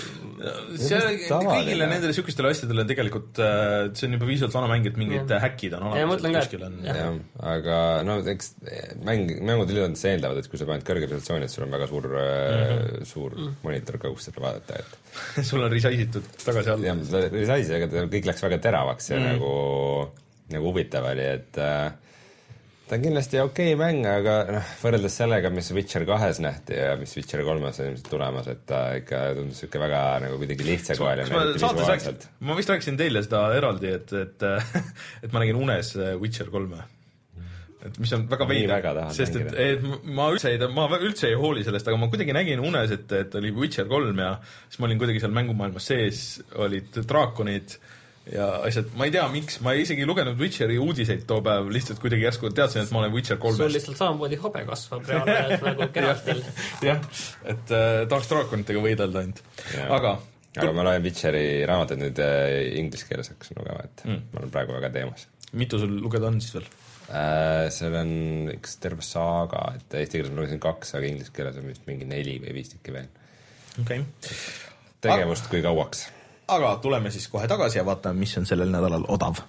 See kõigile nendele sükestele asjadele tegelikult, see on juba viisalt vana mäng, et mingid ja. häkid on olemas. Ja mõtlen ka, et... On... Ja, aga no eks mäng, mängud ilmselt see eeldavad, et kui sa paned kõrge resolutsiooni, et sul on väga suur, mm-hmm. suur monitor ka, kus seda vaadata, et... sul on resize'itud tagasi all. Jah, resize, aga kõik läks väga teravaks ja mm. nagu, nagu huvitav oli, et äh, ta on kindlasti okei okay mäng, aga noh, võrreldes sellega, mis Witcher kahes nähti ja mis Witcher kolmes on ilmselt tulemas, et ta ikka tundus ikka väga nagu kuidagi lihtsakoeline. Ma vist rääkisin teile seda eraldi, et, et, et ma nägin unes Witcher kolme. Et mis on väga veider, sest et, et ma üldse, ei, ma üldse ei hooli sellest, aga ma kuidagi nägin unes, et, et oli Witcher kolm ja siis ma olin kuidagi seal mängumaailmas sees, olid draakonid ja asjad, ma ei tea, miks, ma ei isegi lugenud Witcheri uudiseid too päev, lihtsalt kuidagi järsku teadsin, et ma olen Witcher kolmest. sul lihtsalt samamoodi habe kasvab reaalajalt nagu Geraltil. jah, et äh, tahaks draakonitega võidelda ainult. aga aga ma loen Witcheri raamatud nüüd äh, inglise keeles hakkasin lugema, et mm. ma olen praegu väga teemas. Mitu sul lugeda on siis veel? Äh, seal on üks terve saaga, et eesti keeles ma lugesin kaks, aga inglise keeles on vist mingi neli või viis tükki veel. Okay. Tegevust aga, kui kauaks. Aga tuleme siis kohe tagasi ja vaatame, mis on sellel nädalal odav.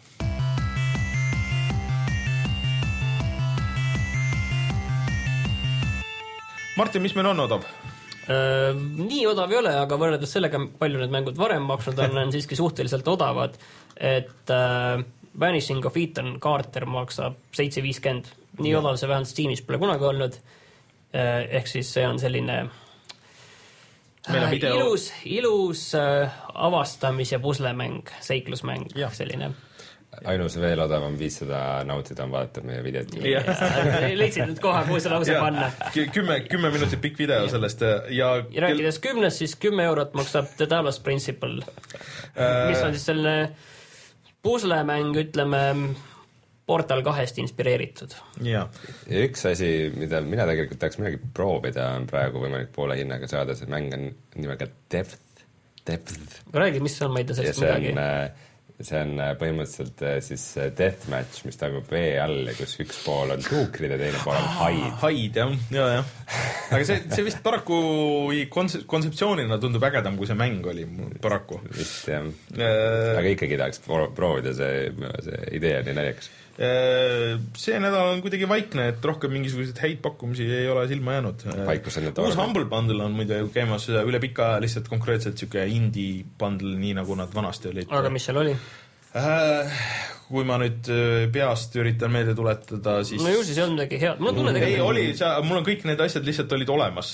Martin, mis meil on odav? Uh, nii odav ei ole, aga võrreldes sellega, palju need mängud varem maksnud on, on siiski suhteliselt odavad, et uh, Vanishing of Ethan Carter maksab seitse viiskümmend. Nii odav see vähemalt Steamis pole kunagi olnud. Uh, ehk siis see on selline uh, video... ilus, ilus uh, avastamis- ja puslemäng, seiklusmäng, ja. Selline. Ainus veel odavam viissada nautida on vaadata meie videot. Leidsid nüüd koha, kuhu see lause panna. Kümme, kümme minutit pikk video sellest. Ja, ja rääkides kümnest, siis kümme eurot maksab The Talos Principle, mis on siis selline puslemäng, ütleme, Portal kahest inspireeritud. Ja. ja üks asi, mida mina tegelikult tahaks midagi proovida, on praegu võimalik poole hinnaga saada, see mäng on nimega Depth. Depth. Räägi, mis on, ma ei tea sellest midagi. See on põhimõtteliselt siis deathmatch, mis toimub vee all ja kus üks pool on tuukrid ja teine pool on haid. Haid, jah, jah, jah. Aga see, see vist paraku konse- kontseptsioonina tundub ägedam, kui see mäng oli paraku. Vist, jah. Aga ikkagi tahaks proovida, see, see idee on nii naljakas. See nädal on kuidagi vaikne, et rohkem mingisuguseid häid pakkumisi ei ole silma jäänud. Uus Humble Bundle on muide käimas üle pika aja lihtsalt konkreetselt siuke indie bundle, nii nagu nad vanasti olid. Aga mis seal oli? Kui ma nüüd peast üritan meelde tuletada, siis... No ju siis ei olnud midagi head. Mul on tunne tegelikult... Ei, oli, mul on kõik need asjad lihtsalt olid olemas.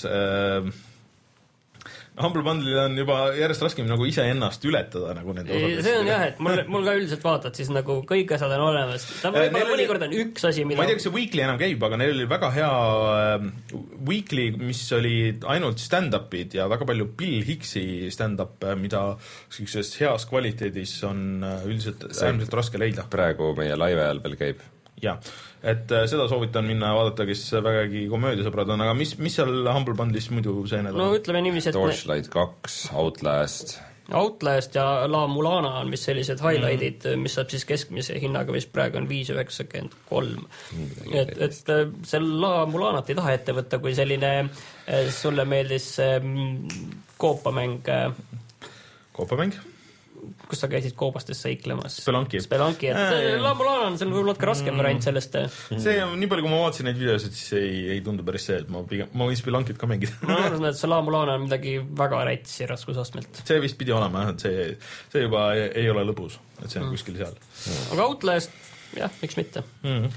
Humble Bundle'il on juba järjest raskem nagu ise ennast ületada nagu nende osadest. See on jah, et mul, mul ka üldiselt vaatad, siis nagu kõik asjad on olemas. Ta äh, mõnikord on üks asi, mida... Ma ei tea, kas see Weekly enam käib, aga neil oli väga hea äh, Weekly, mis oli ainult stand-upid ja väga palju Bill Hicksi stand-up, mida heas kvaliteedis on üldiselt äärmiselt raske leida. Praegu meie live ajal veel käib. Ja, et seda soovitan minna vaadata, kes vägagi komöödiasõbrad on, aga mis, mis seal Humble Bundle'is muidu see nädal? No ütleme niiviisi, et... Torchlight kaks, Outlast. Outlast ja La Mulana on mis sellised highlightid, mm. mis saab siis keskmise hinnaga, mis praegu on viis üheksakümmend kolm. Mm, et, et see La Mulanat ei taha ette võtta, kui selline sulle meeldis koopamäng. Koopamäng? Kus sa käisid koobastes seiklemas? Spelunki. Spelunki, et äh, La Mulana on, see on võib-olla ka raskem mm. variant sellest. See on nii palju, kui ma vaatasin neid videosid, siis ei, ei tundu päris see, et ma, pigem, ma võin Spelunkit ka mängida. Ma arvan, et see La Mulana on midagi väga rätsi raskusastmelt. See vist pidi olema, et see, see juba ei, ei ole lõbus, et see on mm. kuskil seal. Mm. Aga Outlast, jah, miks mitte? Mm.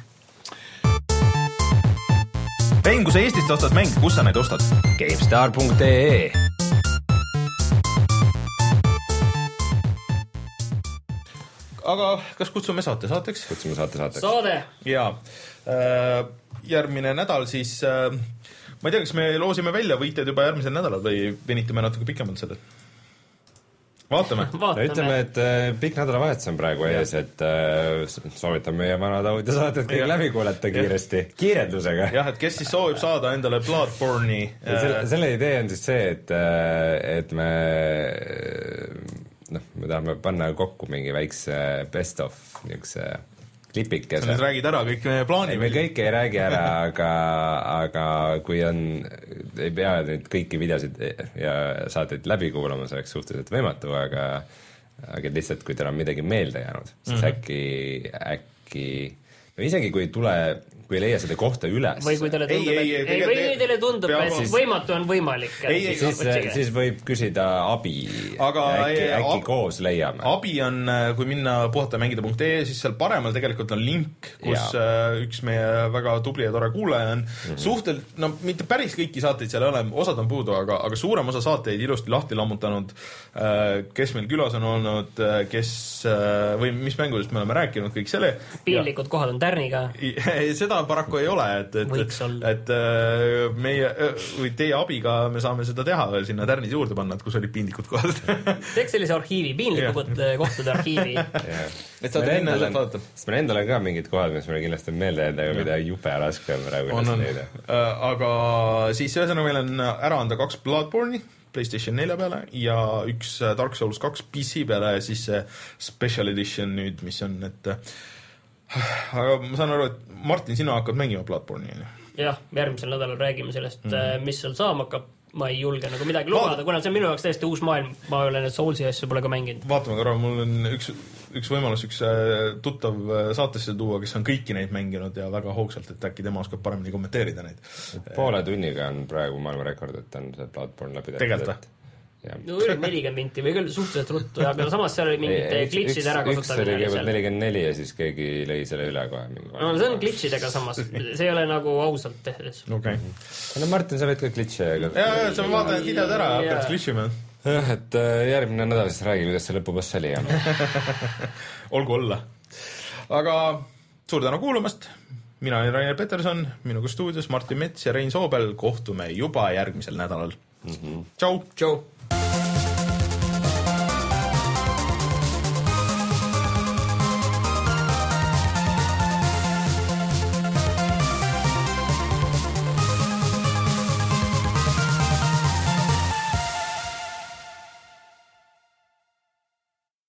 Rein, kui sa Eestist ostad mäng, kus sa neid ostad? GameStar punkt ee Aga kas kutsume saate saateks? Kutsume saate saateks. Saade! Jaa. Äh, järgmine nädal siis... Äh, ma ei tea, kas me loosime välja võitjad juba järgmisel nädalal või venitame natuke pikemalt selle? Vaatame. Vaatame. Ütleme, et äh, pikk nädalavahetus on praegu ees, et äh, soovitame meie vanad audio saated kõik ja. läbi kuulata kiiresti. Ja. Kiirendusega. Jah, et kes siis soovib saada endale Bloodborne'i... Selle, selle idee on siis see, et, et me... noh, me tahame panna kokku mingi väikse best of niisuguse klipikese. Sa nüüd räägid ära kõik meie plaani? Ei, me kõike ei räägi ära, aga, aga kui on, ei pea neid kõiki videosid ja saateid läbi kuulama, see oleks suhteliselt võimatu, aga, aga lihtsalt, kui teil on midagi meelde jäänud, siis mm-hmm. äkki, äkki, no isegi kui tule... kui ei leia seda kohta üles. Või kui teile tundub, ei, ei, et, ei, või teile tundub et siis, võimatu on võimalik. Ei, ei, siis, siis võib küsida abi. Aga äkki, äkki ab, koos leiame. Abi on, kui minna puhata mängida punkt ee, siis seal paremal tegelikult on link, kus ja. üks meie väga tubli ja tore kuulaja on. Mm-hmm. Suhtelt, no mitte päris kõiki saateid seal ei ole, osad on puudu, aga, aga suurem osa saateid ilusti lahti lammutanud, kes meil külas on olnud, kes, või mis mängudest me oleme rääkinud, kõik selle. Piinlikud ja. kohad on tärniga. Seda paraku ei ole, et, et, et meie või teie abiga me saame seda teha, sinna tärnid juurde panna, et kus olid piinlikud kohad. Teeks sellise arhiivi, piinlikud kohtude arhiivi. et saad minna ja vaadata. Sest meil endal on ka mingid kohad, mis meile kindlasti on meelde jäänud, aga mida jube raske on praegu üles leida. Aga siis ühesõnaga meil on ära anda kaks Bloodborne'i PlayStation nelja peale ja üks Dark Souls kaks P C peale ja siis see Special Edition nüüd, mis on, et aga ma saan aru, et Martin, sina hakkad mängima Bloodborne'i. Jah, järgmisel nädalal räägime sellest, mm-hmm. mis seal saama hakkab. Ma ei julge nagu midagi lubada, kuna see on minu jaoks täiesti uus maailm, ma olen need Soulsi asju pole ka mänginud. Vaatame korra, mul on üks, üks võimalus, üks tuttav saatesse tuua, kes on kõiki neid mänginud ja väga hoogsalt, et äkki tema oskab paremini kommenteerida neid. Poole tunniga on praegu maailma rekord, et on see Bloodborne läbi tegelikult. No üle nelikümmend minti või küll suhteliselt ruttu, aga samas seal oli mingid glitchid ära kasutamine. Üks oli kõigepealt nelikümmend neli ja siis keegi lõi selle üle kohe. No see on glitchidega samas, see ei ole nagu ausalt tehdes. Okay. No Martin, sa võid ka glitche. Ja, ja sa vaatan need videod ära, hakkad glitchima. Jah, et järgmine nädal siis räägi, kuidas see lõpuboss oli. Olgu olla. Aga suur tänu kuulamast. Mina olen Rainer Peterson, minuga stuudios Martin Mets ja Rein Soobel. Kohtume juba järgmisel nädalal. Mm-hmm. Tšau! Tšau!